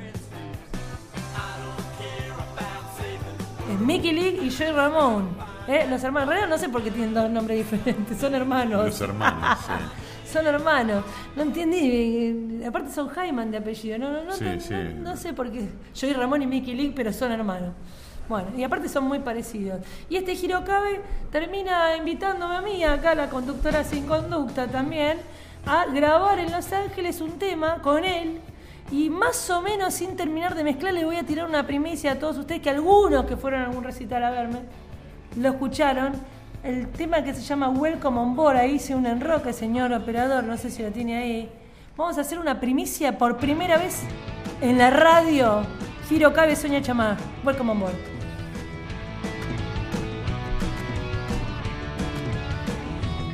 Es Mickey Lee y Joey Ramón. Los hermanos, en realidad no sé por qué tienen 2 nombres diferentes, son hermanos. Los hermanos, sí. Son hermanos. No entendí. Aparte son Hyman de apellido. No sé por qué. Joey Ramón y Mickey Lee, pero son hermanos. Bueno, y aparte son muy parecidos. Y este Hiro Okabe termina invitándome a mí, acá la conductora sin conducta también, a grabar en Los Ángeles un tema con él. Y más o menos sin terminar de mezclar les voy a tirar una primicia a todos ustedes, que algunos que fueron a algún recital a verme lo escucharon. El tema que se llama Welcome on Board, ahí hice un enroque, señor operador, no sé si lo tiene ahí. Vamos a hacer una primicia por primera vez en la radio. Hiro Okabe, Sonia Chamá, Welcome on Board.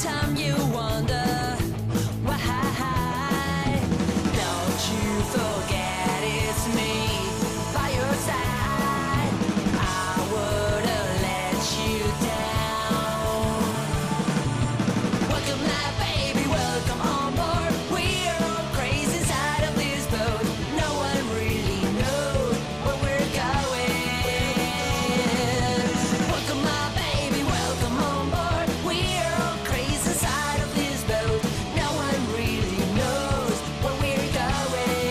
time you wonder why. Don't you forget it's me by your side. I wouldn't let you down. Welcome, my baby, welcome on board. We're all crazy inside of this boat. No one really knows where we're going. Welcome, my baby, welcome on board. We're all crazy inside of this boat. No one really knows where we're going.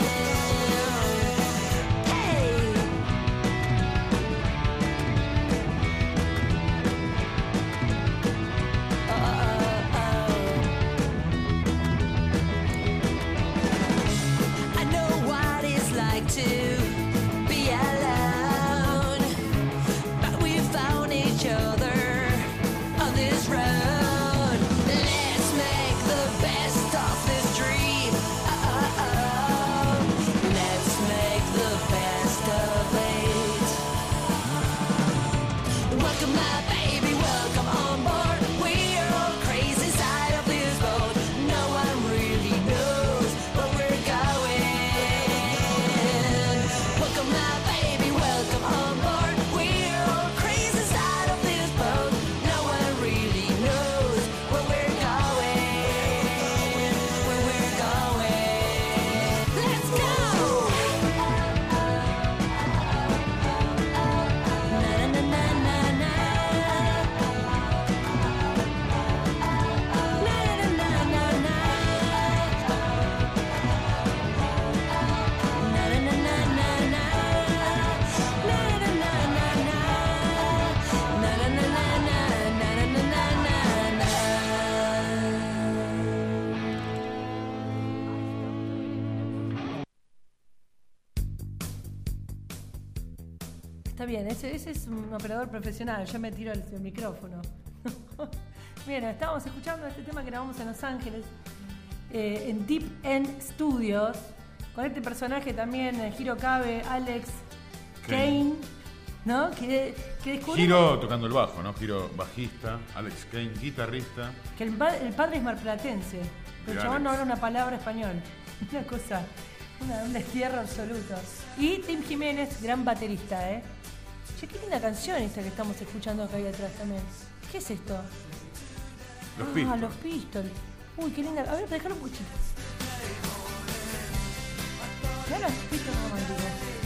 Hey! I know what it's like to be alone, but we found each other on this road. Let's make the best of this dream. Let's make the best of it. Welcome, my baby, welcome on board. We're all crazy inside of this boat. No one really knows where we're going. Welcome, my baby, welcome on board. We're all crazy inside of this boat. No one really knows where we're going. Where we're going. Let's go! Está bien, ese es un operador profesional, yo me tiro el micrófono. Bien, estábamos escuchando este tema que grabamos en Los Ángeles, en Deep End Studios, con este personaje también, Hirokabe Alex Kane, ¿no? Que descubrimos Hiro tocando el bajo, ¿no? Hiro bajista, Alex Kane guitarrista. que el padre es marplatense, pero el Mira, chabón no Alex. habla una palabra español. Una cosa, un destierro absoluto. Y Tim Jiménez, gran baterista, ¿eh? Che, qué linda canción esta que estamos escuchando acá ahí atrás también. ¿Qué es esto? Los Pistols. Los Pistols. Uy, qué linda. A ver, déjalo un poquito. Mirá los Pistols románticos.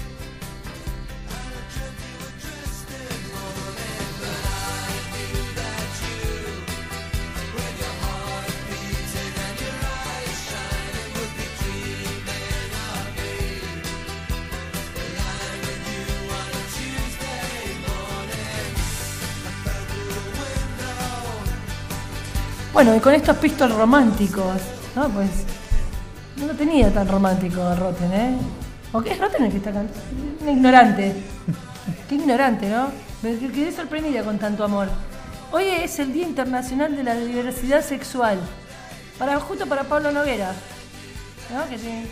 Bueno, y con estos Pistols románticos, ¿no? Pues no lo tenía tan romántico Rotten, ¿eh? ¿O qué es Rotten el que está cantando? Un ignorante. Qué ignorante, ¿no? Me quedé sorprendida con tanto amor. Hoy es el Día Internacional de la Diversidad Sexual. Justo para Pablo Noguera. ¿No? Que sí.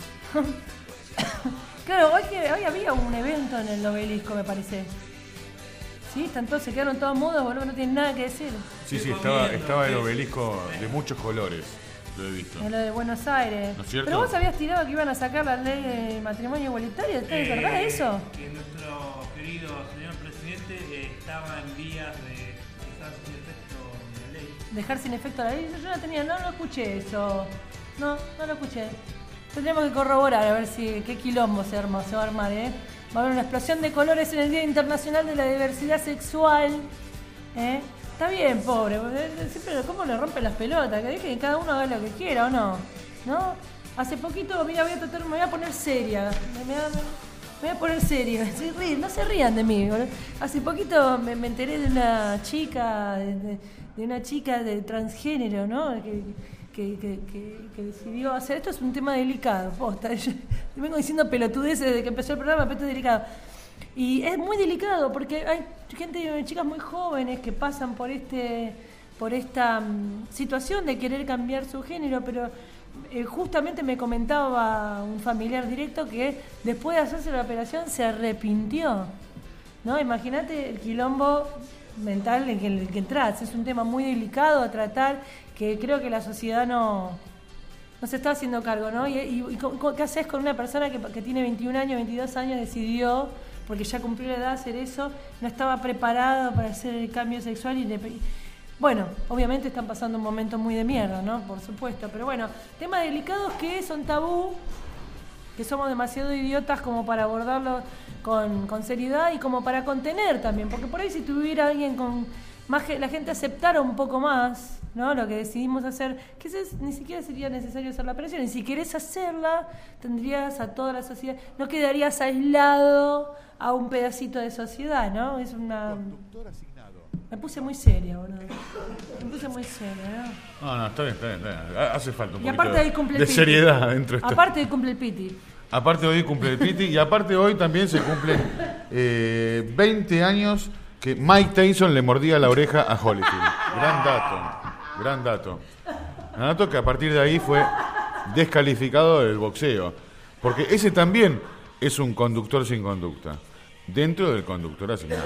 Claro, hoy había un evento en el Obelisco, me parece. Sí, se quedaron todos mudos, boludo, no tienen nada que decir. Sí, estaba el obelisco de muchos colores, lo he visto. En lo de Buenos Aires. ¿No es cierto? Pero vos habías tirado que iban a sacar la ley de matrimonio igualitario, ¿estás verdad de eso? Que nuestro querido señor presidente estaba en vías de dejar sin efecto la ley. Dejar sin efecto la ley. Yo no escuché eso. No lo escuché. Tendríamos que corroborar a ver qué quilombo se va a armar, ¿eh? Va a haber una explosión de colores en el Día Internacional de la Diversidad Sexual. Está bien, pobre. Siempre cómo le rompen las pelotas. Que deje que cada uno haga lo que quiera, ¿o no? ¿No? Hace poquito, mira, me voy a poner seria. Me voy a poner seria. No se rían de mí, boludo. Hace poquito me enteré de una chica, de una chica de transgénero, ¿no? Que decidió hacer. Esto es un tema delicado, posta. Yo vengo diciendo pelotudeces desde que empezó el programa, pero esto es delicado. Y es muy delicado porque hay chicas muy jóvenes que pasan por esta situación de querer cambiar su género, pero justamente me comentaba un familiar directo que después de hacerse la operación se arrepintió. ¿no? Imagínate el quilombo mental en el que entras. Es un tema muy delicado a tratar, que creo que la sociedad no se está haciendo cargo, ¿no? Y ¿qué haces con una persona que tiene 21 años, 22 años, decidió, porque ya cumplió la edad, hacer eso, no estaba preparado para hacer el cambio sexual bueno, obviamente están pasando un momento muy de mierda, ¿no? Por supuesto, pero bueno, temas delicados que son tabú, que somos demasiado idiotas como para abordarlos con seriedad y como para contener también, porque por ahí si tuviera alguien con más que la gente aceptara un poco más, ¿no? Lo que decidimos hacer, que ni siquiera sería necesario hacer la operación, y si querés hacerla, tendrías a toda la sociedad, no quedarías aislado a un pedacito de sociedad, ¿no? Es una... Me puse muy seria, boludo. Me puse muy seria, ¿no? No, está bien. Hace falta un y poquito aparte hoy cumple de el seriedad dentro de esto. Aparte hoy cumple el Piti. Aparte hoy cumple el Piti y aparte hoy también se cumplen 20 años que Mike Tyson le mordía la oreja a Holyfield. Gran dato. Un dato que a partir de ahí fue descalificado del boxeo. Porque ese también es un conductor sin conducta. Dentro del conductor asignado.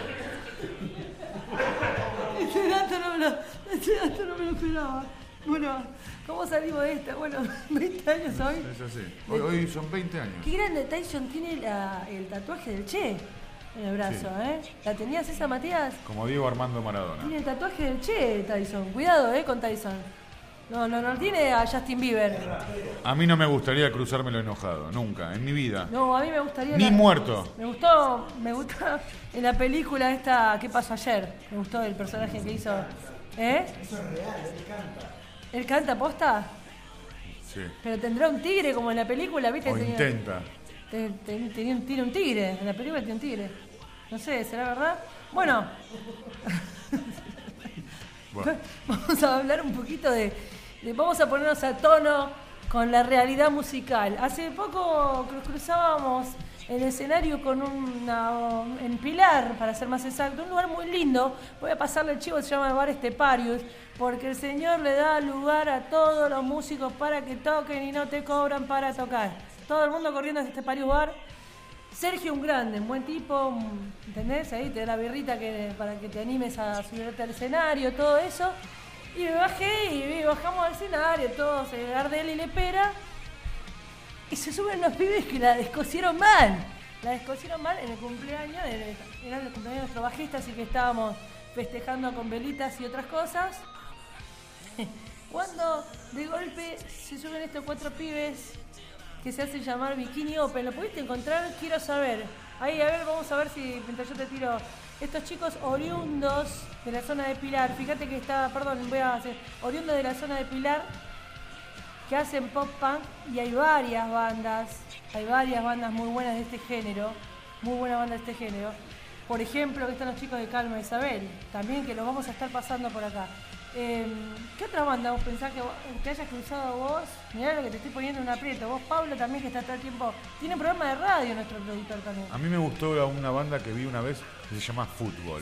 Ese dato no me lo esperaba. Bueno, ¿cómo salimos de esta? Bueno, 20 años hoy. Es así. Hoy son 20 años. Qué grande Tyson tiene el tatuaje del Che en el brazo, Sí. ¿eh? ¿La tenías esa, Matías? Como Diego Armando Maradona. Tiene el tatuaje del Che, Tyson. Cuidado, con Tyson. No tiene a Justin Bieber. A mí no me gustaría cruzármelo enojado, nunca, en mi vida. No, a mí me gustaría... Ni muerto. Me gustó en la película esta ¿Qué pasó ayer? Me gustó el personaje que hizo... Eso es real, él canta. ¿Él canta posta? Sí. Pero tendrá un tigre como en la película, ¿viste? O intenta. Tiene un tigre, en la película tiene un tigre. No sé, ¿será verdad? Bueno. Vamos a hablar un poquito vamos a ponernos a tono con la realidad musical. Hace poco cruzábamos el escenario con en Pilar, para ser más exacto, un lugar muy lindo. Voy a pasarle el chivo, se llama el Bar Esteparius, porque el señor le da lugar a todos los músicos para que toquen y no te cobran para tocar. Todo el mundo corriendo a Esteparius Bar. Sergio, un grande, un buen tipo, ¿entendés? Ahí te da la birrita para que te animes a subirte al escenario, todo eso. Y me bajé y bajamos al escenario, todos, Gardel y Lepera. Y se suben los pibes que la descosieron mal. La descosieron mal en el cumpleaños, era el cumpleaños de nuestro bajista, así que estábamos festejando con velitas y otras cosas. Cuando de golpe se suben estos 4 pibes que se hacen llamar Bikini Open. ¿Lo pudiste encontrar? Quiero saber. Ahí, a ver, vamos a ver si mientras yo te tiro. Estos chicos oriundos de la zona de Pilar, fíjate que oriundos de la zona de Pilar, que hacen pop punk, y hay varias bandas muy buenas de este género, muy buena banda de este género. Por ejemplo, que están los chicos de Calma Isabel, también, que los vamos a estar pasando por acá. ¿Qué otra banda vos pensás que hayas cruzado vos? Mirá lo que te estoy poniendo en un aprieto. Vos, Pablo, también, que está todo el tiempo... Tiene un programa de radio nuestro productor también. A mí me gustó una banda que vi una vez que se llama Fútbol.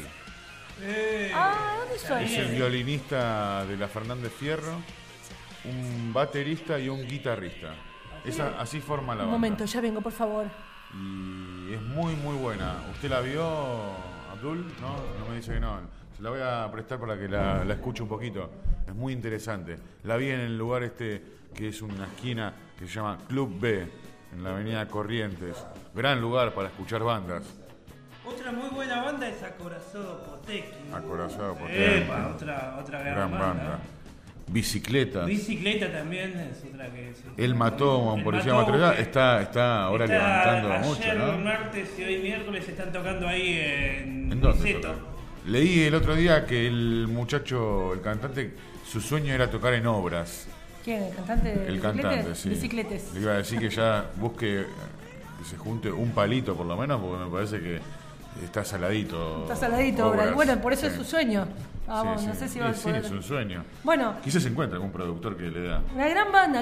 ¿Dónde son? Es el violinista de la Fernández Fierro, un baterista y un guitarrista. Así forma la banda. Un momento, ya vengo, por favor. Y es muy, muy buena. ¿Usted la vio, Abdul? No me dice que no. Se la voy a prestar para que la escuche un poquito. Es muy interesante. La vi en el lugar que es una esquina que se llama Club B, en la avenida Corrientes. Gran lugar para escuchar bandas. Otra muy buena banda es Acorazado Potecchi. Acorazado Potecchi. Otra gran banda. Bicicleta También es otra que... Él mató a un policía material. Está ahora levantando mucho, ¿no? Ayer martes y hoy miércoles están tocando ahí en dónde Niceto. Leí el otro día que el muchacho, el cantante, su sueño era tocar en obras. ¿Quién? ¿El cantante? El cantante, sí. Bicicletes. Le iba a decir que ya busque que se junte un palito por lo menos, porque me parece que está saladito. Está saladito, obras. Bueno, por eso sí. es su sueño. Vamos, sí, no sé si va a poder... Sí, es un sueño. Bueno. Quizás se encuentre algún productor que le da. Una gran banda,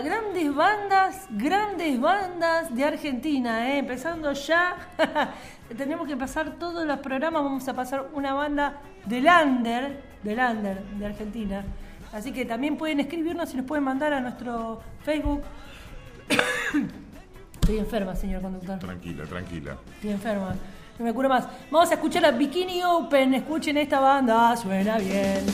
grandes bandas de Argentina, empezando ya. Tenemos que pasar todos los programas, vamos a pasar una banda del under de Argentina. Así que también pueden escribirnos y nos pueden mandar a nuestro Facebook. Estoy enferma, señor conductor. Tranquila. Estoy enferma. no me curo más. Vamos a escuchar a Bikini Open. Escuchen esta banda, suena bien.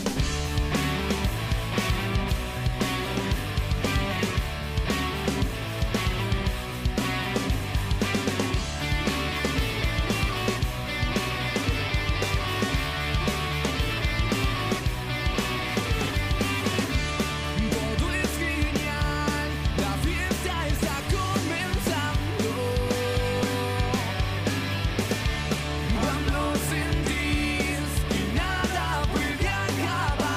Todo es genial, la fiesta está comenzando. Vamos en jeans y nada puede acabar.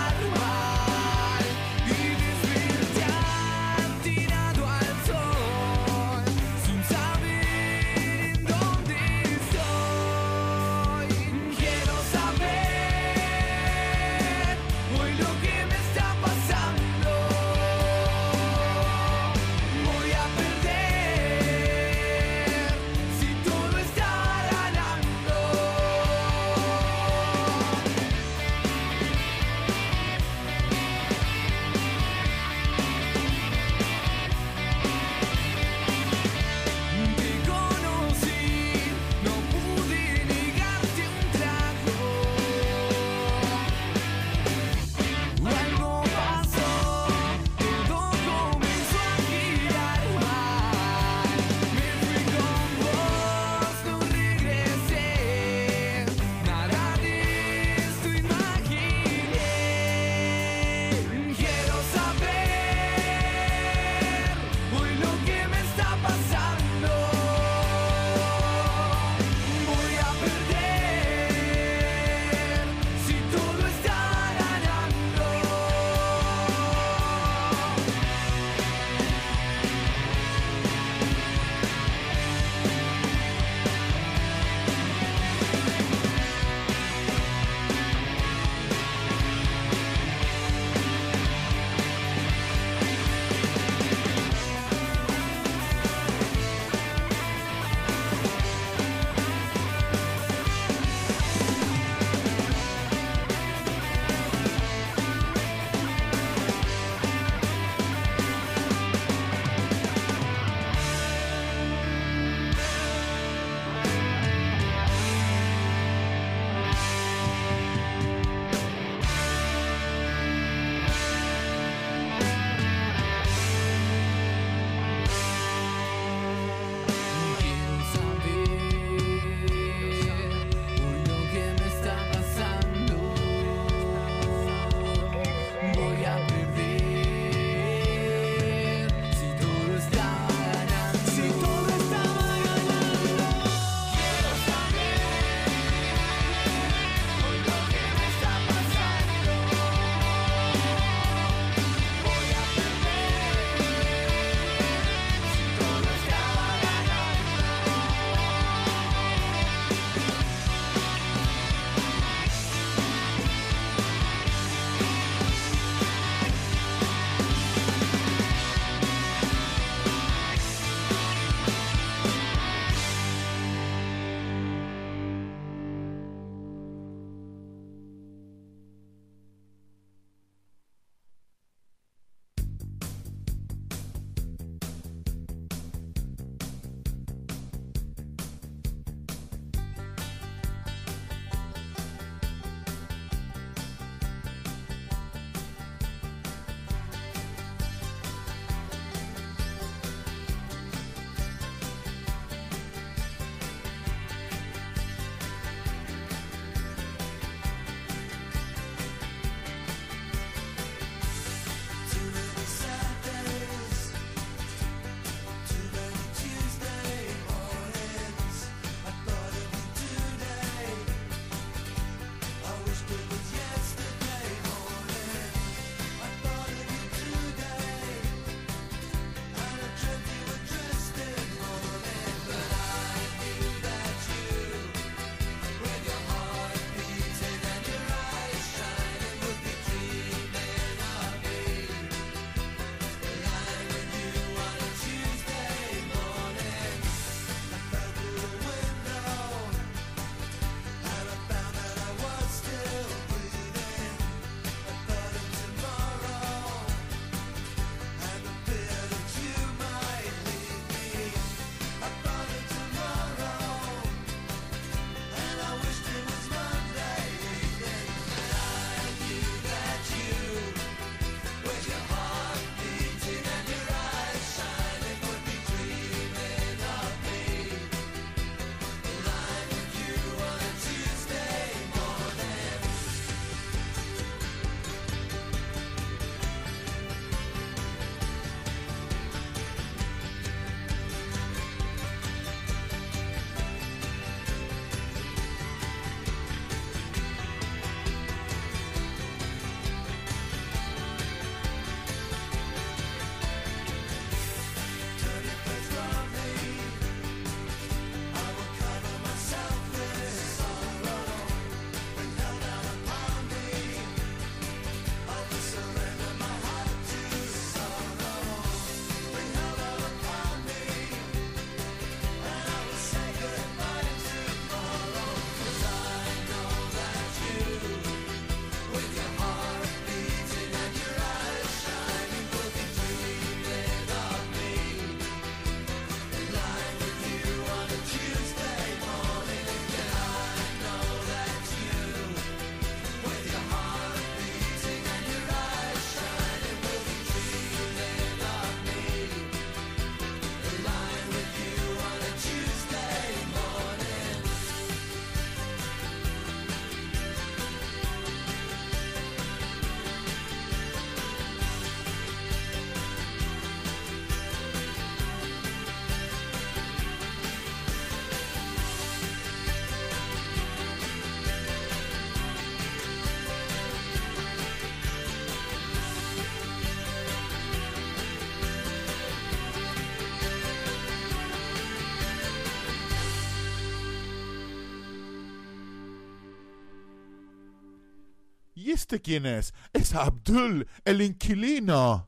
¿Y este quién es? Es Abdul, el inquilino.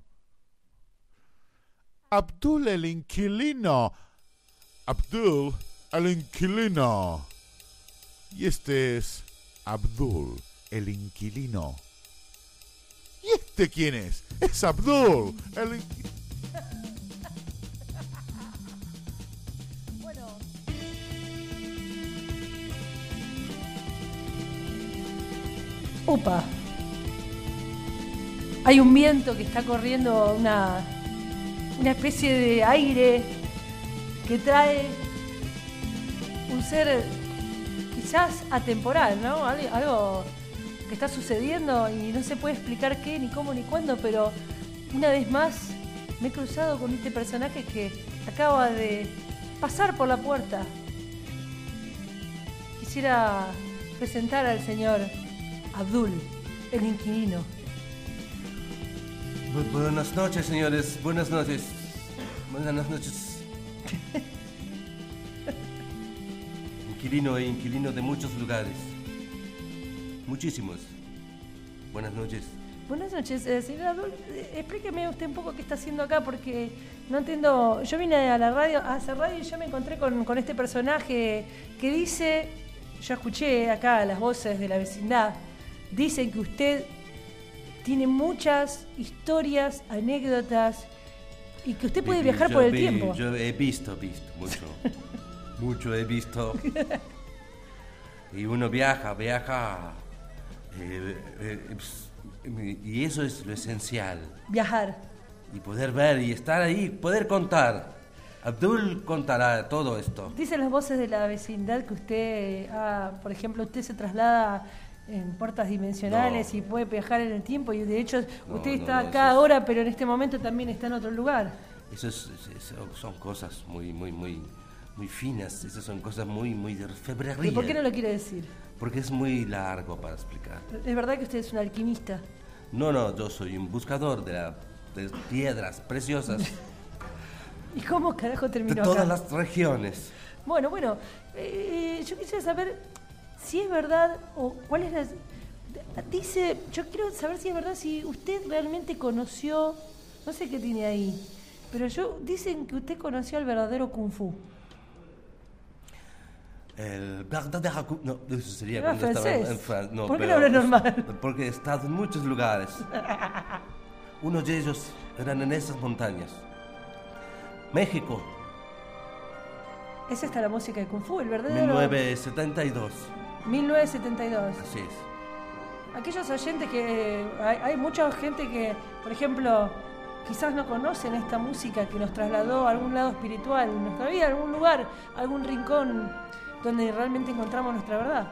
Abdul, el inquilino. Abdul, el inquilino. Y este es Abdul, el inquilino. ¿Y este quién es? Es Abdul, el inquilino. Upa. Hay un viento que está corriendo, una especie de aire que trae un ser quizás atemporal, ¿no? Algo que está sucediendo y no se puede explicar qué, ni cómo, ni cuándo, pero una vez más me he cruzado con este personaje que acaba de pasar por la puerta. Quisiera presentar al señor Abdul, el inquilino. Buenas noches, señores. Buenas noches. Buenas noches. Inquilino de muchos lugares. Muchísimos. Buenas noches. Buenas noches, señor Abdul. Explíqueme usted un poco qué está haciendo acá, porque no entiendo. Yo vine a la radio, a hacer radio, y yo me encontré con este personaje que dice, yo escuché acá las voces de la vecindad, dicen que usted tiene muchas historias, anécdotas, y que usted puede viajar por el tiempo. Yo he visto mucho. Mucho he visto. Y uno viaja. Y eso es lo esencial. Viajar. Y poder ver y estar ahí, poder contar. Abdul contará todo esto. Dicen las voces de la vecindad que usted, por ejemplo, usted se traslada en puertas dimensionales y puede viajar en el tiempo, y de hecho usted está acá ahora, pero en este momento también está en otro lugar. Eso son cosas muy finas, esas son cosas muy de orfebrería. ¿Y por qué no lo quiere decir? Porque es muy largo para explicar. ¿Es verdad que usted es un alquimista? No, yo soy un buscador de piedras preciosas. ¿Y cómo carajo terminó de acá? todas las regiones. Bueno, yo quisiera saber si es verdad o cuál es la... Dice, yo quiero saber si es verdad, si usted realmente conoció, no sé qué tiene ahí, pero dicen que usted conoció al verdadero Kung Fu. El verdadero Kung Fu... No, eso sería Era cuando estaba en francés. Francia. No, ¿Por qué no habla normal? Porque he estado en muchos lugares. Uno de ellos eran en esas montañas. México. ¿Es esta la música de Kung Fu, el verdadero? 1972. 1972. Así es. Aquellos oyentes que... Hay mucha gente que, por ejemplo, quizás no conocen esta música que nos trasladó a algún lado espiritual en nuestra vida, a algún lugar, a algún rincón donde realmente encontramos nuestra verdad.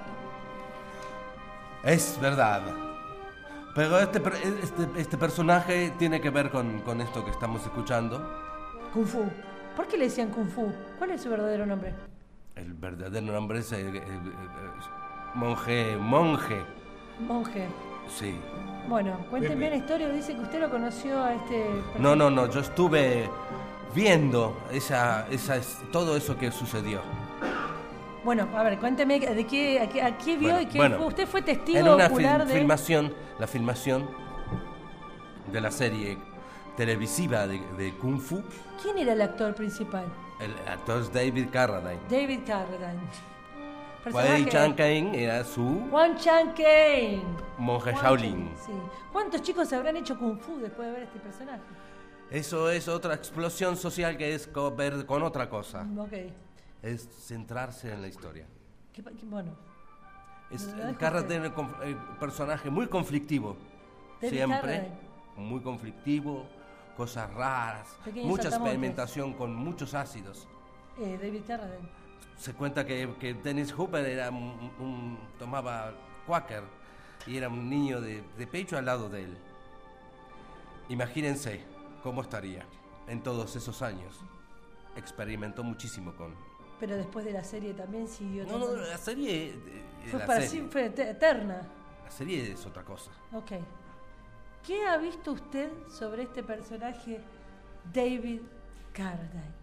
Es verdad. Pero este personaje tiene que ver con esto que estamos escuchando. Kung Fu. ¿Por qué le decían Kung Fu? ¿Cuál es su verdadero nombre? El verdadero nombre es monje. Monje. Sí. Bueno, cuénteme la historia. Dice que usted lo conoció a este... No. Yo estuve viendo todo eso que sucedió. Bueno, a ver, cuénteme a qué vio y qué fue. Usted fue testigo en una ocular de... la filmación de la serie televisiva de Kung Fu. ¿Quién era el actor principal? El actor es David Carradine. David Carradine. Wei Chang-Cain era su... Juan Chang-Cain. Monje Shaolin. Sí. ¿Cuántos chicos habrán hecho Kung Fu después de ver este personaje? Eso es otra explosión social que es ver con otra cosa. Ok. Es centrarse en la historia. Bueno. Carradine es un personaje muy conflictivo. David Siempre. Carradine. Muy conflictivo, cosas raras, Pequeños mucha saltamontes. experimentación con muchos ácidos. David Carradine. Se cuenta que Dennis Hopper era tomaba Quaker y era un niño de pecho al lado de él. Imagínense cómo estaría en todos esos años. Experimentó muchísimo con... Pero después de la serie también siguió... No, la serie... Fue eterna. La serie es otra cosa. Ok. ¿Qué ha visto usted sobre este personaje David Carradine?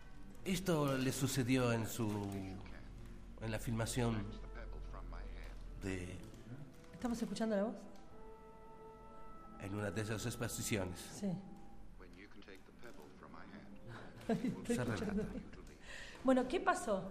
Esto le sucedió en la filmación de ¿Estamos escuchando la voz? en una de esas exposiciones. Sí. Estoy Se escuchando. relata. Bueno, ¿qué pasó?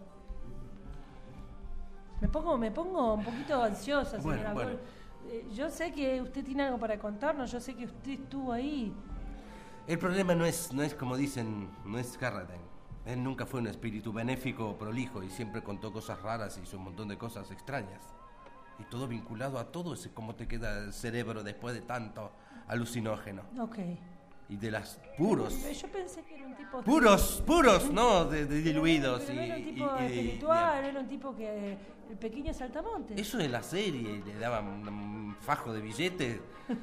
Me pongo un poquito ansiosa, Bueno, señora. bueno. Yo sé que usted tiene algo para contarnos, yo sé que usted estuvo ahí. El problema no es como dicen, no es Carradine. Él nunca fue un espíritu benéfico o prolijo y siempre contó cosas raras y hizo un montón de cosas extrañas. Y todo vinculado a todo ese cómo te queda el cerebro después de tanto alucinógeno. Ok. Y de las puros. Yo pensé que era un tipo... Puros, ¿no? De diluidos. Pero no era un y- tipo y- espiritual, era un tipo que... El pequeño saltamontes. Eso de la serie, le daban un fajo de billetes.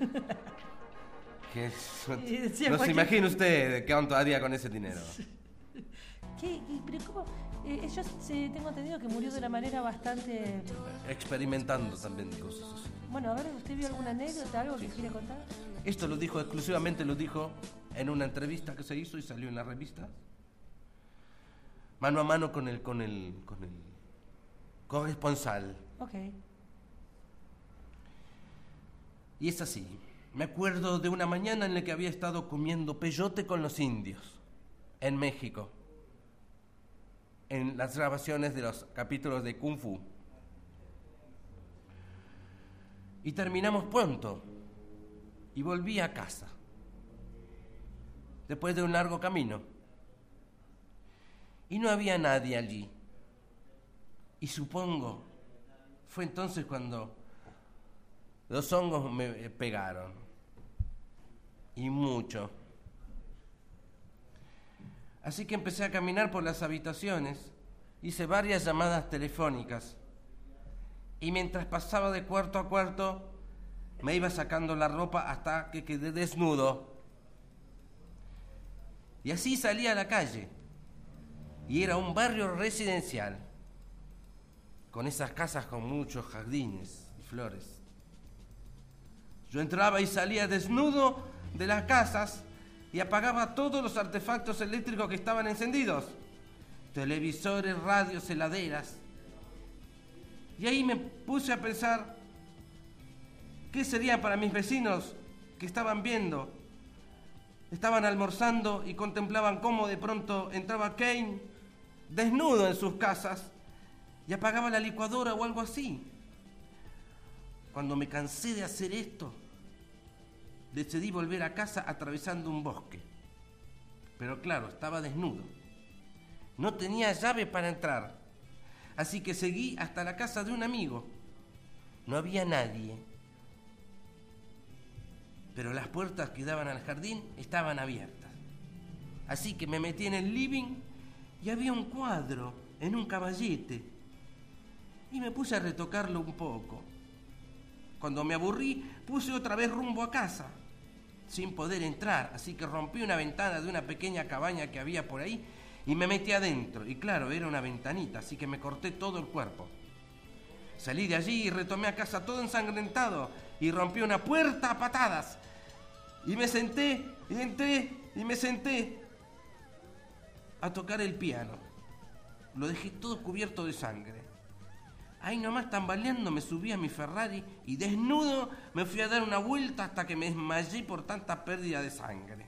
Que Y decía no se cualquier- imagina usted qué on todavía con ese dinero. ¿Pero cómo? Yo tengo entendido que murió de una manera bastante... Experimentando también cosas así. Bueno, a ver, ¿usted vio alguna anécdota, algo que quiere contar? Esto lo dijo exclusivamente, lo dijo en una entrevista que se hizo y salió en la revista. Mano a mano con el corresponsal. Ok. Y es así. Me acuerdo de una mañana en la que había estado comiendo peyote con los indios en México. En las grabaciones de los capítulos de Kung Fu. Y terminamos pronto. Y volví a casa. Después de un largo camino. Y no había nadie allí. Y supongo, fue entonces cuando los hongos me pegaron. Y mucho. Así que empecé a caminar por las habitaciones. Hice varias llamadas telefónicas. Y mientras pasaba de cuarto a cuarto, me iba sacando la ropa hasta que quedé desnudo. Y así salí a la calle. Y era un barrio residencial. Con esas casas con muchos jardines y flores. Yo entraba y salía desnudo de las casas y apagaba todos los artefactos eléctricos que estaban encendidos. Televisores, radios, heladeras. Y ahí me puse a pensar qué sería para mis vecinos que estaban viendo. Estaban almorzando y contemplaban cómo de pronto entraba Kane desnudo en sus casas y apagaba la licuadora o algo así. Cuando me cansé de hacer esto, decidí volver a casa atravesando un bosque. Pero claro, estaba desnudo. No tenía llave para entrar. Así que seguí hasta la casa de un amigo. No había nadie. Pero las puertas que daban al jardín estaban abiertas. Así que me metí en el living y había un cuadro en un caballete. Y me puse a retocarlo un poco. Cuando me aburrí, puse otra vez rumbo a casa, sin poder entrar, así que rompí una ventana de una pequeña cabaña que había por ahí y me metí adentro. Y claro, era una ventanita, así que me corté todo el cuerpo. Salí de allí y retomé a casa todo ensangrentado y rompí una puerta a patadas. Y me senté, y entré, y me senté a tocar el piano. Lo dejé todo cubierto de sangre. Ahí nomás tambaleando me subí a mi Ferrari y desnudo me fui a dar una vuelta hasta que me desmayé por tanta pérdida de sangre.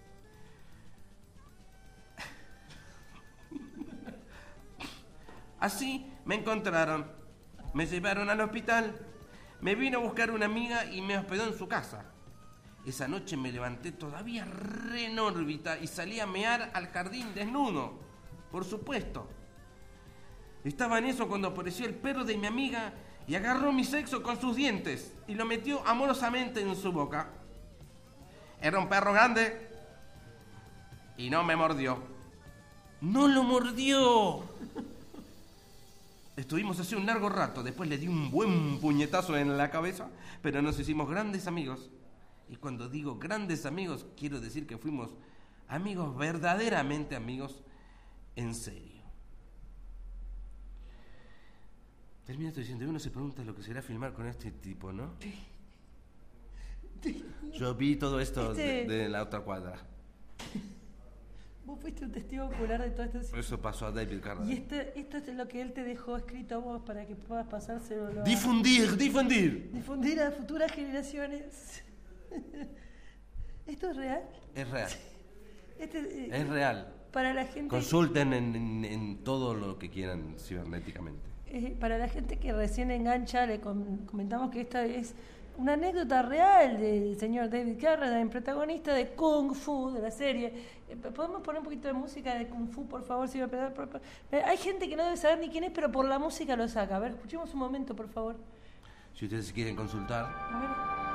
Así me encontraron, me llevaron al hospital, me vino a buscar una amiga y me hospedó en su casa. Esa noche me levanté todavía re en órbita y salí a mear al jardín desnudo, por supuesto. Estaba en eso cuando apareció el perro de mi amiga y agarró mi sexo con sus dientes y lo metió amorosamente en su boca. Era un perro grande y no me mordió. ¡No lo mordió! Estuvimos así un largo rato, después le di un buen puñetazo en la cabeza, pero nos hicimos grandes amigos. Y cuando digo grandes amigos, quiero decir que fuimos amigos, verdaderamente amigos, en serio. Termina esto diciendo, uno se pregunta lo que será filmar con este tipo, ¿no? Yo vi todo esto de la otra cuadra. Vos fuiste un testigo ocular de toda esta situación. Eso pasó a David Carradine. Y esto es lo que él te dejó escrito a vos para que puedas pasárselo. Difundir. Difundir a futuras generaciones. ¿Esto es real? Es real. Es real. Para la gente. Consulten en todo lo que quieran cibernéticamente. Para la gente que recién engancha, le comentamos que esta es una anécdota real del señor David Carradine, protagonista de Kung Fu, de la serie. ¿Podemos poner un poquito de música de Kung Fu, por favor? Hay gente que no debe saber ni quién es, pero por la música lo saca. A ver, escuchemos un momento, por favor. Si ustedes quieren consultar. A ver.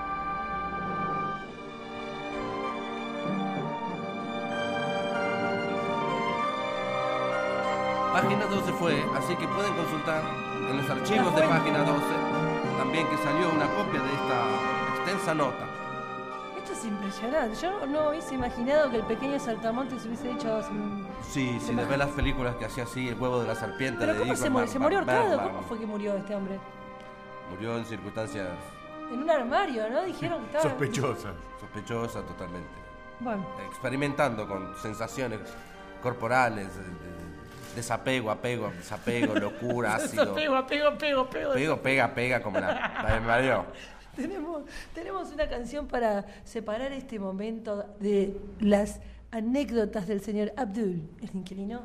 Página 12 fue, así que pueden consultar en los archivos de Página 12 también que salió una copia de esta extensa nota. Esto es impresionante. Yo no hubiese imaginado que el pequeño Saltamontes se hubiese hecho... Sí, si les ves las películas que hacía así, el huevo de la serpiente. ¿Pero de cómo Ingmar se murió? ¿Se murió ahorcado? Bergman. ¿Cómo fue que murió este hombre? Murió en circunstancias En un armario, ¿no? Dijeron que estaba... Sospechosa totalmente. Bueno. Experimentando con sensaciones corporales, desapego, apego, desapego, locura, ácido. Apego. Pega, como la de Mario. Tenemos una canción para separar este momento de las anécdotas del señor Abdul, el inquilino.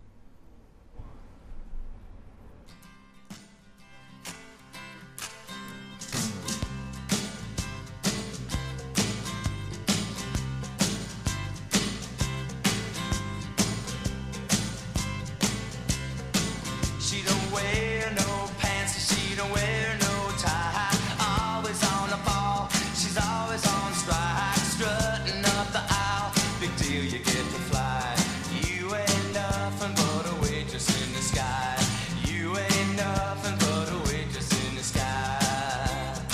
She don't wear no pants, she don't wear no tie. Always on the ball, she's always on strike. Strutting up the aisle, big deal, you get to fly. You ain't nothing but a waitress in the sky. You ain't nothing but a waitress in the sky.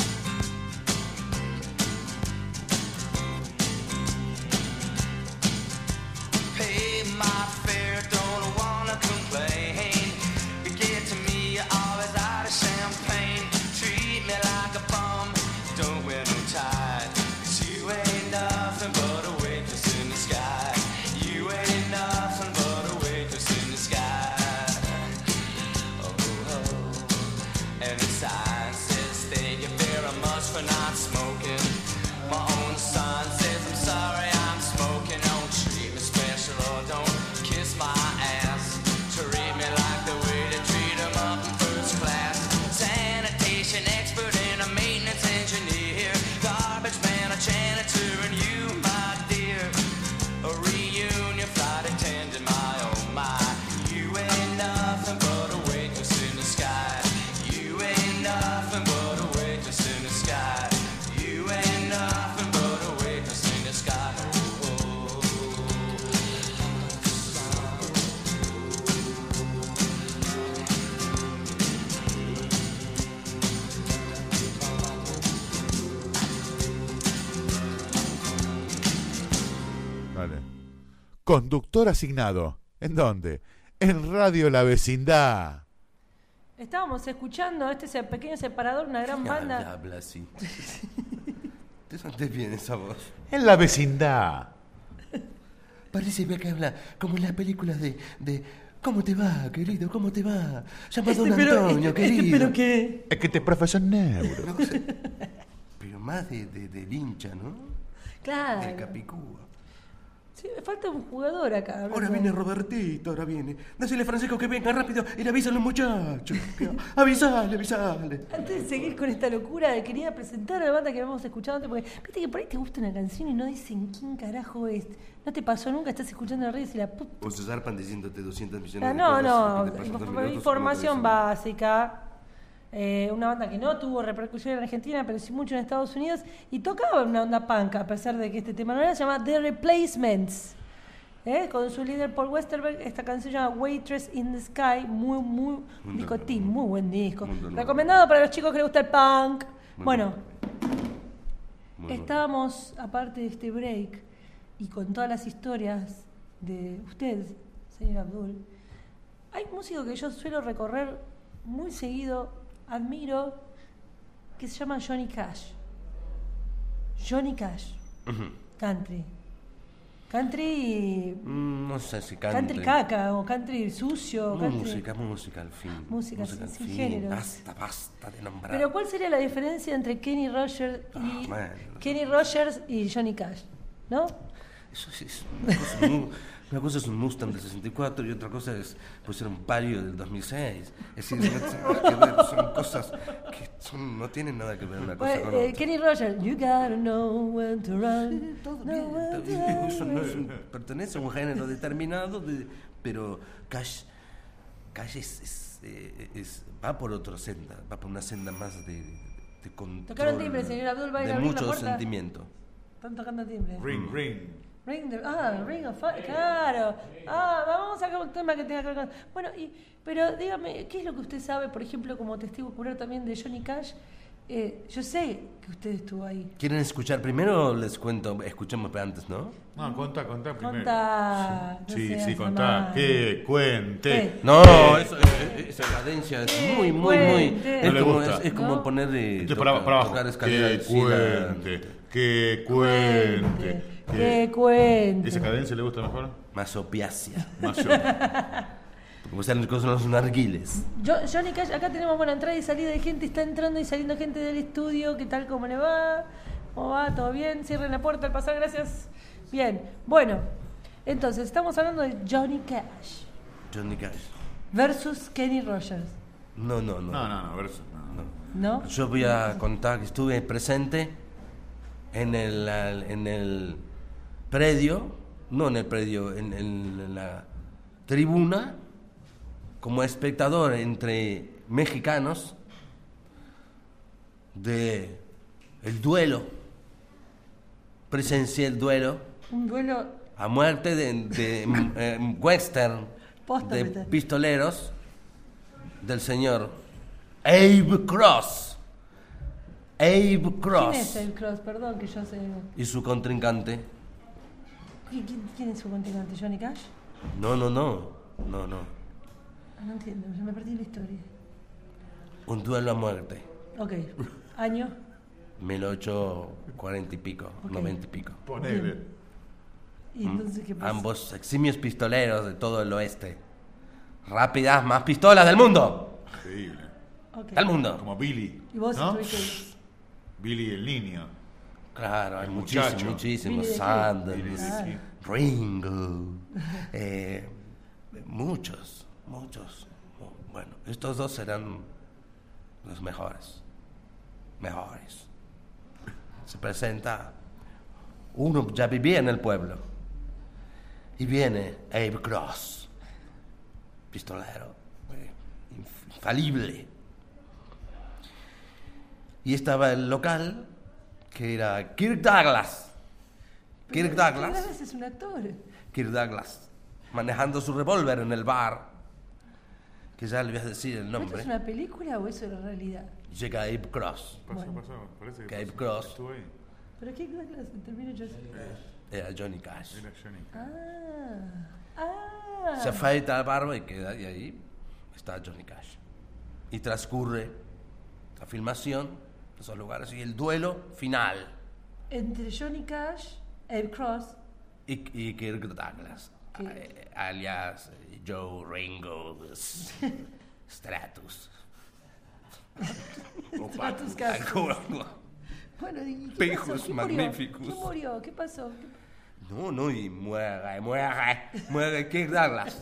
Pay my fare, don't wanna complain. Get to me, you're always out of champagne. Treat me like a bum, don't wear no tie. 'Cause you ain't nothing but a waitress in the sky. You ain't nothing but a waitress in the sky. Oh, oh. And the sign says thank you very much for not smoking. My own son says I'm sorry I'm smoking. Don't treat me special or don't kiss my ass. Treat me like the way they treat 'em up in first class. Sanitation expert and a maintenance engineer. Garbage man, a janitor, and you, my dear. A reunion flight attendant, my oh my. You ain't nothing but a waitress in the sky. You ain't nothing but a waitress in the sky. You ain't nothing but a waitress in the sky. Oh, oh, Vale. Conductor asignado. ¿En dónde? En Radio La Vecindad. Estábamos escuchando este pequeño separador, una gran banda. Habla así. ¿Te sentís bien esa voz? En La Vecindad. Parece que habla como en las películas de ¿cómo te va, querido? ¿Cómo te va? Llama don Antonio, querido. ¿Pero qué? Es que te profesor neuro. No sé, pero más del hincha, ¿no? Claro. Del Capicúa. Sí, me falta un jugador acá. Ahora viene Robertito, ahora viene. Dásele, Francisco, que venga rápido y le avisan los muchachos. Avisale. Antes de seguir con esta locura, quería presentar a la banda que habíamos escuchado antes, porque viste que por ahí te gusta una canción y no dicen quién carajo es. ¿No te pasó nunca? Estás escuchando la radio y la puta. O se zarpan diciéndote 200 millones de No, cosas. Que te pasan 2 minutos, información ¿cómo te básica. Una banda que no tuvo repercusión en Argentina, pero sí mucho en Estados Unidos, y tocaba una onda punk, a pesar de que este tema no era, se llama The Replacements. Con su líder Paul Westerberg, esta canción se llama Waitress in the Sky, muy discotín, muy buen disco. Recomendado para los chicos que les gusta el punk. Bueno, estábamos, aparte de este break, y con todas las historias de usted, señor Abdul, hay músicos que yo suelo recorrer muy seguido, admiro, que se llama Johnny Cash. Johnny Cash. Country. Country. No sé si cante. Country caca o country sucio. Country... Música al fin. Música al sin fin. géneros. Basta de nombrar. Pero ¿cuál sería la diferencia entre Kenny Rogers y Kenny Rogers y Johnny Cash? ¿No? Eso sí es una cosa es un Mustang del 64 y otra cosa es puede ser un Palio del 2006. Es decir, no tiene nada que ver, son cosas que no tienen nada que ver una cosa con otra. Kenny Rogers, you gotta know when to run. Eso no pertenece a un género determinado, pero Cash va por otra senda, va por una senda más de control. Tocaron timbre, señor Abdul, va a ir a abrir la mucho puerta. sentimiento. Están tocando timbre. Ring. Ring of Fire, claro. Vamos a sacar un tema que tenga que ver con... Bueno, pero dígame, ¿qué es lo que usted sabe, por ejemplo, como testigo ocular también de Johnny Cash? Yo sé que usted estuvo ahí. ¿Quieren escuchar primero o les cuento? Escuchemos antes, ¿no? No, contá primero. Contá. Sí, contá. Que cuente. No, esa cadencia es muy. Es como poner para abajo. Tocar escalera de Que cuente. ¿Esa cadencia le gusta mejor? Más opiácea. Como sean los narguiles. Johnny Cash, acá tenemos buena entrada y salida de gente, está entrando y saliendo gente del estudio. ¿Qué tal? ¿Cómo le va? ¿Cómo va? ¿Todo bien? Cierren la puerta al pasar, gracias. Bien, bueno, entonces estamos hablando de Johnny Cash. Johnny Cash. Versus Kenny Rogers. No, versus no. Yo voy a contar que estuve presente en el predio, no en el predio, en la tribuna, como espectador entre mexicanos de el duelo. Presencié el duelo. Un duelo a muerte de western de pistoleros del señor Abe Cross. ¿Quién es Abe Cross? Perdón que yo sé. Y su contrincante. ¿Quién es su contrincante? ¿Johnny Cash? No. No entiendo, yo me perdí la historia. Un duelo a muerte. Ok. ¿Año? 1840 y pico, okay. 90 y pico. Ponele. ¿Y entonces qué pasa? Ambos eximios pistoleros de todo el oeste. Rápidas, más pistolas del mundo. Increíble. Okay. Del mundo. Como Billy. ¿Y vos ¿no? estuviste? Billy el niño. Claro, hay muchísimos. Sanders, Ringo. Muchos. Bueno, estos dos serán los mejores. Se presenta. Uno ya vivía en el pueblo. Y viene Abe Cross. Pistolero. Infalible. Y estaba el local, que era Kirk Douglas. Kirk Douglas es un actor. Kirk Douglas, manejando su revólver en el bar, que ya le voy a decir el nombre. ¿Esto es una película o eso era realidad? Llega Abe Cross. Pasó. Parece que Abe Cross. Estuvo ahí. ¿Pero qué Douglas? Termino yo. Era Johnny Cash. Ah. Se afeita la barba y queda, y ahí está Johnny Cash. Y transcurre la filmación de esos lugares y el duelo final. Entre Johnny Cash, Abe Cross y Kirk Douglas, alias Joe Ringo Stratus. Stratus Castro. Bueno, Pejos magníficos. ¿Quién murió? ¿Qué pasó? No, y muere Kirk Douglas.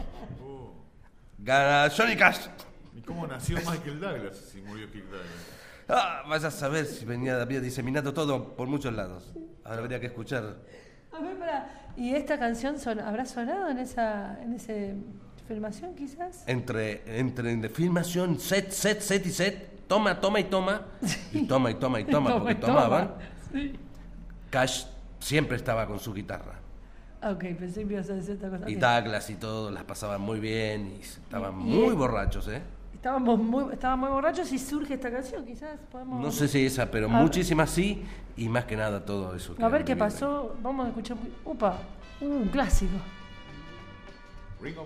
Gana Johnny Cash. ¿Y cómo nació Michael Douglas si murió Kirk Douglas? Vas a saber si había diseminado todo por muchos lados. Ahora habría que escuchar. A ver, ¿y esta canción habrá sonado en esa filmación quizás? Entre filmación, set, toma, y toma, porque tomaban. Sí. Cash siempre estaba con su guitarra. Ok, pensé que ibas a decir esta cosa. Y Douglas y todo, las pasaban muy bien y estaban muy borrachos, Estaban muy borrachos y surge esta canción, quizás podemos... No sé si esa, pero muchísimas sí, y más que nada todo eso. A ver qué pasó, vamos a escuchar... ¡Upa! Un clásico. Ringo.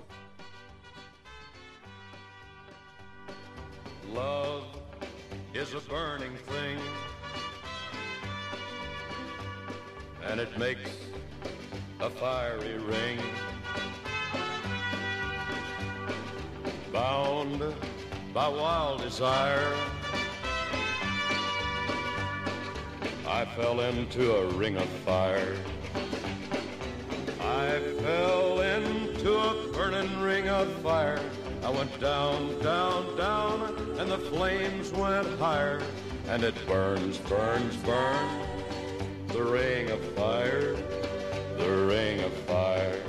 Love is a burning thing, and it makes a fiery ring. Bound by wild desire, I fell into a ring of fire. I fell into a burning ring of fire. I went down, down, down, and the flames went higher. And it burns, burns, burns, the ring of fire, the ring of fire.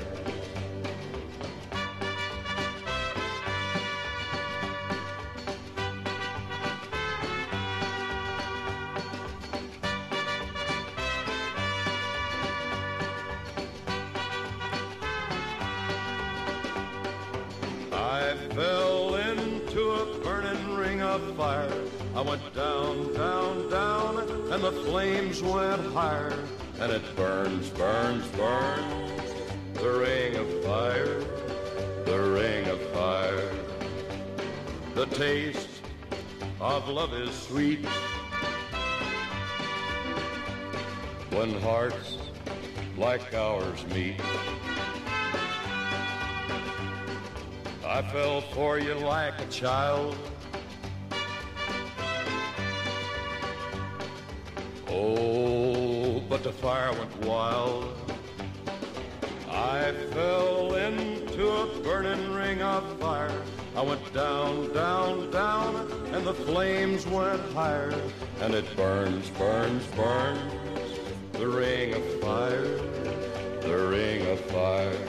I fell into a burning ring of fire. I went down, down, down, and the flames went higher. And it burns, burns, burns, the ring of fire, the ring of fire. The taste of love is sweet when hearts like ours meet. I fell for you like a child. Oh, but the fire went wild. I fell into a burning ring of fire. I went down, down, down, and the flames went higher. And it burns, burns, burns, the ring of fire, the ring of fire.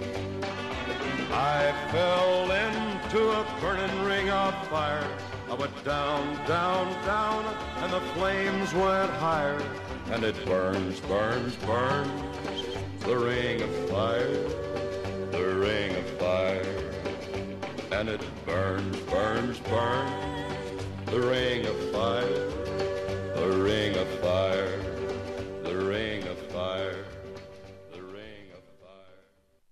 I fell into a burning ring of fire. I went down, down, down, and the flames went higher. And it burns, burns, burns, the ring of fire, the ring of fire. And it burns, burns, burns, the ring of fire, the ring of fire, the ring of fire, the ring of fire.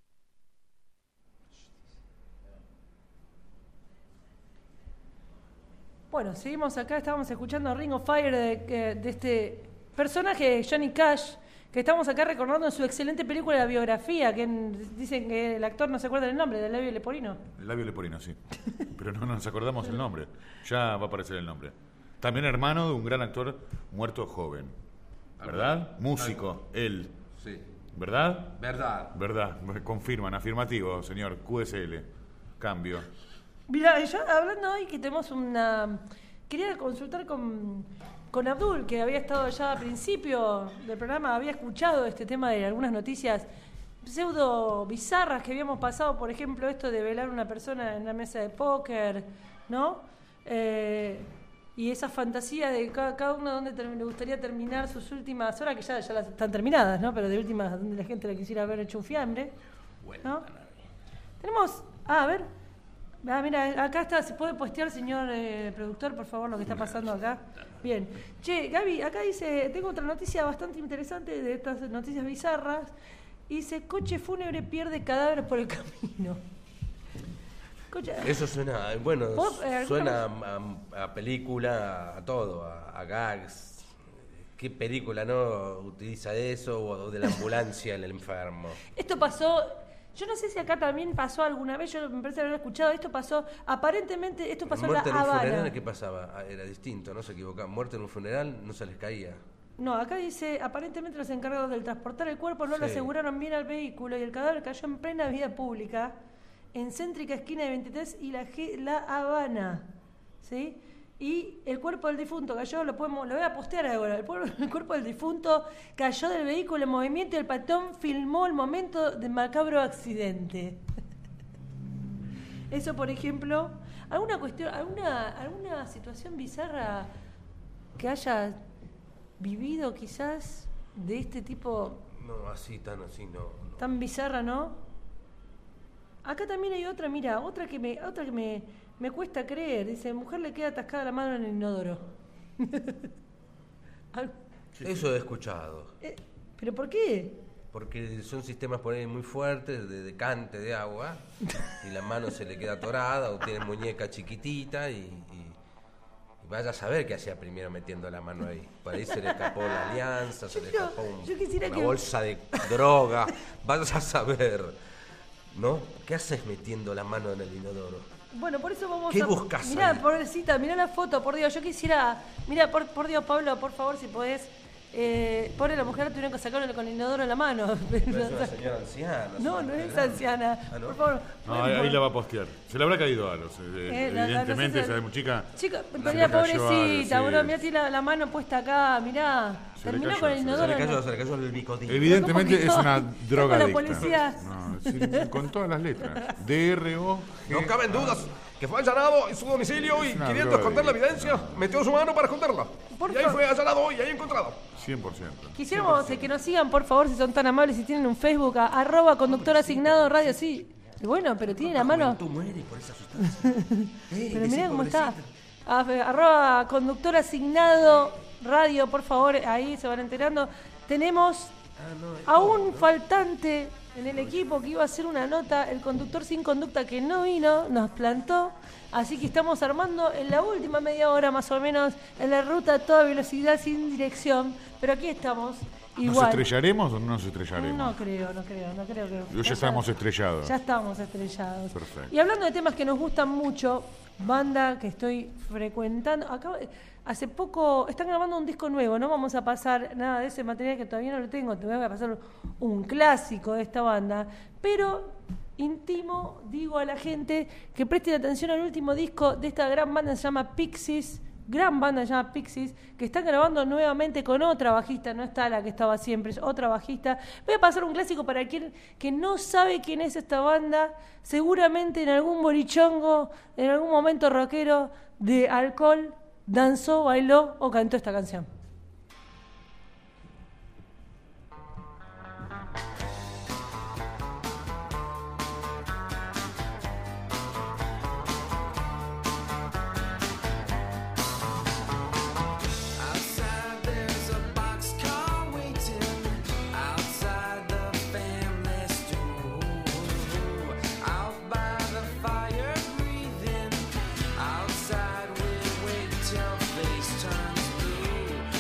Bueno, seguimos acá, estábamos escuchando Ring of Fire de este personaje, Johnny Cash, que estamos acá recordando en su excelente película de biografía, que dicen que el actor no se acuerda del nombre, del Labio Leporino. El Labio Leporino, sí. Pero no nos acordamos el nombre. Ya va a aparecer el nombre. También hermano de un gran actor muerto joven. ¿Verdad? Músico, él. Sí. ¿Verdad? Verdad. Verdad. Confirman, afirmativo, señor. QSL. Cambio. Mira, yo hablando hoy que tenemos una... Quería consultar con Abdul, que había estado ya al principio del programa, había escuchado este tema de algunas noticias pseudo bizarras que habíamos pasado, por ejemplo, esto de velar a una persona en una mesa de póker, ¿no? Y esa fantasía de cada uno donde le gustaría terminar sus últimas horas, que ya las están terminadas, ¿no? Pero de últimas, donde la gente le quisiera haber hecho un fiambre, ¿no? Tenemos... a ver... mira, acá está, ¿se puede postear, señor productor, por favor, lo que está pasando acá? Bien. Che, Gaby, acá dice, tengo otra noticia bastante interesante de estas noticias bizarras. Dice, coche fúnebre pierde cadáveres por el camino. Eso suena, bueno, suena a película, a todo, a gags. ¿Qué película no utiliza eso o de la ambulancia el enfermo? Esto pasó... Yo no sé si acá también pasó alguna vez, yo me parece haber escuchado, esto pasó, aparentemente, esto pasó en La Habana. ¿Muerte en un funeral qué pasaba? Era distinto, no se equivocaba. Muerte en un funeral no se les caía. No, acá dice, aparentemente los encargados del transportar el cuerpo no le aseguraron bien al vehículo y el cadáver cayó en plena vía pública, en céntrica esquina de 23 y La Habana, ¿sí? Y el cuerpo del difunto cayó, lo voy a postear ahora, el cuerpo del difunto cayó del vehículo en movimiento y el patrón filmó el momento del macabro accidente. Eso, por ejemplo, alguna situación bizarra que haya vivido quizás de este tipo. No, así no. Tan bizarra, ¿no? Acá también hay otra, mira, otra que me cuesta creer. Dice, mujer le queda atascada la mano en el inodoro. Eso he escuchado. ¿Pero por qué? Porque son sistemas por ahí muy fuertes de decante de agua y la mano se le queda atorada o tiene muñeca chiquitita y Vaya a saber qué hacía primero metiendo la mano ahí. Por ahí se le escapó la alianza, se le escapó una bolsa de droga. Vayas a saber, ¿no? ¿Qué haces metiendo la mano en el inodoro? Bueno, por eso vamos ¿Qué a... buscas Mirá, ahí? pobrecita, mirá la foto, por Dios. Yo quisiera... Mirá, por Dios, Pablo, por favor, si podés... pobre la mujer, tuvieron que sacarle con el inodoro en la mano. Pero es una señora anciana. No, no es anciana. ¿Ah, no? Por favor. No, ahí la va a postear. Se le habrá caído a los. Evidentemente, esa muy chica. Chica, se mirá, le cayó pobrecita, algo, boludo, sí. mirá, tiene la mano puesta acá, mirá. Se le Terminó cayó, con el inodoro. Se le cayó el bicodín. Evidentemente es una droga la policía. No, sí, con todas las letras. D-R-O. No caben dudas que fue allanado en su domicilio y Es una queriendo droga esconder la adicta. evidencia, metió su mano para esconderla. Por Y ahí favor. fue allanado y ahí encontrado. 100%. Quisiéramos que nos sigan, por favor, si son tan amables, si tienen un Facebook, @ conductor asignado radio, sí. Bueno, pero tiene la mano... Tú mueres por esa sustancia. Pero mirá cómo está. @ conductor asignado radio, por favor, ahí se van enterando. Tenemos a un faltante en el equipo que iba a hacer una nota, el conductor sin conducta que no vino, nos plantó. Así que estamos armando en la última media hora más o menos en la ruta a toda velocidad sin dirección. Pero aquí estamos. ¿Nos Igual. estrellaremos o no nos estrellaremos? No creo que... Ya estamos estrellados. Ya estamos estrellados. Perfecto. Y hablando de temas que nos gustan mucho, banda que estoy frecuentando, hace poco están grabando un disco nuevo, no vamos a pasar nada de ese material que todavía no lo tengo, te voy a pasar un clásico de esta banda, pero digo a la gente que presten atención al último disco de esta gran banda, se llama Pixies, que están grabando nuevamente con otra bajista, no está la que estaba siempre, es otra bajista. Voy a pasar un clásico para quien que no sabe quién es esta banda, seguramente en algún bolichongo, en algún momento rockero de alcohol, danzó, bailó o cantó esta canción. Outside there's a boxcar waiting. Outside the family store. Out by the fire breathing. Outside we wait till face turns blue.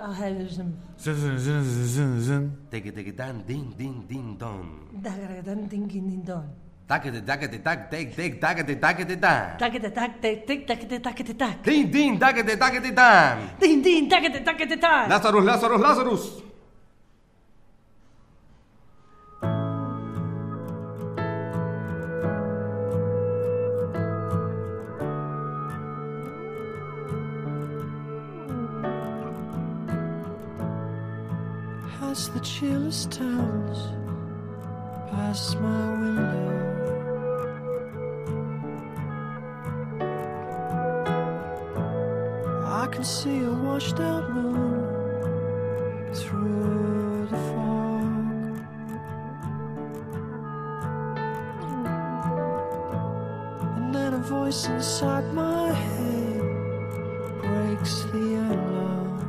Tequetequetán, din, din, din, don. Dagaragatan, tinkin, din, don. Taquete, taquete, tac, tec, tec, taquete, taquete, tan. Taquete, tac, tic, tic, taquete, taquete, tac. Din, din, taquete, taquete, tan. Din, din, taquete, taquete, tac. Lazarus, Lazarus, Lazarus. Past the chillest towns, past my window. I can see a washed out moon through the fog. And then a voice inside my head breaks the analog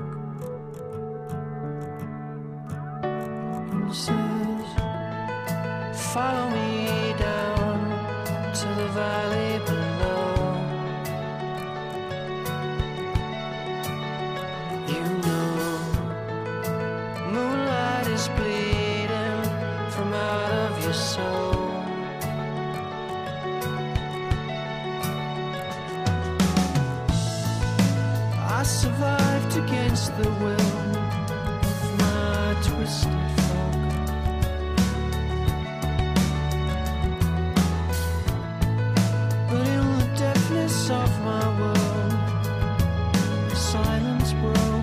and says, follow me down to the valley below. You know, moonlight is bleeding from out of your soul. I survived against the will of my twisted folk. But in the deafness of my world, silence broke.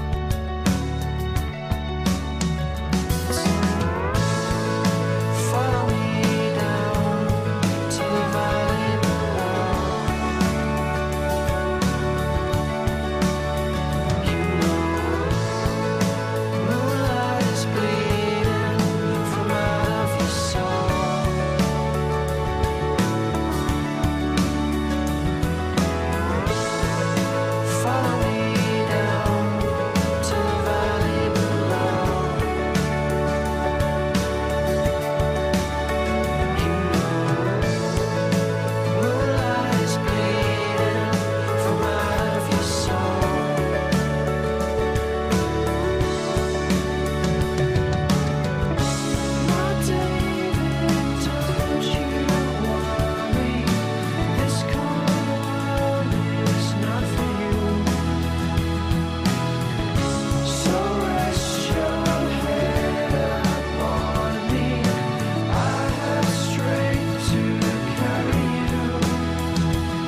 Follow me down to the valley below. You know, moonlight is bleeding from out of your soul. Follow me down to the valley below. You know, moonlight is bleeding from out of your soul. My David, don't you worry, this cold world is not for you. So rest your head upon me, I have strength to carry you.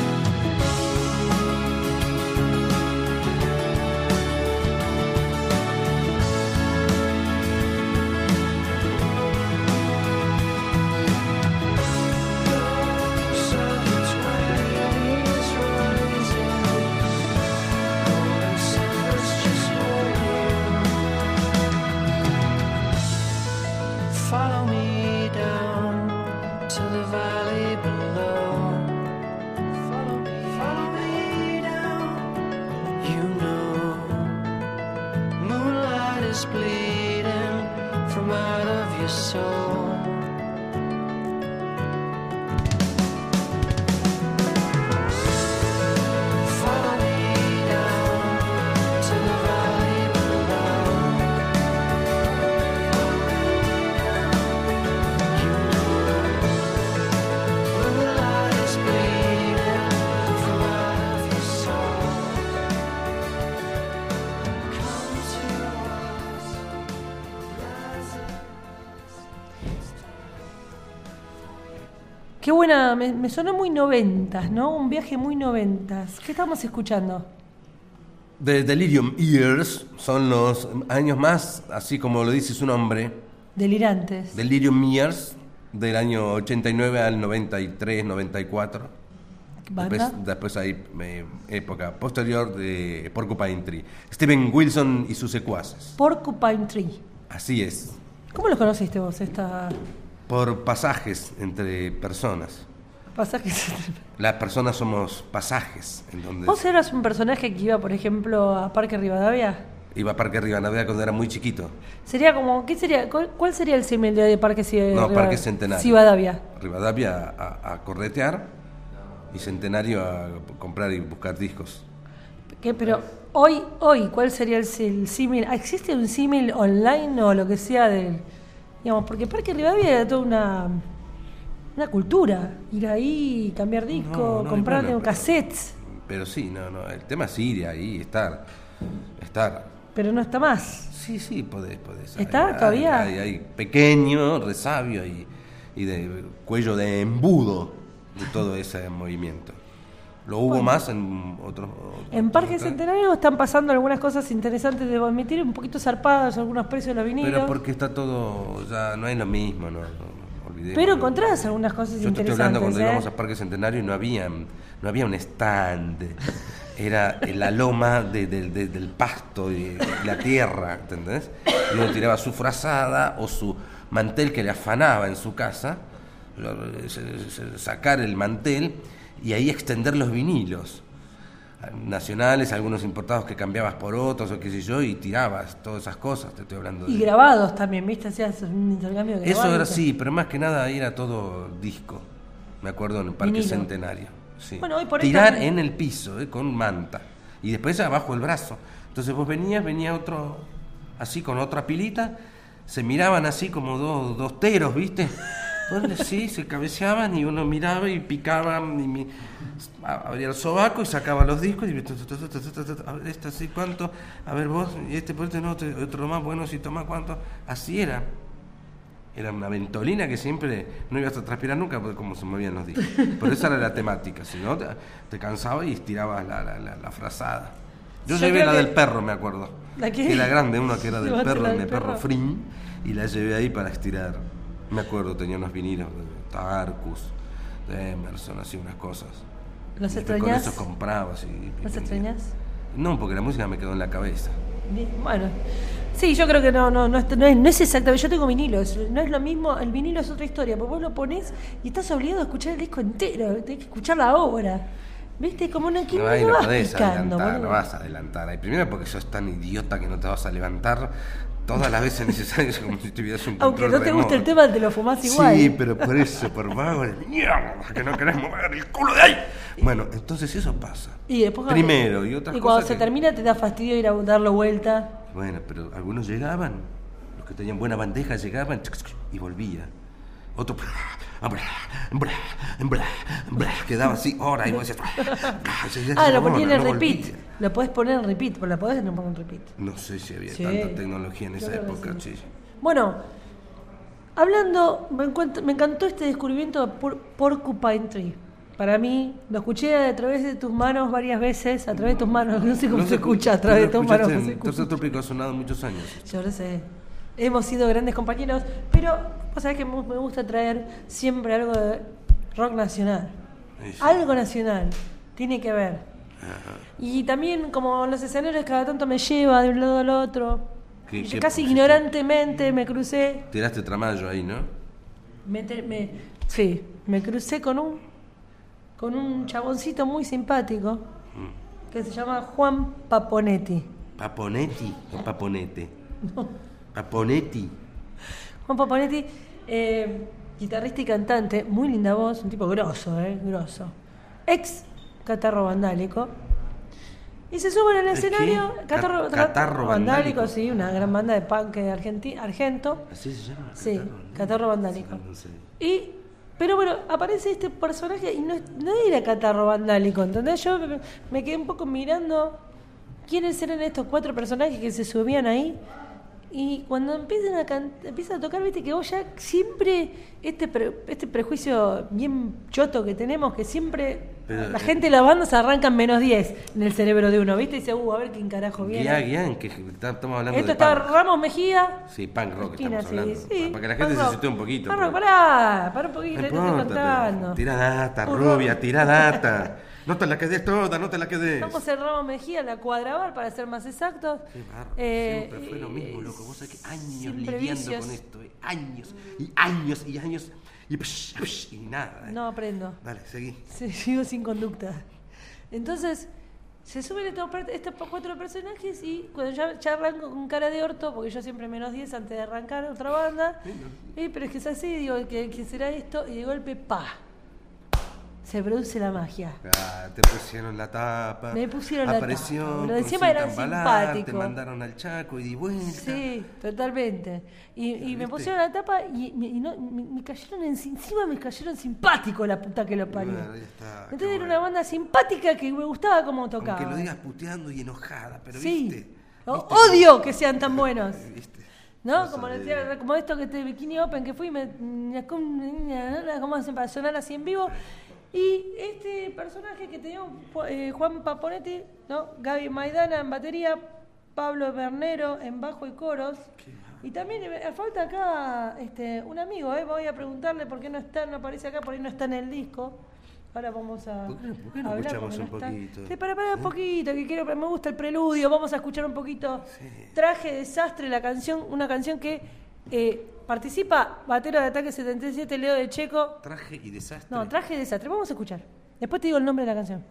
Those are the 20s rising, golden summers just waiting. Follow me down to the valley below. Follow me down. You know, moonlight is bleeding from out of your soul. Follow me down to the valley below. You know, moonlight is bleeding from out of your soul. Come to us, Qué buena, me sonó muy noventas, ¿no? Un viaje muy noventas. ¿Qué estamos escuchando? The Delirium Years son los años más, así como lo dice su nombre, Delirantes. Delirium Years, del año 89 al 93, 94. ¿Banda? Después hay época posterior de Porcupine Tree. Steven Wilson y sus secuaces. Porcupine Tree. Así es. ¿Cómo lo conociste vos, esta Por pasajes entre personas. pasajes? Las personas somos pasajes. En donde ¿Vos eras un personaje que iba, por ejemplo, a Parque Rivadavia? iba a Parque Rivadavia cuando era muy chiquito. Sería como, ¿qué sería? ¿Cuál sería el símil de Parque Rivadavia? Parque Centenario. Rivadavia. Rivadavia a corretear y Centenario a comprar y buscar discos. ¿Qué? Pero hoy, ¿cuál sería el símil? ¿Existe un símil online o lo que sea del... Digamos, porque Parque Rivadavia era toda una cultura. Ir ahí, cambiar discos, comprar cassettes. Pero sí, no, el tema es ir ahí, estar. Pero no está más. Sí, podés. ¿Está todavía? Hay pequeño, resabio y de cuello de embudo de todo ese movimiento. Lo hubo más en otros... En Parque Centenario están pasando algunas cosas interesantes, debo admitir, un poquito zarpadas, algunos precios de los vinilos. Pero porque está todo, ya no es lo mismo, no olvidemos. Pero encontrás algunas cosas Yo interesantes. Yo estoy hablando cuando íbamos a Parque Centenario y no había un stand. Era la loma del pasto y la tierra, ¿entendés? Y uno tiraba su frazada o su mantel que le afanaba en su casa, sacar el mantel y ahí extender los vinilos nacionales, algunos importados que cambiabas por otros o qué sé yo, y tirabas todas esas cosas, te estoy hablando de... Y grabados también, ¿viste? Hacías un intercambio de grabados. Eso era sí, pero más que nada ahí era todo disco, me acuerdo en el Parque Vinilo. Centenario. Sí. Bueno, hoy por ahí tirar también. en el piso, con manta, y después abajo el brazo. Entonces vos venía otro, así con otra pilita, se miraban así como dos teros, ¿viste? Sí, se cabeceaban y uno miraba y picaba, abría el sobaco y sacaba los discos y a ver, este así, ¿cuánto? A ver vos, y este por este no, otro más, bueno, si toma cuánto. Así era. Era una ventolina que siempre no ibas a transpirar nunca porque como se movían los discos. Pero esa era la temática, si no te cansaba y estirabas la frazada. Yo llevé la del perro, me acuerdo. ¿La qué? Que era grande, una que era del perro, del el perro Frin, y la llevé ahí para estirar. Me acuerdo, tenía unos vinilos de Tarkus, de Emerson, así unas cosas. ¿Los Y extrañás? con eso comprabas y ¿Los extrañás? No, porque la música me quedó en la cabeza. Bien, bueno, sí, yo creo que no es exactamente. Yo tengo vinilos, no es lo mismo. El vinilo es otra historia, porque vos lo ponés y estás obligado a escuchar el disco entero, tenés que escuchar la obra. ¿Viste? Como una que No, ahí no vas podés picando, adelantar, boludo. no vas a adelantar. Ahí, primero porque sos tan idiota que no te vas a levantar todas las veces necesarias como si tuvieras un Aunque control no te remoto. guste el tema, te lo fumás igual. Sí, pero por eso, por vago de mierda, que no querés mover el culo de ahí. Bueno, entonces eso pasa. Y después Primero, y otras y cuando cosas se que- termina te da fastidio ir a darlo vuelta. Bueno, pero algunos llegaban, los que tenían buena bandeja llegaban y volvía. Otro quedaba así horas y vos decías... Lo ponía en el repeat. Lo podés poner en repeat, pero la podés no poner en repeat. No sé si había Sí. tanta tecnología en Yo esa creo que época, sí. sí. Bueno, hablando, me encantó este descubrimiento de Porcupine Tree. Para mí, lo escuché a través de tus manos varias veces, a través de tus manos, no sé cómo se escucha, a través de tus manos. no se En escucha. Tercer Trópico ha sonado muchos años. Yo lo sé. Hemos sido grandes compañeros, pero vos sabés que me gusta traer siempre algo de rock nacional. Sí, sí. Algo nacional. Tiene que ver. Ajá. Y también, como los escenarios cada tanto me lleva de un lado al otro. ¿Qué- Y qué casi pusiste? ignorantemente me crucé. Tiraste tramallo ahí, ¿no? Sí, me crucé con un chaboncito muy simpático que se llama Juan Paponetti. Paponetti o Paponete. No. Paponetti. Juan Paponetti, guitarrista y cantante, muy linda voz, un tipo grosso, grosso. Ex Catarro Vandálico. Y se suben al ¿El escenario. qué? Catarro Vandálico, Vandálico. sí, una gran banda de punk de Argento. ¿Así se llama? Sí, Catarro Vandálico. No sé. Pero bueno, aparece este personaje y no era Catarro Vandálico, ¿entendés? Yo me quedé un poco mirando quiénes eran estos 4 personajes que se subían ahí. Y cuando empiezan a tocar, viste que vos ya siempre, este prejuicio bien choto que tenemos, que siempre Pero, la gente de las bandas se arrancan menos 10 en el cerebro de uno, viste, y dice, a ver quién carajo viene. Guián, que estamos hablando Esto de está punk. Ramos Mejía. Sí, punk rock Esquina, estamos hablando. sí. Para que la gente Punk se rock. sitúe un poquito. Punk rock, porque- pará un poquito, No te estoy importa, contando. pero tira data, Un rubia, rock. tira data. No te la quedes toda, no te la quedes. Vamos a Ramos Mejía, la Cuadrabar, para ser más exactos. Qué bárbaro, siempre fue lo mismo, loco. Vos sabés que años siempre lidiando vicios. con esto, años y años y años y nada. No aprendo. Dale, seguí. Sigo sin conducta. Entonces, se suben estos 4 personajes y cuando ya arranco con cara de orto, porque yo siempre menos 10 antes de arrancar otra banda, pero es que es así, digo, ¿qué será esto? Y de golpe, ¡pa! se produce la magia. Ah, te pusieron la tapa. Me pusieron la apareció tapa. Lo con encima cinta eran embalada, simpáticos. Te mandaron al Chaco y di vuelta. Sí, totalmente. Y me pusieron la tapa y me cayeron encima, me cayeron simpáticos, la puta que lo parió. Bueno, ahí está, qué Entonces era bueno. una banda simpática que me gustaba cómo tocaba. Aunque lo digas puteando y enojada, pero Sí. viste. Odio que sean tan buenos. ¿No? Cosa Como de- decía, como esto que te Bikini Open que fui, como hacen para sonar así en vivo. Y este personaje que tenía Juan Paponetti, ¿no? Gaby Maidana en batería, Pablo Bernero en bajo y coros. Y también falta acá un amigo, voy a preguntarle por qué no está, no aparece acá, por ahí no está en el disco. Ahora vamos a ¿Por qué no hablar escuchamos porque un está. poquito? Sí, para un poquito, que quiero, me gusta el preludio, vamos a escuchar un poquito. Traje Desastre, la canción, una canción que participa batero de Ataque 77, Leo de Checo. Traje y desastre. No, Traje Desastre, vamos a escuchar. Después te digo el nombre de la canción.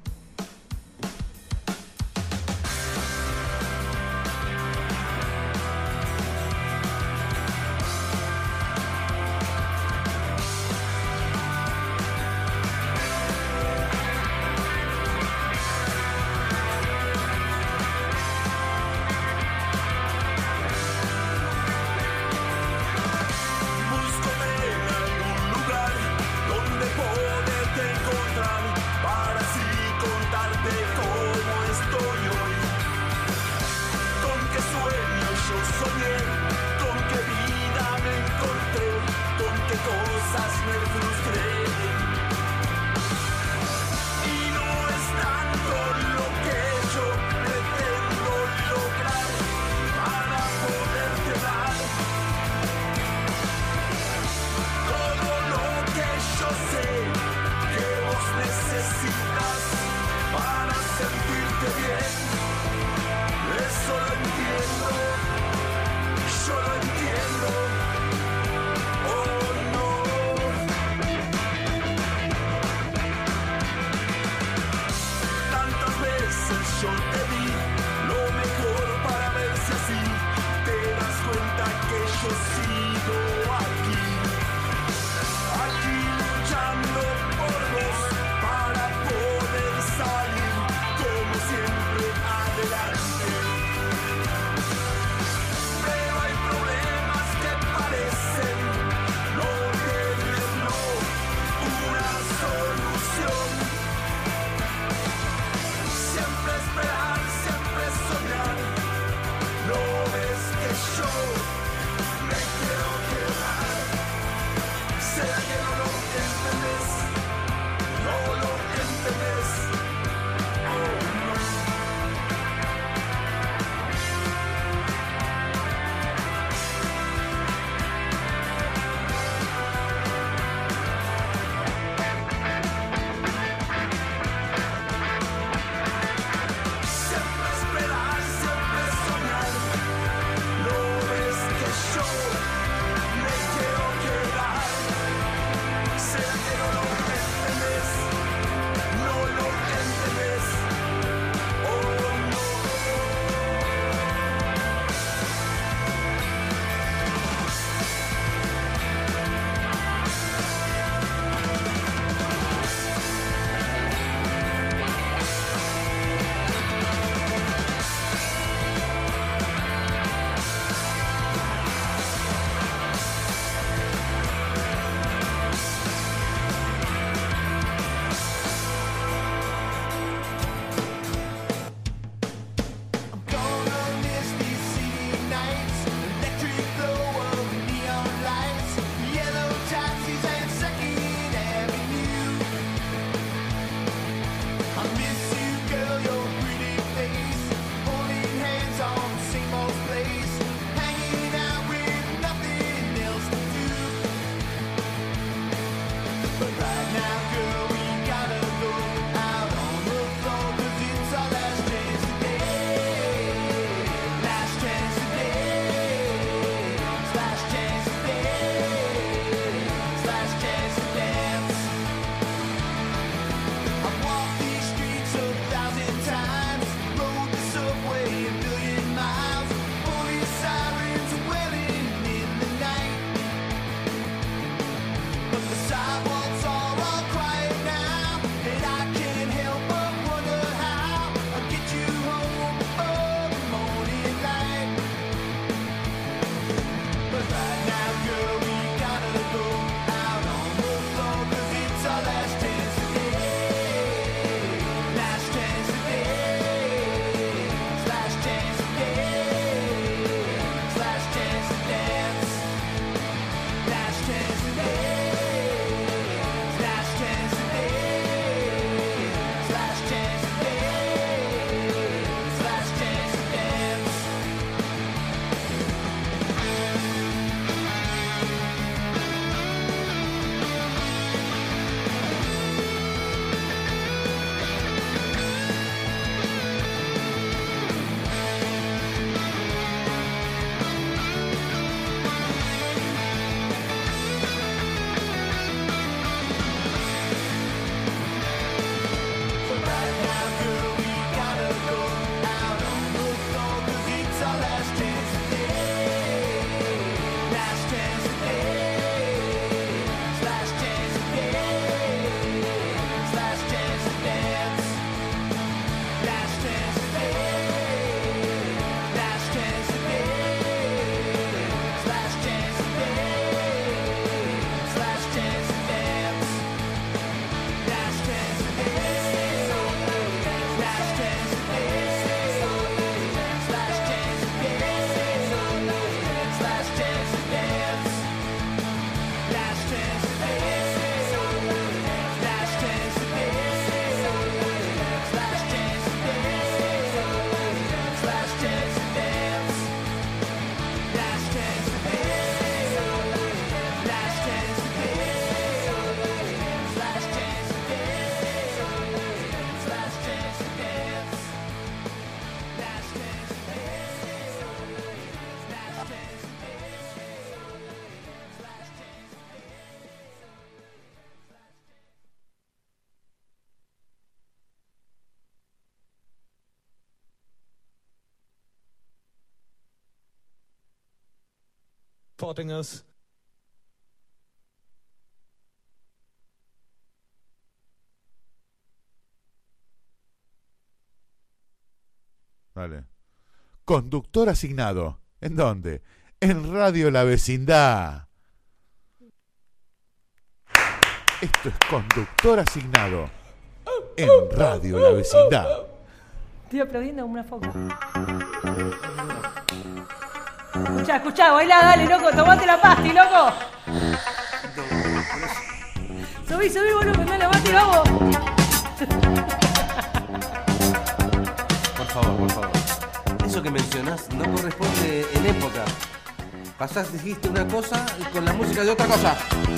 Búscame en algún lugar donde poderte encontrar para así contarte cómo estoy hoy. Con qué sueños yo soñé, con qué vida me encontré, con qué cosas me frustré. Y no es tanto lo que yo pretendo lograr para poderte dar todo lo que yo sé que vos necesitas para sentirte bien. Eso lo entiendo, yo lo entiendo. Oh no. Tantas veces yo te di lo mejor para ver si así te das cuenta que yo sigo aquí. Aquí luchando por vos para poder salir como siempre adelante. Pero hay problemas que parecen no tener una solución. Siempre esperar, siempre soñar. No ves que yo me quiero quedar. ¿Será que no lo entendés? No lo entendés. Oh, no. Siempre esperar, siempre soñar. No ves que yo me quiero quedar. ¿Será que no lo entendés? No lo entendés. Oh no. Gonna miss these city nights, electric glow of neon lights, yellow taxis and Second Avenue. I miss you, girl, your pretty face, holding hands on the same old place, hanging out with nothing else to do. But right now, girl, we gotta go out on the floor, 'cause it's our last chance today. Last chance today. Last chance today. Last chance to dance. I've walked these streets 1,000 times, rode the subway 1,000,000 miles. Police sirens wailing in the night. But the sidewalks are all quiet now. spotting us. Dale. Conductor asignado. ¿En dónde? En Radio La Vecindad. Esto es conductor asignado en Radio La Vecindad. Estoy aplaudiendo como una foca. Escuchá, bailá, dale, loco, tomate la pasti, loco. Subí, boludo, primero la pasti, vamos. Por favor. Eso que mencionás no corresponde en época. Dijiste una cosa y con la música de otra cosa.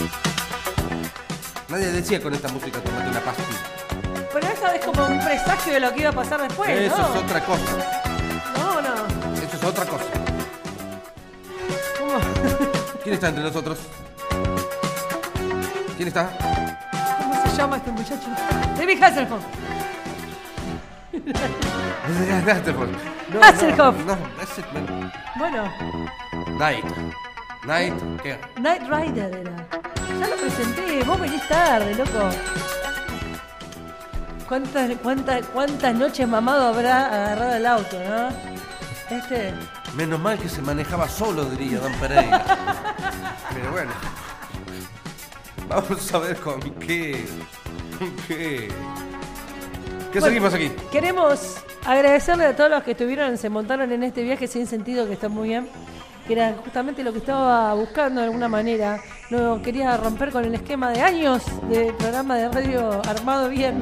Nadie decía con esta música tomate una pastilla. Pero eso es como un presagio de lo que iba a pasar después, Eso ¿no? es otra cosa. No. Eso es otra cosa. ¿Cómo? ¿Quién está entre nosotros? ¿Quién está? ¿Cómo se llama este muchacho? David Hasselhoff. Hasselhoff. No, Bueno. Night, ¿qué? Night Rider era. Ya lo presenté, vos venís tarde, loco. ¿Cuántas noches mamado habrá agarrado el auto, no? Menos mal que se manejaba solo, diría Don Pereira. Pero bueno. Vamos a ver con qué seguimos aquí. Queremos agradecerle a todos los que se montaron en este viaje sin sentido, que está muy bien. Que era justamente lo que estaba buscando de alguna manera. No quería romper con el esquema de años de programa de radio armado bien.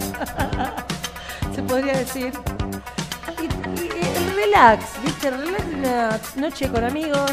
Se podría decir. Y el relax, ¿viste? Relax, una noche con amigos.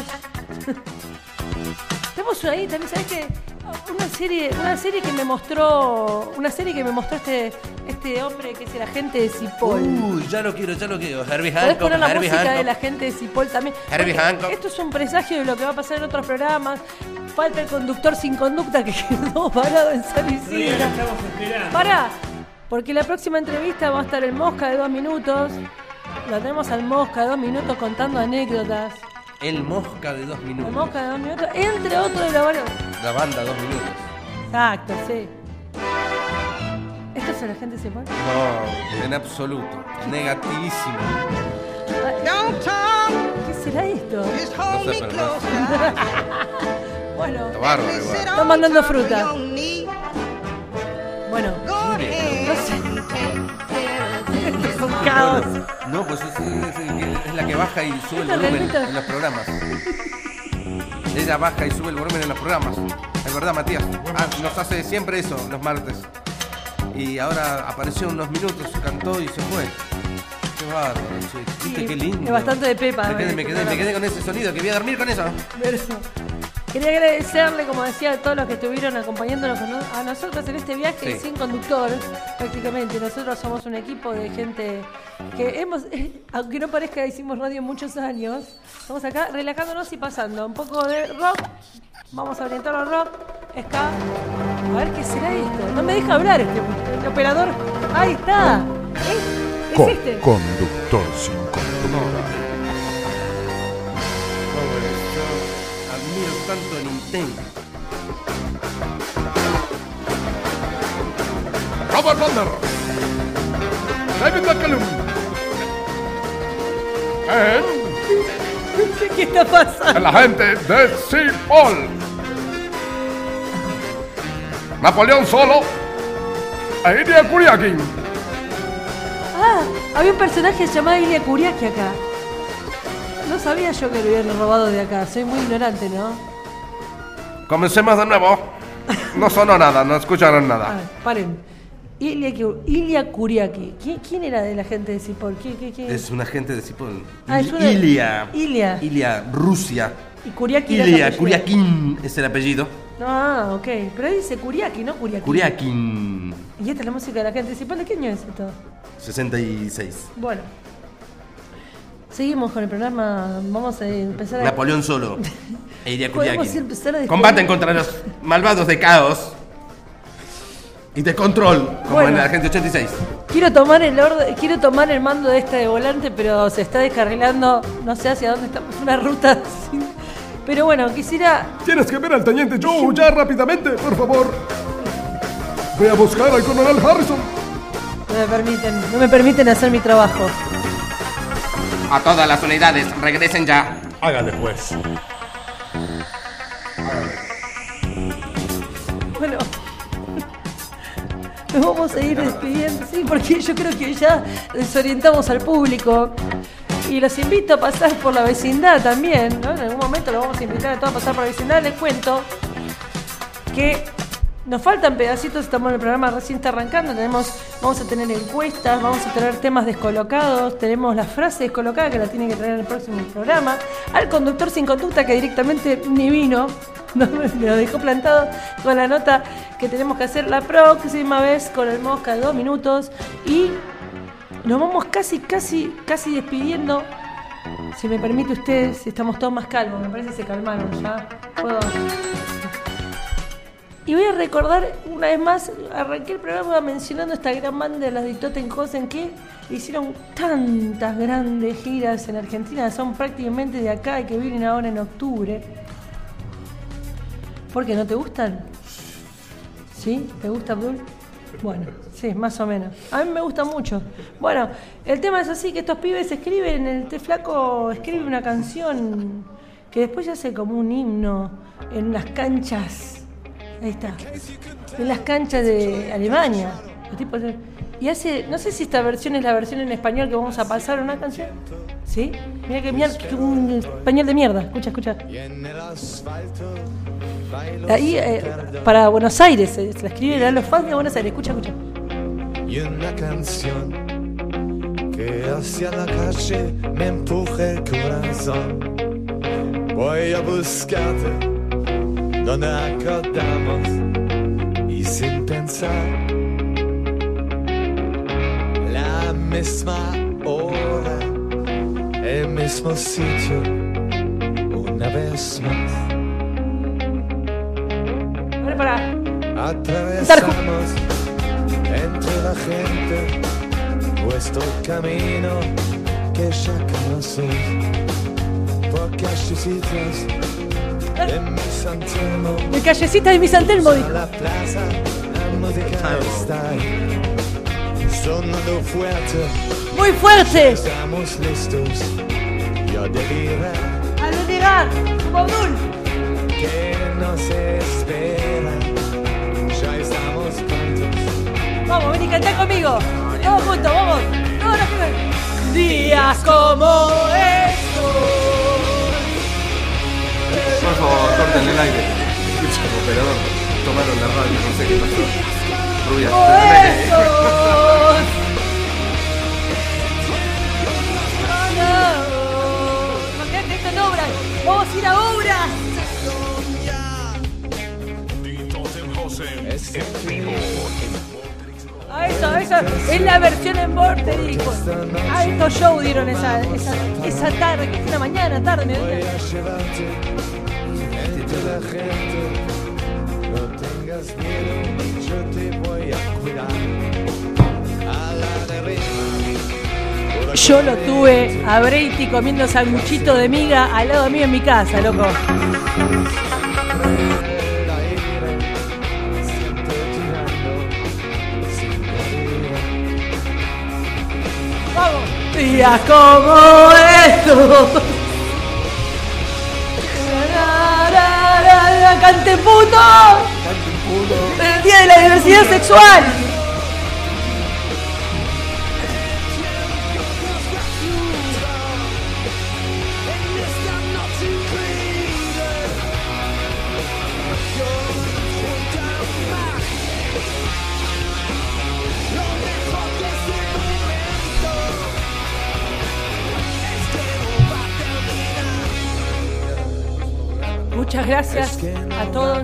Tenemos ahí también, ¿sabes qué? Una serie que me mostró este hombre que es el agente de Cipoll. Ya lo quiero. Herbie ¿Podés Hancock. poner la música del agente de Cipoll también? Herbie Porque Hancock. esto es un presagio de lo que va a pasar en otros programas. Falta el conductor sin conducta que quedó parado en San Isidro. Estamos esperando. Pará, porque la próxima entrevista va a estar el Mosca de 2 minutos. Lo tenemos al Mosca de 2 minutos contando anécdotas. El Mosca de 2 El minutos. Mosca de 2 minutos, entre otros de la varios. La banda 2 minutos. Exacto, sí. ¿Esto es el agente de Cipoll? No, en absoluto. Negativísimo. ¿Qué será esto? No sé, pero Bueno, está bárbaro. están mandando fruta. Bueno, no sé. Esto es un caos. No, pues es la que baja y sube el Esto volumen repito. en los programas. Ella baja y sube el volumen en los programas. Es verdad, Matías. Nos hace siempre eso los martes. Y ahora apareció unos minutos, cantó y se fue. Qué bárbaro, che. ¿Viste qué lindo? Es bastante de pepa. Me quedé con ese sonido, que voy a dormir con eso. Verso. Quería agradecerle, como decía, a todos los que estuvieron acompañándonos a nosotros en este viaje Sí. sin conductor, prácticamente. Nosotros somos un equipo de gente que aunque no parezca, hicimos radio muchos años. Estamos acá relajándonos y pasando un poco de rock. Vamos a orientar al rock, ska. A ver qué será esto. No me deja hablar el operador. Ahí está. ¿Es este? Conductor sin conductor. Admiro tanto el Nintendo. Robert Bonder, David McCallum, ¿Qué está pasando? el agente de Cipoll, Napoleón Solo e Ilya Kuryakin. Ah, había un personaje llamado Ilya Kuriaki acá. No sabía yo que lo habían robado de acá. Soy muy ignorante, ¿no? Comencemos de nuevo. No sonó nada, no escucharon nada. Paren. Ilya Kuriaki. ¿Quién era de la gente de Cipoll? ¿Qué? Es un agente de Cipoll. Es una... Ilia, Rusia. Y Kuriaki Ilya Kuryakin es el apellido. Ah, ok. Pero ahí dice Kuriaki, ¿no? Kuryakin. ¿Y esta es la música de la gente de Cipoll? ¿De qué año es esto? 66. Bueno. Seguimos con el programa. Vamos a empezar a... Napoleón Solo e Ilya Podemos Kuryakin empezar a combaten contra los malvados de caos y de control, como en la Agente 86. Quiero tomar el mando de esta de volante, pero se está descarrilando, no sé hacia dónde estamos, una ruta sin... Pero bueno, quisiera... Tienes que ver al teniente Joe ya rápidamente, por favor. Voy a buscar al coronel Harrison. No me permiten hacer mi trabajo. A todas las unidades, regresen ya. Hágale pues. Bueno, nos vamos a ir despidiendo, sí, porque yo creo que ya desorientamos al público. Y los invito a pasar por la vecindad también, ¿no? En algún momento los vamos a invitar a todos a pasar por la vecindad. Les cuento que nos faltan pedacitos, estamos en el programa, recién está arrancando, vamos a tener encuestas, vamos a tener temas descolocados, tenemos la frase descolocada que la tienen que traer en el próximo programa, al conductor sin conducta que directamente ni vino, me lo dejó plantado con la nota que tenemos que hacer la próxima vez con el Mosca de 2 minutos y nos vamos casi despidiendo. Si me permite ustedes, estamos todos más calmos, me parece que se calmaron ya. ¿Puedo? Y voy a recordar una vez más, arranqué el programa mencionando esta gran banda de las de Totenhausen que hicieron tantas grandes giras en Argentina, son prácticamente de acá y que vienen ahora en octubre. ¿Por qué no te gustan? ¿Sí? ¿Te gusta Abdul? Bueno, sí, más o menos. A mí me gusta mucho. Bueno, el tema es así, que estos pibes escriben, el Té Flaco escribe una canción que después se hace como un himno en las canchas. Ahí está. En las canchas de Alemania. Los tipos y hace, no sé si esta versión es la versión en español que vamos a pasar, una canción. ¿Sí? Mira que un español de mierda. Escucha. Ahí, para Buenos Aires, se la escriben los fans de Buenos Aires. Escucha. Y una canción que hacia la calle me empuje el corazón. Voy a buscarte donde acordamos y sin pensar la misma hora, el mismo sitio, una vez más. Para. Atravesamos entre la gente nuestro camino que ya conoces por callecitas de mi San Telmo. De callecita de mi San Telmo, dijo. La plaza, la música está ahí, sonando fuerte. Muy fuerte. Estamos listos y a delirar. A delirar, como Abdul. Que nos espera, ya estamos prontos. Vamos, vení, cantá conmigo. Todos juntos, vamos. Todos los que... Días como estos. Por favor, corten el aire. Escucha, operador. Tomaron la radio, no sé qué pasó. Rubia. No, imagínate esto en obras. Vamos a ir a obras. Eso, es la versión en Vortex, dijo. Alto show dieron esa tarde, que fue una mañana, tarde, mediodía. Yo lo tuve a Brady comiendo sanguchito de miga al lado mío en mi casa, loco. Vamos. Días como estos. ¡Cante puto! El día de la diversidad sexual. Muchas gracias a todos.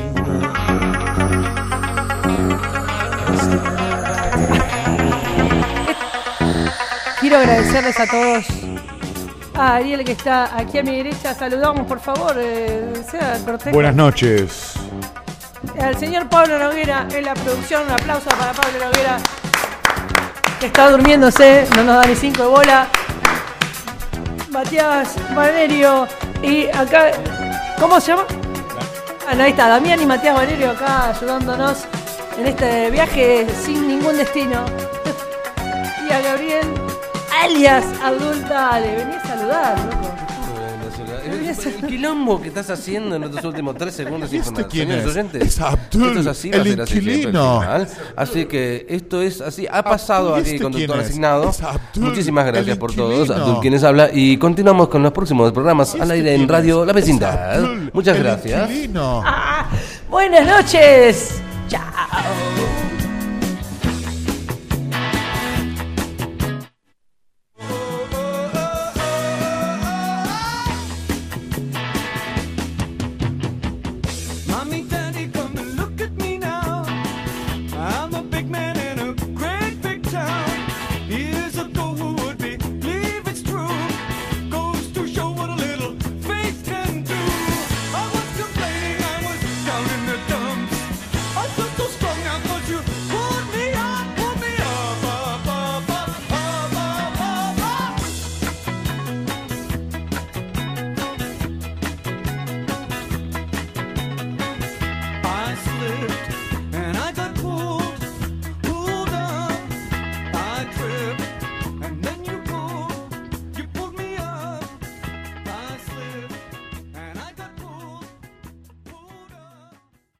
Quiero agradecerles a todos. A Ariel, que está aquí a mi derecha. Saludamos, por favor. Sea cortés. Buenas noches. Al señor Pablo Noguera en la producción. Un aplauso para Pablo Noguera, que está durmiéndose. No nos da ni 5 de bola. Matías Valerio. Y acá ¿Cómo se llama? Bueno, ahí está, Damián y Matías Valerio acá ayudándonos en este viaje sin ningún destino. Y a Gabriel, alias Abdul, dale, vení a saludar, loco. El quilombo que estás haciendo en estos últimos 3 segundos de información. ¿Quién Señores es? oyentes, Es Abdul, esto es así, va el a ser así siempre al inquilino. final. Así que esto es así. Ha pasado Abdul, aquí ¿este conductor quién es? asignado. Es Abdul, Muchísimas gracias el por todos. inquilino. Abdul, quienes habla. Y continuamos con los próximos programas al aire en Radio La Vecindad. Muchas gracias. Buenas noches. Chao. Mamita